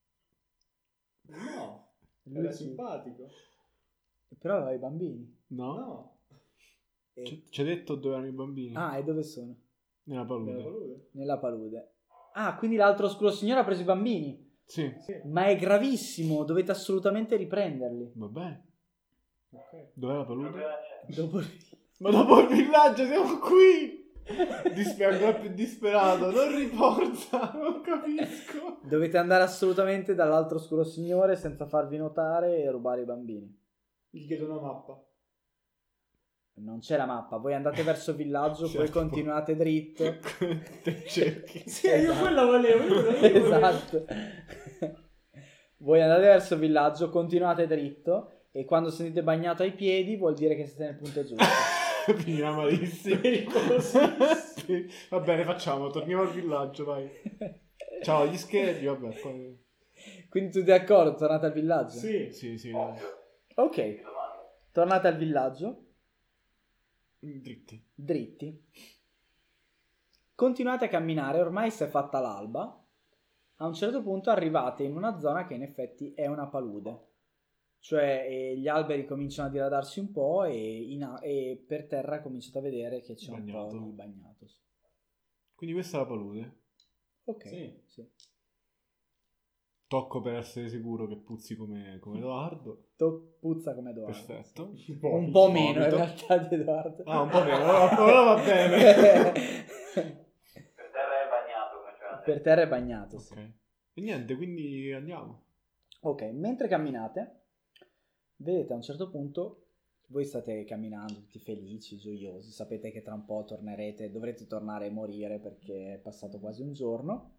No, Lui era sì. simpatico. Però aveva i bambini. No? No, E- Ci ha detto dove erano i bambini? Ah, e dove sono? Nella nella palude. palude. Nella palude. Ah, quindi l'altro oscuro signore ha preso i bambini. Sì. Sì, Ma è gravissimo, dovete assolutamente riprenderli. Va bene. ok. Dov'è la Il palude? problema c'è. Dopo... Ma dopo il villaggio siamo qui! Ancora più disperato. Non riporta, non capisco. Dovete andare assolutamente dall'altro oscuro signore senza farvi notare e rubare i bambini. Gli chiedo una mappa. Non c'è la mappa, voi andate verso il villaggio, poi Certo. continuate dritto. Te cerchi. Sì, io Esatto. quella volevo. Io volevo. Esatto. Voi andate verso il villaggio, continuate dritto e quando sentite bagnato ai piedi vuol dire che siete nel punto giusto. Finirà malissimo. Pericolosissimo. Va bene, facciamo. Torniamo al villaggio, vai. Ciao, gli scheletri, vabbè. Poi... Quindi tutti d'accordo, tornate al villaggio? Sì. Sì, dai. Ok, tornate al villaggio, Dritti. dritti. Continuate a camminare, ormai si è fatta l'alba. A un certo punto arrivate in una zona che in effetti è una palude. Cioè gli alberi cominciano a diradarsi un po' e per terra cominciate a vedere che c'è un Bagnato. po' di bagnato. Quindi questa è la palude. Ok, Sì. sì. Tocco per essere sicuro che puzzi come Edoardo. Puzza come Edoardo. Perfetto. Un po' meno in Vomito. realtà di Edoardo. Ah, un po' meno. Allora va bene. Per terra è bagnato come c'era. Per terra è bagnato, sì. Ok. E niente, quindi andiamo. Ok, mentre camminate, vedete a un certo punto, voi state camminando tutti felici, gioiosi, sapete che tra un po' dovrete tornare a morire perché è passato quasi un giorno,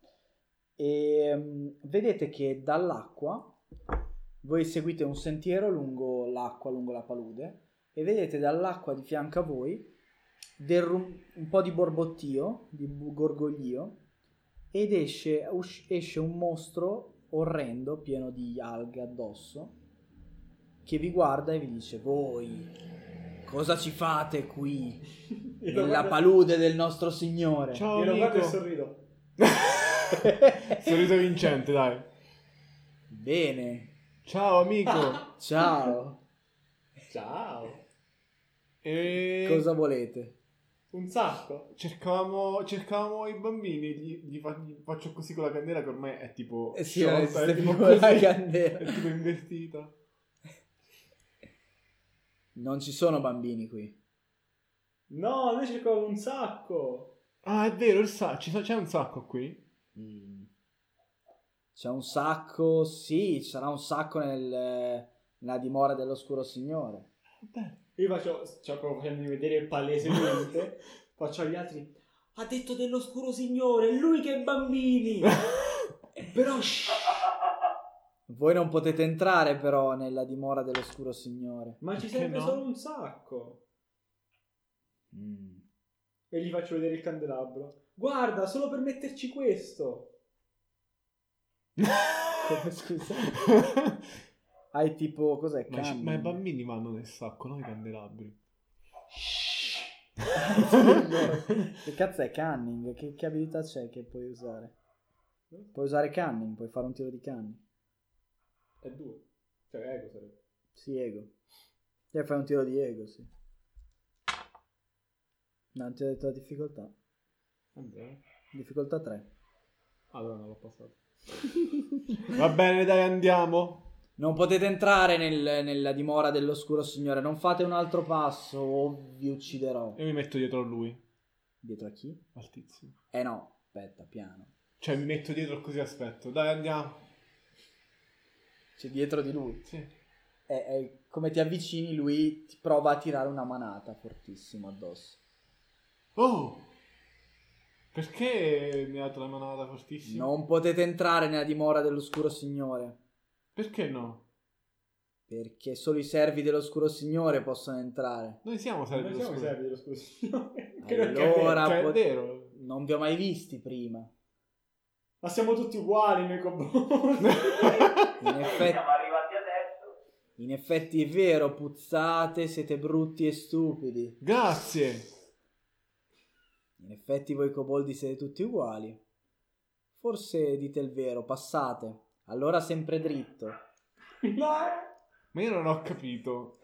e vedete che dall'acqua, voi seguite un sentiero lungo l'acqua, lungo la palude, e vedete dall'acqua di fianco a voi un po' di borbottio, di gorgoglio, ed esce un mostro orrendo, pieno di alghe addosso, che vi guarda e vi dice: voi cosa ci fate qui nella palude del nostro signore? Ciao, Io lo guardo e amico. sorrido. Sorriso vincente, dai. Bene, Ciao, amico. ciao, Ciao. E... cosa volete? Un sacco. Cercavamo i bambini. Gli faccio così con la candela che ormai è tipo... Sì, sciolta, non esiste è tipo più la così, candela. è tipo invertita. Non ci sono bambini qui. No, noi cercavamo un sacco. Ah, è vero, il sacco. C'è un sacco qui? C'è un sacco, sì, ci sarà un sacco nella dimora dell'oscuro signore. Vabbè. Io cioè, proprio facendomi vedere palesemente, faccio agli altri: ha detto dell'oscuro signore, è lui che è bambini. Però shh, Voi non potete entrare però nella dimora dell'oscuro signore. ma ci Perché serve no? solo un sacco. E gli faccio vedere il candelabro. Guarda, solo per metterci questo. Come, scusa? Hai tipo, cos'è? Ma i Cunning? bambini vanno nel sacco, no? I candelabri. Che cazzo è Cunning? Che abilità c'è che puoi usare? Puoi usare Cunning, puoi fare un tiro di Cunning. È 2. Cioè, ego sarebbe. Sì, ego. E fai un tiro di ego, sì. No, non ti ho detto la difficoltà. Vabbè. Difficoltà 3. Allora non l'ho passato. Va bene, dai, andiamo. Non potete entrare nella dimora dell'oscuro signore. Non fate un altro passo o vi ucciderò. Io mi metto dietro a lui, Dietro a chi? al tizio. No, aspetta, piano. Cioè mi metto dietro così aspetto. Dai, andiamo. C'è dietro di lui. Sì. Come ti avvicini, lui ti prova a tirare una manata fortissimo addosso. Oh! Perché mi ha dato la manata fortissima? Non potete entrare nella dimora dell'oscuro signore. Perché no? Perché solo i servi dell'oscuro signore possono entrare. Noi siamo servi Non dello siamo i scudo. servi dello scudo signore. Allora, Cioè, è vero. non vi ho mai visti prima. Ma siamo tutti uguali noi coboldi. In effetti, Siamo arrivati adesso. in effetti è vero, puzzate, siete brutti e stupidi. Grazie. In effetti voi coboldi siete tutti uguali. Forse dite il vero, passate. Allora sempre dritto. No. Ma io non ho capito.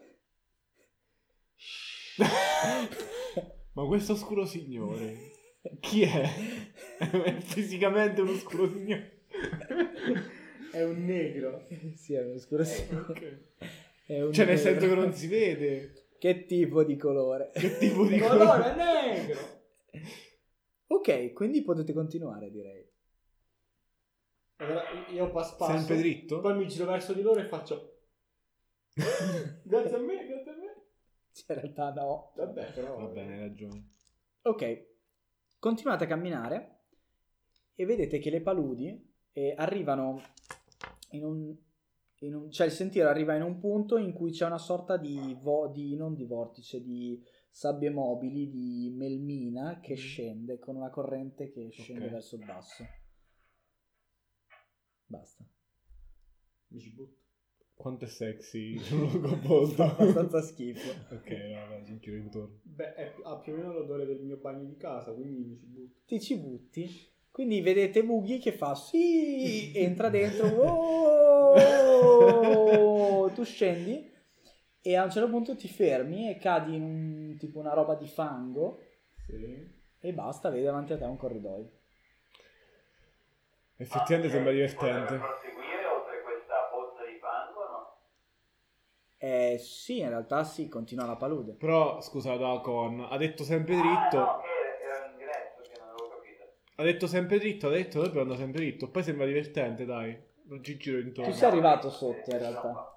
Ma questo oscuro signore chi è? È fisicamente un oscuro signore. È un negro. Sì, è un oscuro signore. Ok. È un Cioè nel negro. senso che non si vede. Che tipo di colore? Che tipo di Colore colore? è negro. Ok, quindi potete continuare, direi. Allora io passo. Sempre dritto? Poi mi giro verso di loro e faccio. Grazie a me, grazie a me. In realtà no. Vabbè, però. Va bene, hai ragione. Ok, continuate a camminare e vedete che le paludi arrivano cioè il sentiero arriva in un punto in cui c'è una sorta non di vortice, di sabbie mobili, di melmina che scende con una corrente che scende Ok. verso il basso. Basta. Mi ci butto. Quanto è sexy un logo volto. Abbastanza schifo. Ok, vabbè, ci giro intorno. Beh, ha più o meno l'odore del mio bagno di casa, quindi mi ci butto. Ti ci butti. Quindi vedete Buggy che fa sì, entra dentro, oh! Tu scendi e a un certo punto ti fermi e cadi in tipo una roba di fango Sì. e basta, vedi davanti a te un corridoio. Effettivamente sembra Potrebbe divertente. proseguire oltre questa pozza di fango, no? Sì, in realtà sì, continua la palude. Però, scusa, da Con, ha detto sempre Ah, dritto. no, che era l'ingresso che non avevo capito. Ha detto sempre dritto, ha detto dobbiamo andare sempre dritto. Poi sembra divertente, dai. Non ci giro Tu intorno. sei arrivato sotto in realtà.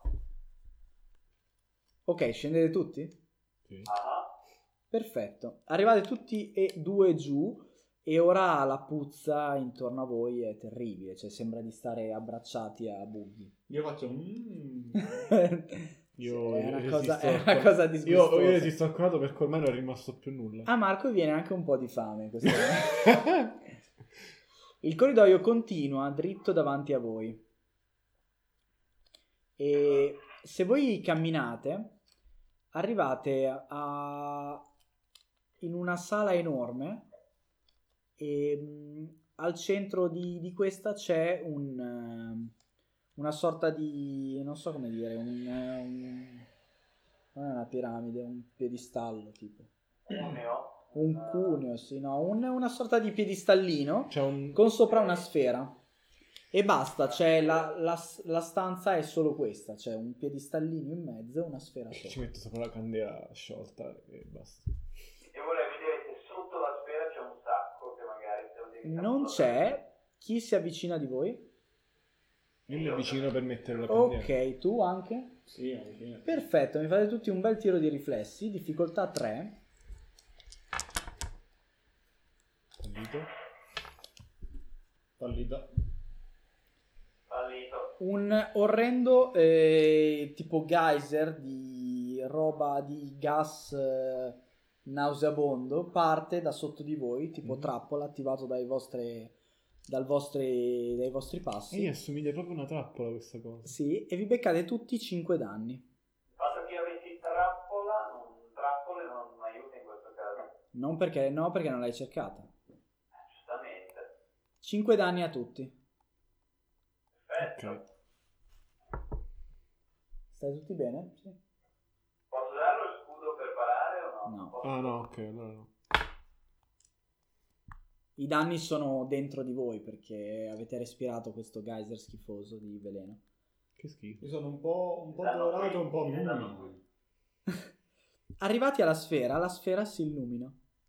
Ok, scendete tutti? Sì. Ah, Perfetto. Arrivate tutti e due giù e ora la puzza intorno a voi è terribile, cioè sembra di stare abbracciati a Buggy. Io faccio. Io è una resisto cosa, è una cosa io disgustosa. resisto accorato perché ormai non è rimasto più nulla. A Marco viene anche un po' di fame. Il corridoio continua dritto davanti a voi. E se voi camminate, arrivate in una sala enorme e al centro di questa c'è una sorta di, non so come dire, non è una piramide, un piedistallo tipo. cuneo. Un cuneo, sì, no, una sorta di piedistallino C'è un... con sopra una sfera. E basta, c'è la stanza è solo questa, c'è un piedistallino in mezzo e una sfera Ci sopra. metto sopra la candela sciolta e basta. Io vorrei vedere se sotto la sfera c'è un sacco che magari se lo devi Non c'è. Chi si avvicina di voi? Io mi avvicino per mettere la candela. Ok, tu anche? Sì, alla fine. Perfetto, mi fate tutti un bel tiro di riflessi, difficoltà 3. Fallito. Fallita. Fallito. Un orrendo tipo geyser di roba di gas nauseabondo parte da sotto di voi, tipo trappola attivato dalle vostre dai vostri passi. E assomiglia proprio una trappola questa cosa. Sì, e vi beccate tutti 5 danni. Fatto che io avessi trappole non aiuta in questo caso. Non perché non l'hai cercata. Giustamente. 5 danni a tutti. Perfetto. Ok. Stai tutti bene? Sì. Posso dare lo scudo per parare o no? No. Posso? Ah no, ok, allora no. I danni sono dentro di voi perché avete respirato questo geyser schifoso di veleno. Che schifo. Io sono un po' Stanno dorato, un po'... qui, stanno qui. Arrivati alla sfera, la sfera si illumina.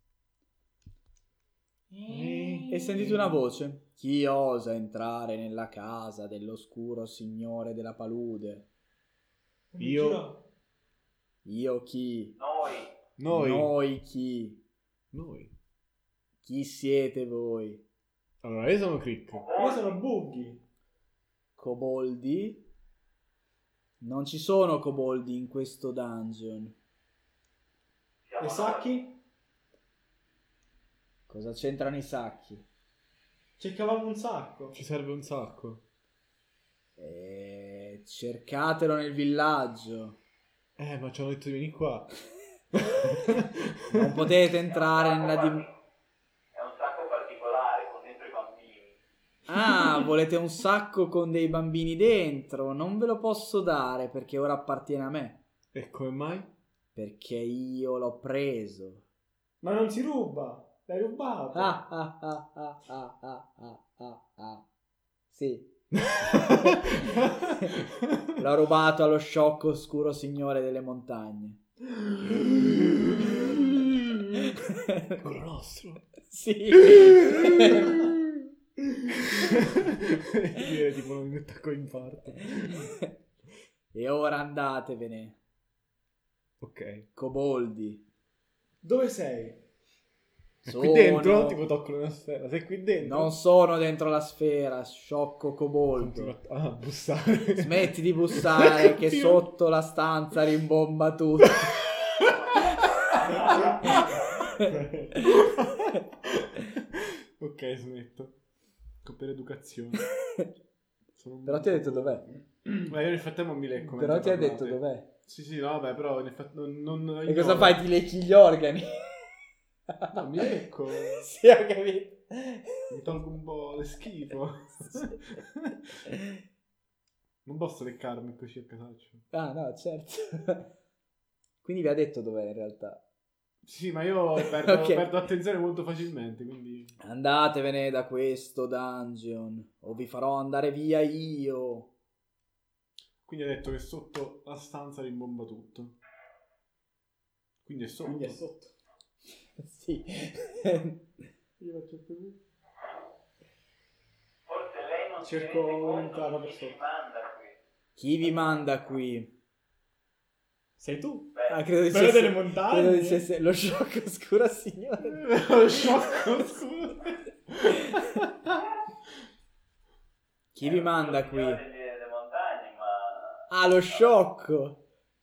E sentite una voce. Chi osa entrare nella casa dell'oscuro signore della palude? Io. Io chi? Noi. Chi? Noi. Chi siete voi? Allora, io sono Crick. Io sono Buggy. Coboldi? Non ci sono coboldi in questo dungeon. Siamo E Sacchi? Cosa c'entrano i sacchi? Cercavamo un sacco. Ci serve un sacco. Cercatelo nel villaggio. Ma ci hanno detto di venire qua. Non potete entrare nella È un sacco particolare con dentro i bambini. Ah, volete un sacco con dei bambini dentro? Non ve lo posso dare perché ora appartiene a me. E come mai? Perché io l'ho preso. Ma non si ruba. L'hai rubato. Sì. L'ho rubato allo sciocco oscuro signore delle montagne. Quello nostro. Sì. Io tipo non mi attacco in parte. E ora andatevene, Ok. coboldi. Dove sei? È qui dentro? Tipo tocco una sfera. Sei qui dentro? Non sono dentro la sfera, sciocco coboldo. Continua a bussare. Smetti di bussare che sotto la stanza rimbomba tutto. Ok, smetto. Per educazione. Però ti ha detto dov'è. Ma io nel frattempo mi lecco. Però ti mentre ha detto parlate. dov'è. Sì, no, vabbè, però nel non E cosa fai? Ti lecchi gli organi? No, mi lecco. Sì, ho capito. Mi tolgo un po' le schifo. Non posso leccarmi così a casaccio. Ah, no, certo. Quindi vi ha detto dov'è in realtà. Sì, ma io perdo, Ok. perdo attenzione molto facilmente, quindi... Andatevene da questo dungeon o vi farò andare via io. Quindi ha detto che sotto la stanza rimbomba tutto. Quindi è sotto. Quindi è sotto. Sì. Io faccio più. Forse lei non Cerco si rende conto un'entrata per di chi sotto. manda qui. Chi vi manda qui? Sei tu? Ah, credo Quello delle montagne. credo dicesse lo sciocco oscuro signore. Lo sciocco, scusa. Chi vi manda qui? Delle montagne, ma... Ah, lo sciocco.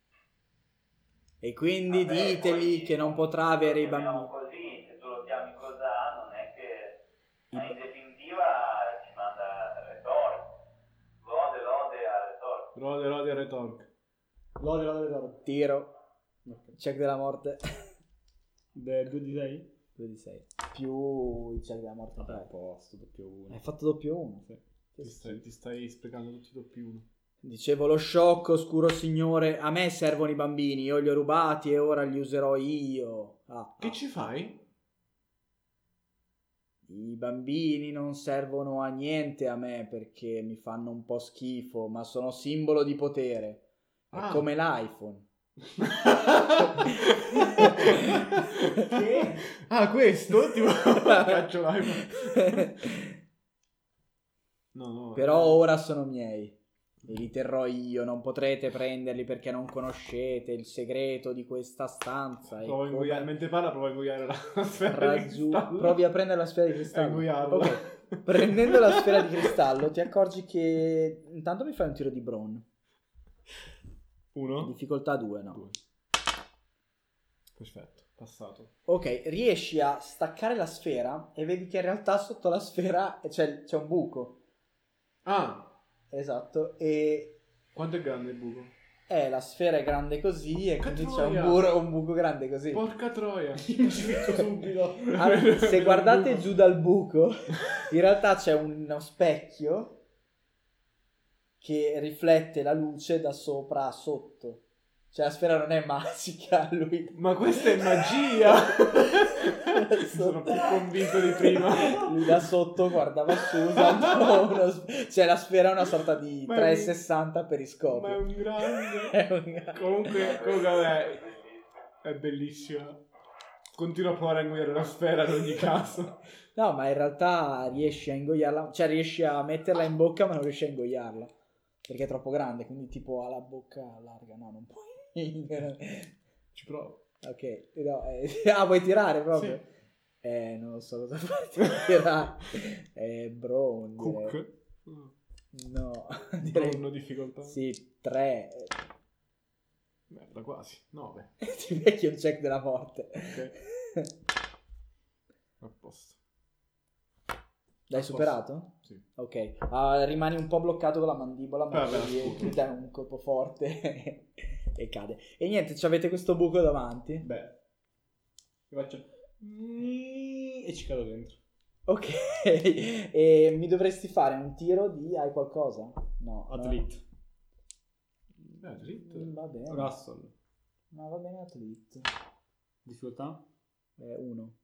E quindi Vabbè, ditegli poi che non potrà avere i lo chiamiamo bambini. così, se tu lo chiami cos'ha, non è che... I- Ma in definitiva ci manda Retorque. Lode a Retorque. Rode al retorque. Lode. Tiro. Check della morte. 2 di 6? 2 di 6. Più il check della morte. Vabbè, Vabbè. posto, doppio 1. Hai fatto doppio 1. Sì. Ti stai sprecando tutti i doppi uno. Dicevo lo sciocco oscuro signore. A me servono i bambini. Io li ho rubati e ora li userò io. Che ci fai? I bambini non servono a niente a me perché mi fanno un po' schifo, ma sono simbolo di potere. È Ah. come l'iPhone. Che? Ah, questo? Tipo, caccio l'iPhone. No. Però ora sono miei e li terrò io. Non potrete prenderli perché non conoscete il segreto di questa stanza. E Provo a ingoiare, come mentre parla provo a ingoiare la sfera di cristallo. provi a prendere la sfera di cristallo. ingoiarla. Ok. Prendendo la sfera di cristallo ti accorgi che intanto mi fai un tiro di brawn. Uno? Difficoltà 2, no? 2. Perfetto. Passato. Ok, riesci a staccare la sfera e vedi che in realtà sotto la sfera c'è un buco. Ah, Esatto, e quanto è grande il buco? la sfera è grande così e Porca quindi c'è troia! un buco grande così. Porca troia! Io ci metto subito. Allora, se guardate giù dal buco, in realtà c'è uno specchio che riflette la luce da sopra a sotto. Cioè la sfera non è magica, lui... Ma questa è magia! Sono più convinto di prima. Lui da sotto guardava su usando cioè la sfera è una sorta di Ma è 360 Ma è periscopio. un grande. È un- Comunque vabbè, è bellissima. Continuo a provare a ingoiare la sfera in ogni caso. No, ma in realtà riesci a ingoiarla, cioè riesci a metterla in bocca ma non riesci a ingoiarla. Perché è troppo grande, quindi tipo ha la bocca larga, no, non puoi. Ci provo. Ok, no, vuoi tirare proprio? Sì. Non lo so cosa farti tirare. Brown, direi. Cook. No, direi... Bruno difficoltà. Sì, 3. Merda, quasi. 9. Ti becchi un check della morte. Ok. A posto. L'hai superato? Sì. Ok. Rimani un po' bloccato con la mandibola, ma Vabbè, poi scusa. ti dai un colpo forte e cade. E niente, avete questo buco davanti. Beh. Io faccio... E ci cado dentro. Ok. E mi dovresti fare un tiro di... Hai qualcosa? No. Athlete. Dritto. Va bene. Russell. No, va bene Athlete. Difficoltà? 1.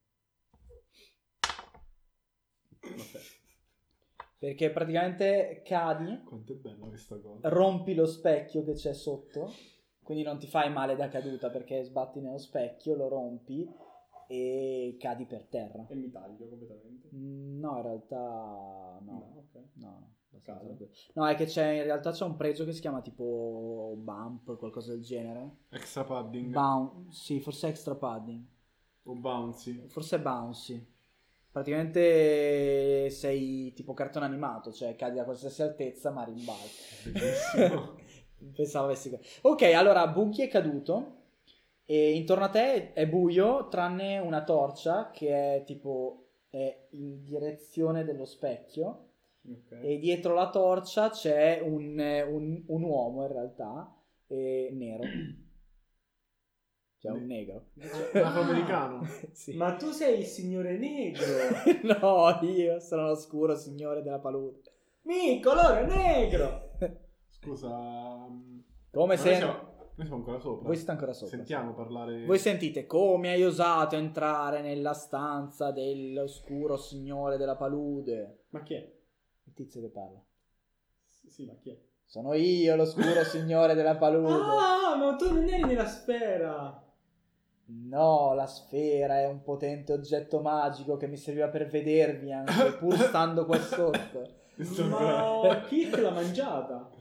Ok. Perché praticamente cadi, Quanto è bella questa cosa. rompi lo specchio che c'è sotto, quindi non ti fai male da caduta perché sbatti nello specchio, lo rompi e cadi per terra. E mi taglio completamente. No, in realtà no. No, ok. No, abbastanza Caso. tranquillo. No, è che in realtà c'è un pregio che si chiama tipo bump, qualcosa del genere. Extra padding. Sì, forse extra padding. O bouncy. Forse è bouncy. Praticamente sei tipo cartone animato, cioè cadi a qualsiasi altezza ma rimbalzi. Bellissimo. Pensavo avessi... Ok, allora Buggy è caduto e intorno a te è buio tranne una torcia che è tipo è in direzione dello specchio Ok. e dietro la torcia c'è un uomo in realtà nero. Cioè un negro. Afroamericano. Sì. Ma tu sei il signore negro. No, io sono l'oscuro signore della palude. Mi colore negro. Scusa. Come Ma se... noi siamo ancora sopra. Voi siete ancora sopra. Sentiamo parlare. Voi sentite come hai osato entrare nella stanza dell'oscuro signore della palude. Ma chi è? Il tizio che parla. Sì, ma chi è? Sono io l'oscuro signore della palude. Ah, ma tu non eri nella sfera. No, la sfera è un potente oggetto magico che mi serviva per vedervi anche pur stando qua sotto. Ma chi te l'ha mangiata?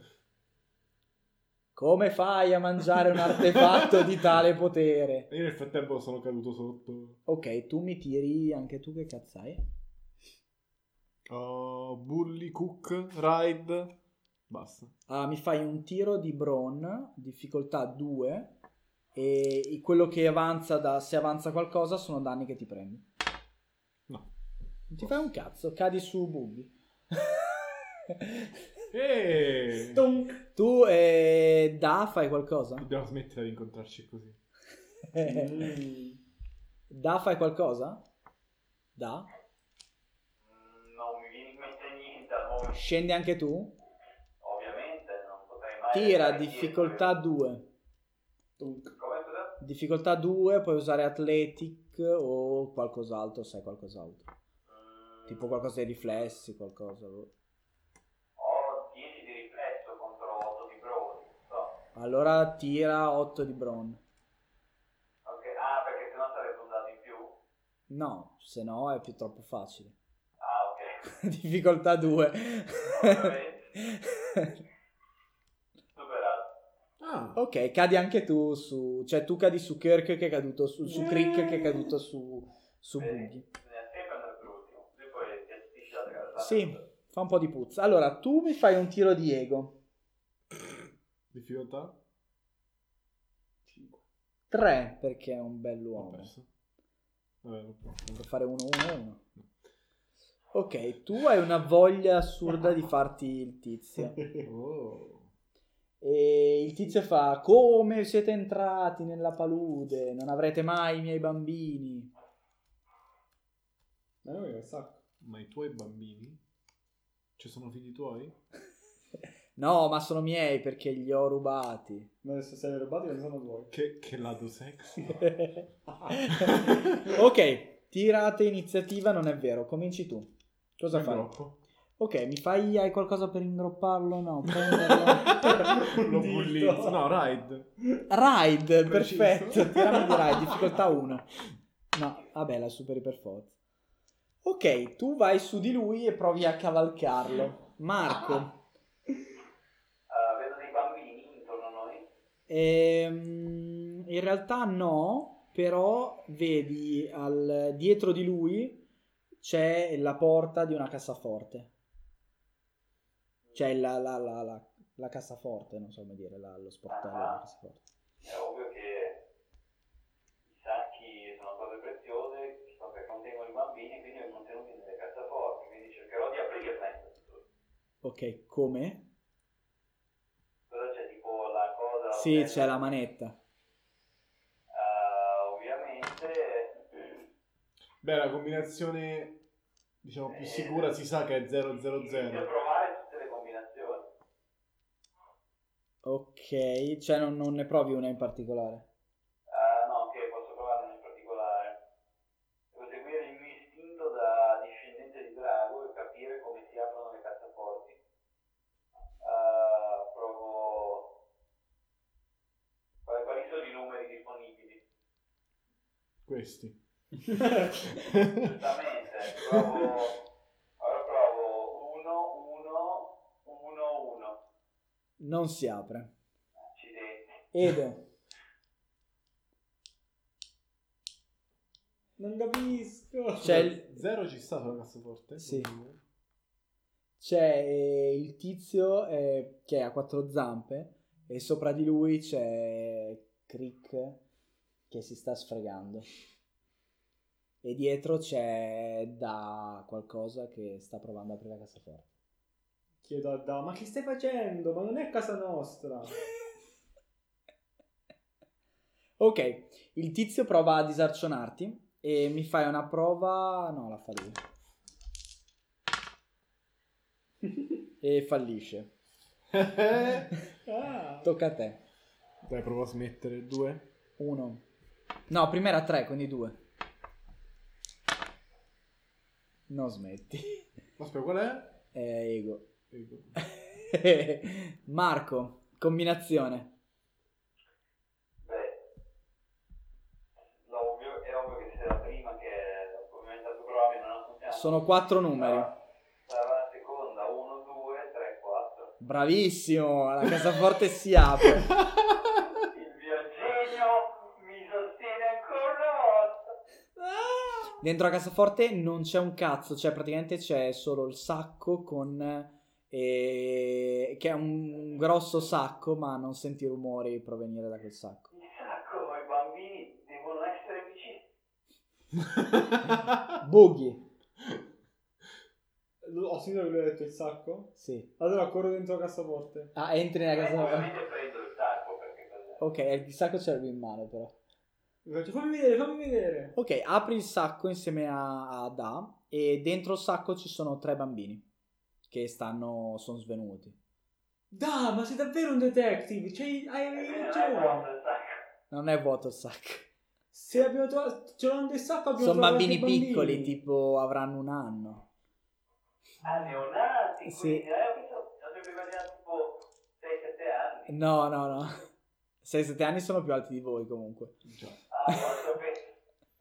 Come fai a mangiare un artefatto di tale potere? Io nel frattempo sono caduto sotto. Ok, tu mi tiri anche tu che cazzai? Bully, Cook, Ride. Basta. Mi fai un tiro di Brawn, difficoltà 2 e quello che avanza se avanza qualcosa sono danni che ti prendi. No. Non ti fai un cazzo, cadi su Buggy. Tonk. Tu Da fai qualcosa? Dobbiamo smettere di incontrarci così. Da fai qualcosa? Da? Non mi viene in mente niente al momento. Scendi anche tu? Ovviamente non potrei mai... Tira restare difficoltà dietro. 2. Tonk. Come scusa? Difficoltà 2, puoi usare Athletic o qualcos'altro, sai qualcos'altro. Tipo qualcosa di riflessi, qualcosa. Ho 10 di riflesso contro 8 di Brody. So. Allora tira 8 di Brawn. Ok, perché sennò sarebbe un dato in più? No, se no è più troppo facile. Ah, ok. Difficoltà 2. Superato. Ok, cadi anche tu su... Cioè tu cadi su Kirk che è caduto su Crick che è caduto su Buggy. Bisogna sempre andare per ultimo. Lui poi si assistisce la gara. Sì, fa un po' di puzza. Allora, tu mi fai un tiro di ego. Difficoltà? 5. 3 perché è un Ho bell'uomo. perso. Vabbè, Devo fare 1-1-1. Ok, tu hai una voglia assurda di farti il tizio. Oh. E il tizio fa: come siete entrati nella palude? Non avrete mai i miei bambini. Ma noi è un sacco. Ma i tuoi bambini? Ci sono figli tuoi? No, ma sono miei perché li ho rubati. Ma adesso sei rubati non sono tuoi. Che lato sexy. Ok, tirate iniziativa, non è vero. Cominci tu. Cosa fai? Troppo. Ok, hai qualcosa per ingropparlo? No, prenderlo. Lo bullizzo. No, ride. Ride, Preciso. perfetto. Tirami di ride, difficoltà 1. No, vabbè, la superi per forza. Ok, tu vai su di lui e provi a cavalcarlo. Marco. Vedo dei bambini intorno a noi. In realtà no, però vedi dietro di lui c'è la porta di una cassaforte. C'è la cassaforte, non so come dire, lo sportello della cassaforte. È ovvio che i sacchi sono cose preziose che contengono i bambini, quindi sono contenuti nelle cassaforti, quindi cercherò di aprirle. Ok, come? Cosa c'è, tipo la cosa? Sì, c'è la manetta. Ovviamente. Beh, la combinazione, diciamo, più sicura si sa che è 000. Inizio a provare tutte le combinazioni. Ok, cioè non ne provi una in particolare. No, ok, posso provarne in particolare. Devo seguire il mio istinto da discendente di drago e capire come si aprono le cassaforti. Provo. Quali sono i numeri disponibili? Questi. Giustamente, ora provo 1, 1, 1, 1. Non si apre. Accidenti. Edo. Non capisco. C'è il... 0 ci sta sulla cassaforte? Sì. C'è il tizio che ha 4 zampe e sopra di lui c'è Crick che si sta sfregando. E dietro c'è Da qualcosa che sta provando a aprire la cassaforte. Chiedo a Da, ma che stai facendo? Ma non è casa nostra. Ok, il tizio prova a disarcionarti e mi fai una prova... No, la fa lui. E fallisce. Ah. Tocca a te. Dai, provo a smettere. 2. 1. No, prima era 3, quindi 2. Non smetti. Aspetta, qual è? Ego. Ego. Marco, combinazione. Beh, è ovvio che se la prima che ovviamente tu provi non ha funzionato. Sono 4 numeri. Sarà la seconda, 1, 2, 3, 4. Bravissimo, la cassaforte si apre. Il mio genio mi sostiene ancora una volta. Dentro la cassaforte non c'è un cazzo, cioè praticamente c'è solo il sacco con... che è un grosso sacco, ma non senti rumori provenire da quel sacco. Il sacco, i bambini devono essere vicini. Boogie. Ho sentito che lui ha detto il sacco? Sì. Allora corro dentro la cassaforte. Ah, entri nella cassaforte. Ovviamente prendo il sacco perché cos'è? Ok, il sacco ce l'avevi in mano però. Mi faccio, fammi vedere. Ok, apri il sacco insieme a Da e dentro il sacco ci sono 3 bambini che sono svenuti. Da, ma sei davvero un detective? Hai ragione. Il sacco. Non è vuoto il sacco. Se abbiamo trovato, ce l'hanno del sacco, abbiamo Sono trovato bambini altri piccoli, tipo avranno 1 anno. Neonati, Sì. quindi ho sempre immaginato tipo 6-7 anni. No. 6-7 anni sono più alti di voi comunque. Ah, non lo sapevo.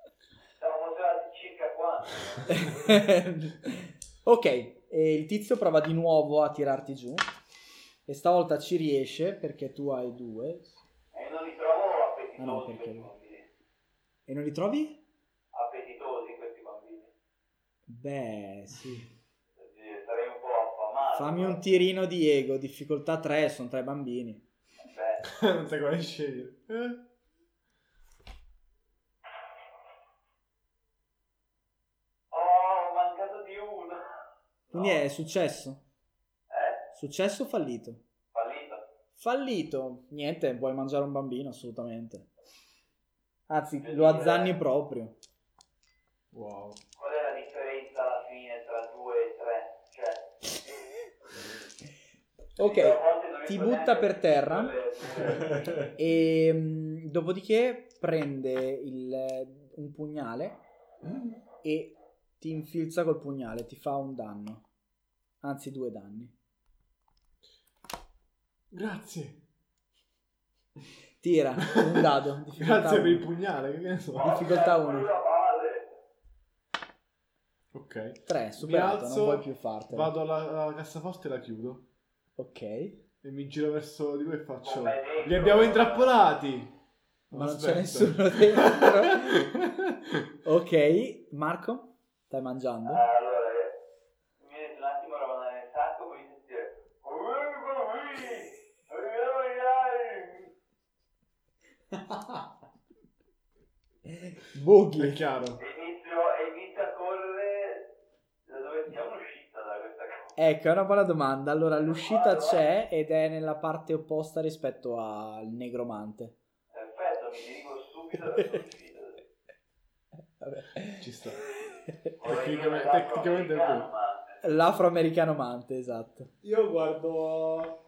Stavamo girati circa qua. Ok, e il tizio prova di nuovo a tirarti giù. E stavolta ci riesce perché tu hai 2. E non li trovo appetitosi Ah, no, perché questi no. bambini. E non li trovi? Appetitosi questi bambini. Beh, sì. Sarei un po' affamato. Fammi un tirino di ego, difficoltà 3, sono 3 bambini. Beh, Non sai quale scegliere. di uno. Quindi è successo. Eh? Successo o fallito? Fallito. Fallito. Niente, puoi mangiare un bambino, assolutamente. Anzi, lo azzanni proprio. Wow. Qual è la differenza alla fine tra 2 e 3? Cioè, Ok, io a volte non ti riesco butta neanche per a terra dire e dopodiché prende un pugnale e ti infilza col pugnale, ti fa un danno. Anzi, 2 danni. Grazie. Tira un dado. Difficoltà Grazie per il 1. pugnale, che ne so. Difficoltà 1. Ok. 3, superato, alzo, non puoi più fartela. Vado alla cassaforte e la chiudo. Ok. E mi giro verso di voi e faccio... Come dentro. Li abbiamo intrappolati! Ma non Aspetta. c'è nessuno dentro. Ok, Marco, stai mangiando? Allora, mi viene un attimo a ravanare nel sacco, poi sentire Bughi. È chiaro. inizio a correre da dove c'è un'uscita da questa cosa. Ecco, è una buona domanda. Allora, l'uscita c'è ed è nella parte opposta rispetto al negromante. Perfetto, mi dirigo subito verso l'uscita. Vabbè. Ci sta. Tecnicamente Tecnicamente è vero. L'afroamericano mante, esatto. Io guardo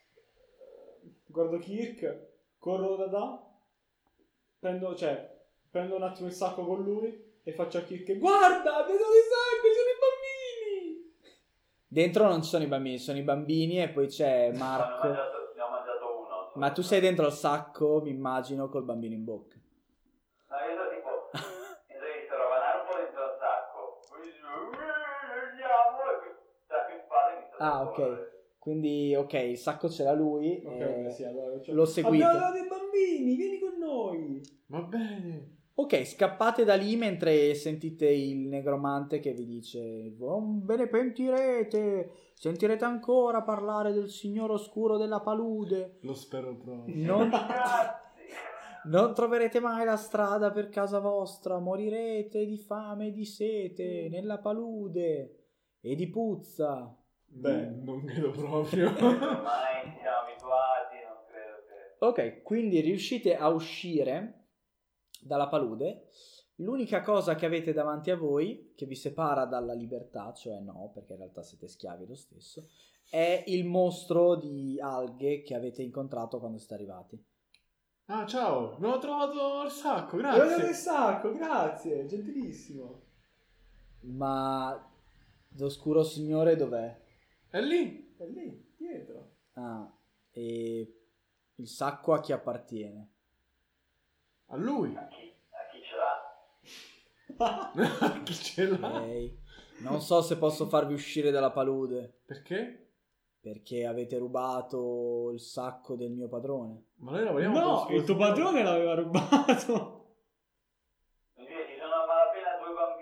Kirk, corro da prendo un attimo il sacco con lui e faccio a Kirk: guarda, vedo i sacchi, sono i bambini! Dentro non ci sono i bambini, sono i bambini e poi c'è Marco. Ne ho mangiato uno. Ma tu sei dentro il sacco, mi immagino, col bambino in bocca. No, io ero tipo, inizio a ravanare un po' dentro il sacco. Poi andiamo e poi sacco in spalla e inizio a correre. Ok. Quindi, ok, il sacco ce l'ha lui. Ok, sì, allora, L'ho seguito. Abbiamo dei bambini, vieni con noi! Va bene. Ok, scappate da lì mentre sentite il negromante che vi dice: "Non ve ne pentirete, sentirete ancora parlare del signor oscuro della palude. Lo spero proprio. Non, non troverete mai la strada per casa vostra, morirete di fame e di sete nella palude e di puzza." Beh, non credo proprio. Ormai siamo abituati, non credo che... Ok, quindi riuscite a uscire dalla palude. L'unica cosa che avete davanti a voi, che vi separa dalla libertà, cioè no, perché in realtà siete schiavi lo stesso, è il mostro di alghe che avete incontrato quando siete arrivati. Ah, ciao. Non ho trovato il sacco, Ho dato grazie. il sacco, grazie, gentilissimo. Ma l'oscuro signore dov'è? È lì. È lì, dietro. Ah, e il sacco a chi appartiene? A lui. A chi ce l'ha? Chi ce l'ha? Ok. Non so se posso farvi uscire dalla palude, Perché? perché avete rubato il sacco del mio padrone. Ma noi lavoriamo No, con il tuo padrone l'aveva rubato. Mi dice, ci sono a malapena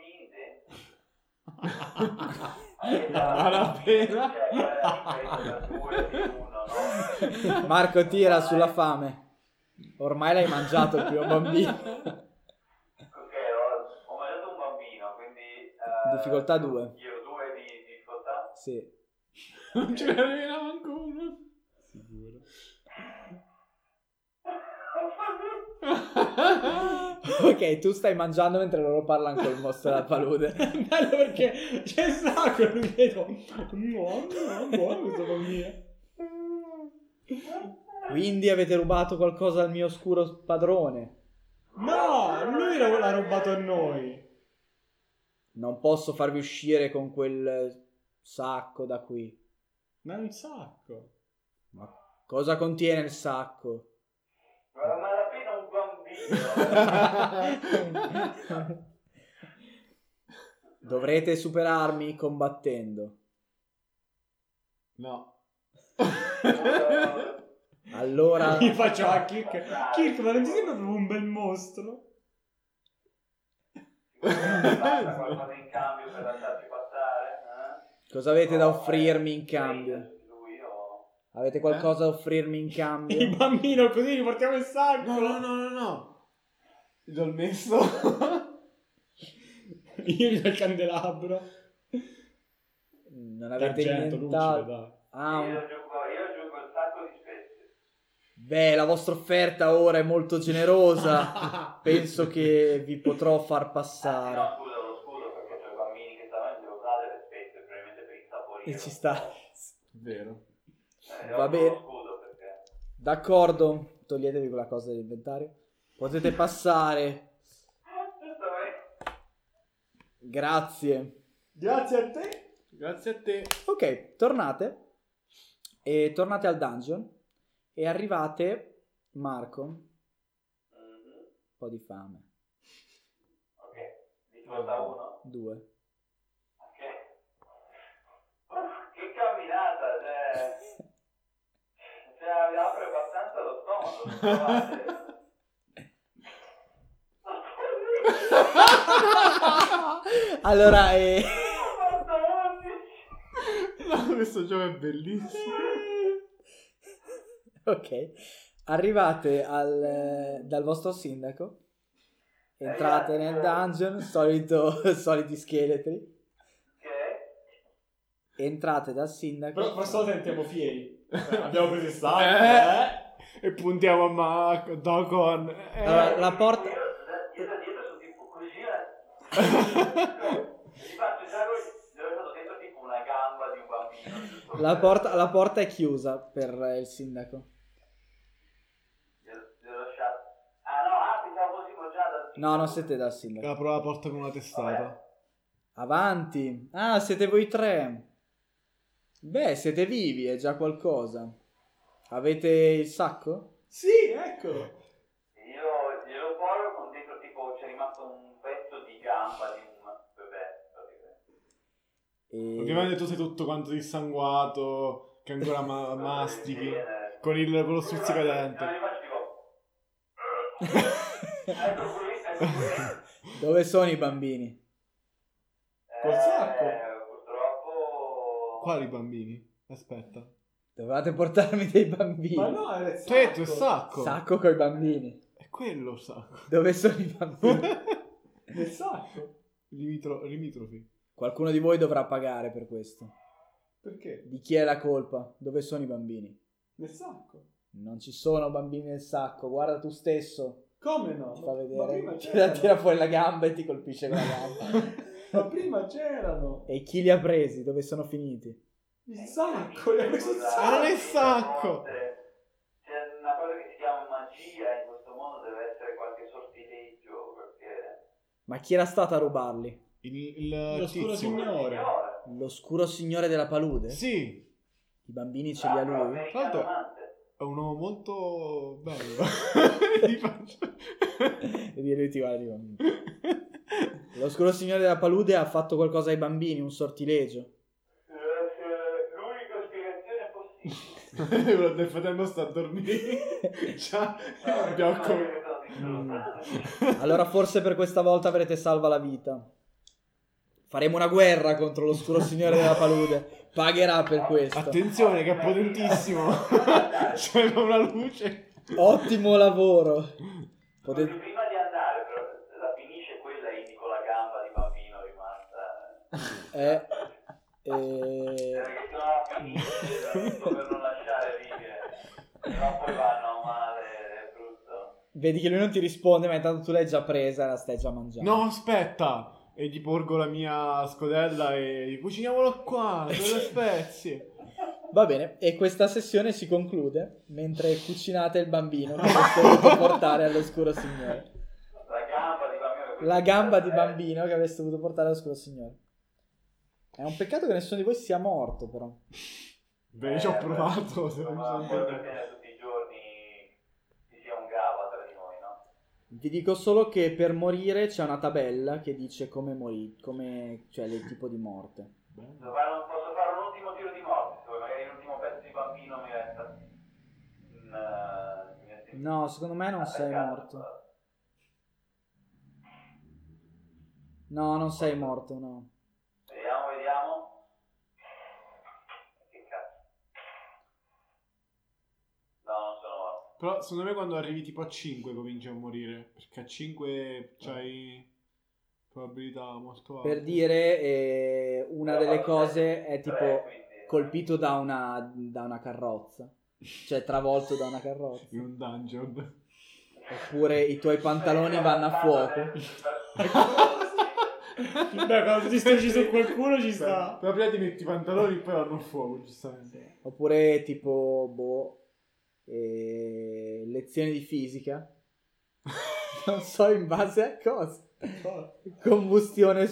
2 bambini dentro. Malapena. Cioè, qual è la differenza tra 2 e 1, no? Marco, tira sulla fame. Ormai l'hai mangiato il primo bambino. Ok, ho mangiato un bambino, quindi... Difficoltà 2. Io 2 di difficoltà. Sì. Non ce n'è manco uno. Sicuro. Ok, tu stai mangiando mentre loro parlano col mostro della palude. Bello perché c'è il sacco e lui vedo. No, buono questo bambino. Quindi avete rubato qualcosa al mio oscuro padrone. No, lui l'ha rubato a noi. Non posso farvi uscire con quel sacco da qui. Ma è un sacco. Ma cosa contiene il sacco? Ma malapena un bambino. Dovrete superarmi combattendo. No. Allora, Io faccio a Kirk. Kirk, ma non ti sembra proprio un bel mostro? Basta qualcosa in cambio per lasciarci passare? cosa avete da offrirmi in cambio? Lui o... Avete qualcosa da offrirmi in cambio? Il bambino così gli portiamo il sacco. No. Gli ho messo. Io gli do il candelabro. Non avete D'argento, nient'altro. lucido, dai. Ah, Io aggiungo il sacco di spezie. beh, la vostra offerta ora è molto generosa. Penso che vi potrò far No, passare. scusa, lo scudo perché c'ho i bambini che stavano in usare le spezie, probabilmente per insaporire. E ci sta. Vero. Va bene. Lo scudo perché... D'accordo. Toglietevi quella cosa dell'inventario. Potete passare. Grazie. Grazie a te. Grazie a te. Ok, tornate. E tornate al dungeon. E arrivate, Marco. Un po' di fame. Ok, difficoltà 1. 2. Ok. Che camminata, cioè mi apre abbastanza lo stomaco, lo trovate? Allora, No, questo gioco è bellissimo. ok, arrivate dal vostro sindaco, entrate nel dungeon, soliti scheletri, entrate dal sindaco. Però questa volta sentiamo fieri. Abbiamo preso il sacco, E puntiamo a Marco, Docon. Allora, la porta... Io da dietro sono tipo così, Ti faccio già lui, dove sono dentro tipo una gamba di un bambino. Giusto? La porta è chiusa per il sindaco. Glielo lasciato. Ah no, pensavo fossimo già dal... No, non siete dal sindaco. Apro la porta con una testata. Avanti. Ah, siete voi tre. Beh, siete vivi, è già qualcosa. Avete il sacco? Sì, eccolo. Io glielo porgo con dentro tipo c'è rimasto un pezzo di gamba di un bebè, praticamente. Ovviamente tu sei tutto quanto dissanguato, che ancora mastichi, con lo stuzzicadente. Non gli faccio tipo... ecco qui. Dove sono i bambini? Col sacco. Purtroppo... Quali bambini? Aspetta. Dovevate portarmi dei bambini. Ma no, è il sacco. Tetto e sacco. Sacco coi bambini. È quello il sacco. Dove sono i bambini? Nel sacco. Limitrofi. Qualcuno di voi dovrà pagare per questo. Perché? Di chi è la colpa? Dove sono i bambini? Nel sacco. Non ci sono bambini nel sacco. Guarda tu stesso. Come no? Ti fa Ma prima vedere. Tira fuori la gamba e ti colpisce con la gamba. Ma prima c'erano. E chi li ha presi? Dove sono finiti? Il sacco, li ha preso il Era sacco. nel sacco. C'è una cosa che si chiama magia, in questo mondo deve essere qualche sortileggio, perché... Ma chi era stato a rubarli? L'oscuro tizio. signore. L'oscuro signore della palude? Sì. I bambini ce li ha lui? Tra l'altro è un uomo molto bello. Ti faccio... E dire ti guardi. L'oscuro signore della palude ha fatto qualcosa ai bambini, un sortilegio. L'unica spiegazione possibile. Quello del fratello sta a dormire. Ciao. Abbiamo Allora forse per questa volta avrete salva la vita. Faremo una guerra contro l'oscuro signore della palude. Pagherà per questo. Attenzione che è potentissimo. C'è una luce. Ottimo lavoro. Prima di andare, però, la finisce quella e indico la gamba di bambino rimasta. Perché se no la finisce, per non lasciare righe. Però poi vanno male, è brutto. Vedi che lui non ti risponde, ma intanto tu l'hai già presa e la stai già mangiando. No, aspetta. E gli porgo la mia scodella e cuciniamolo qua, con le spezie. Va bene, e questa sessione si conclude mentre cucinate il bambino che avreste dovuto portare all'oscuro signore. La gamba di bambino che avreste dovuto portare all'oscuro signore. È un peccato che nessuno di voi sia morto, però. Beh, ci ho provato. Ma poi perché tutti i giorni ci sia un gava tra di noi, no? Vi dico solo che per morire c'è una tabella che dice come morì, cioè il tipo di morte. Posso fare un ultimo tiro di morte, poi magari l'ultimo pezzo di bambino mi resta. No, secondo me non sei morto. No, non sei morto, no. Vediamo. Che cazzo. No, non sono morto. Però secondo me quando arrivi tipo a 5 cominci a morire. Perché a 5 c'hai Probabilità molto alta. Per dire, una delle cose è tipo colpito da una carrozza, cioè travolto da una carrozza, In un dungeon. oppure i tuoi pantaloni vanno a fuoco. Beh, quando ti stai su qualcuno ci sta. Però prima ti metti i pantaloni e poi vanno a fuoco, giustamente. Oppure tipo lezioni di fisica, non so in base a cosa, combustione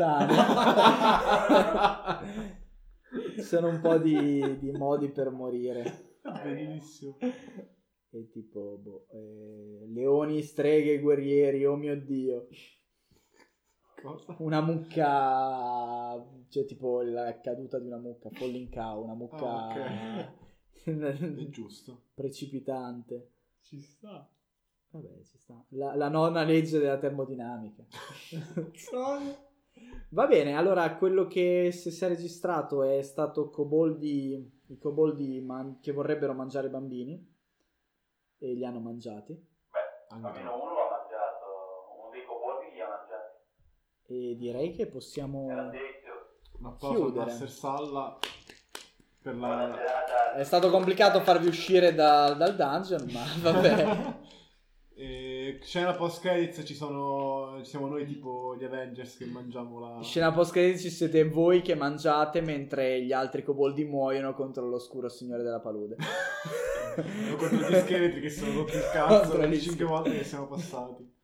spontanea. Sono un po' di modi per morire. Bellissimo. E tipo leoni, streghe, guerrieri, oh mio Dio. Cosa? Una mucca, cioè tipo la caduta di una mucca, falling cow, una mucca È giusto. precipitante. Ci sta. Vabbè, ci sta. La nona legge della termodinamica. Va bene, allora quello che si è registrato è stato i coboldi che vorrebbero mangiare i bambini e li hanno mangiati. Almeno uno l'ha mangiato, uno dei coboldi li ha mangiati. E direi che possiamo Era detto. Un applauso a chiudere. Master Salla per Buona la... serata. È stato complicato farvi uscire dal dungeon, ma vabbè. Scena post credits ci siamo noi tipo gli Avengers che mangiamo la... Scena post credits ci siete voi che mangiate mentre gli altri coboldi muoiono contro l'oscuro signore della palude. contro gli scheletri che sono rotti il cazzo Contro le gli 5 volte che siamo passati.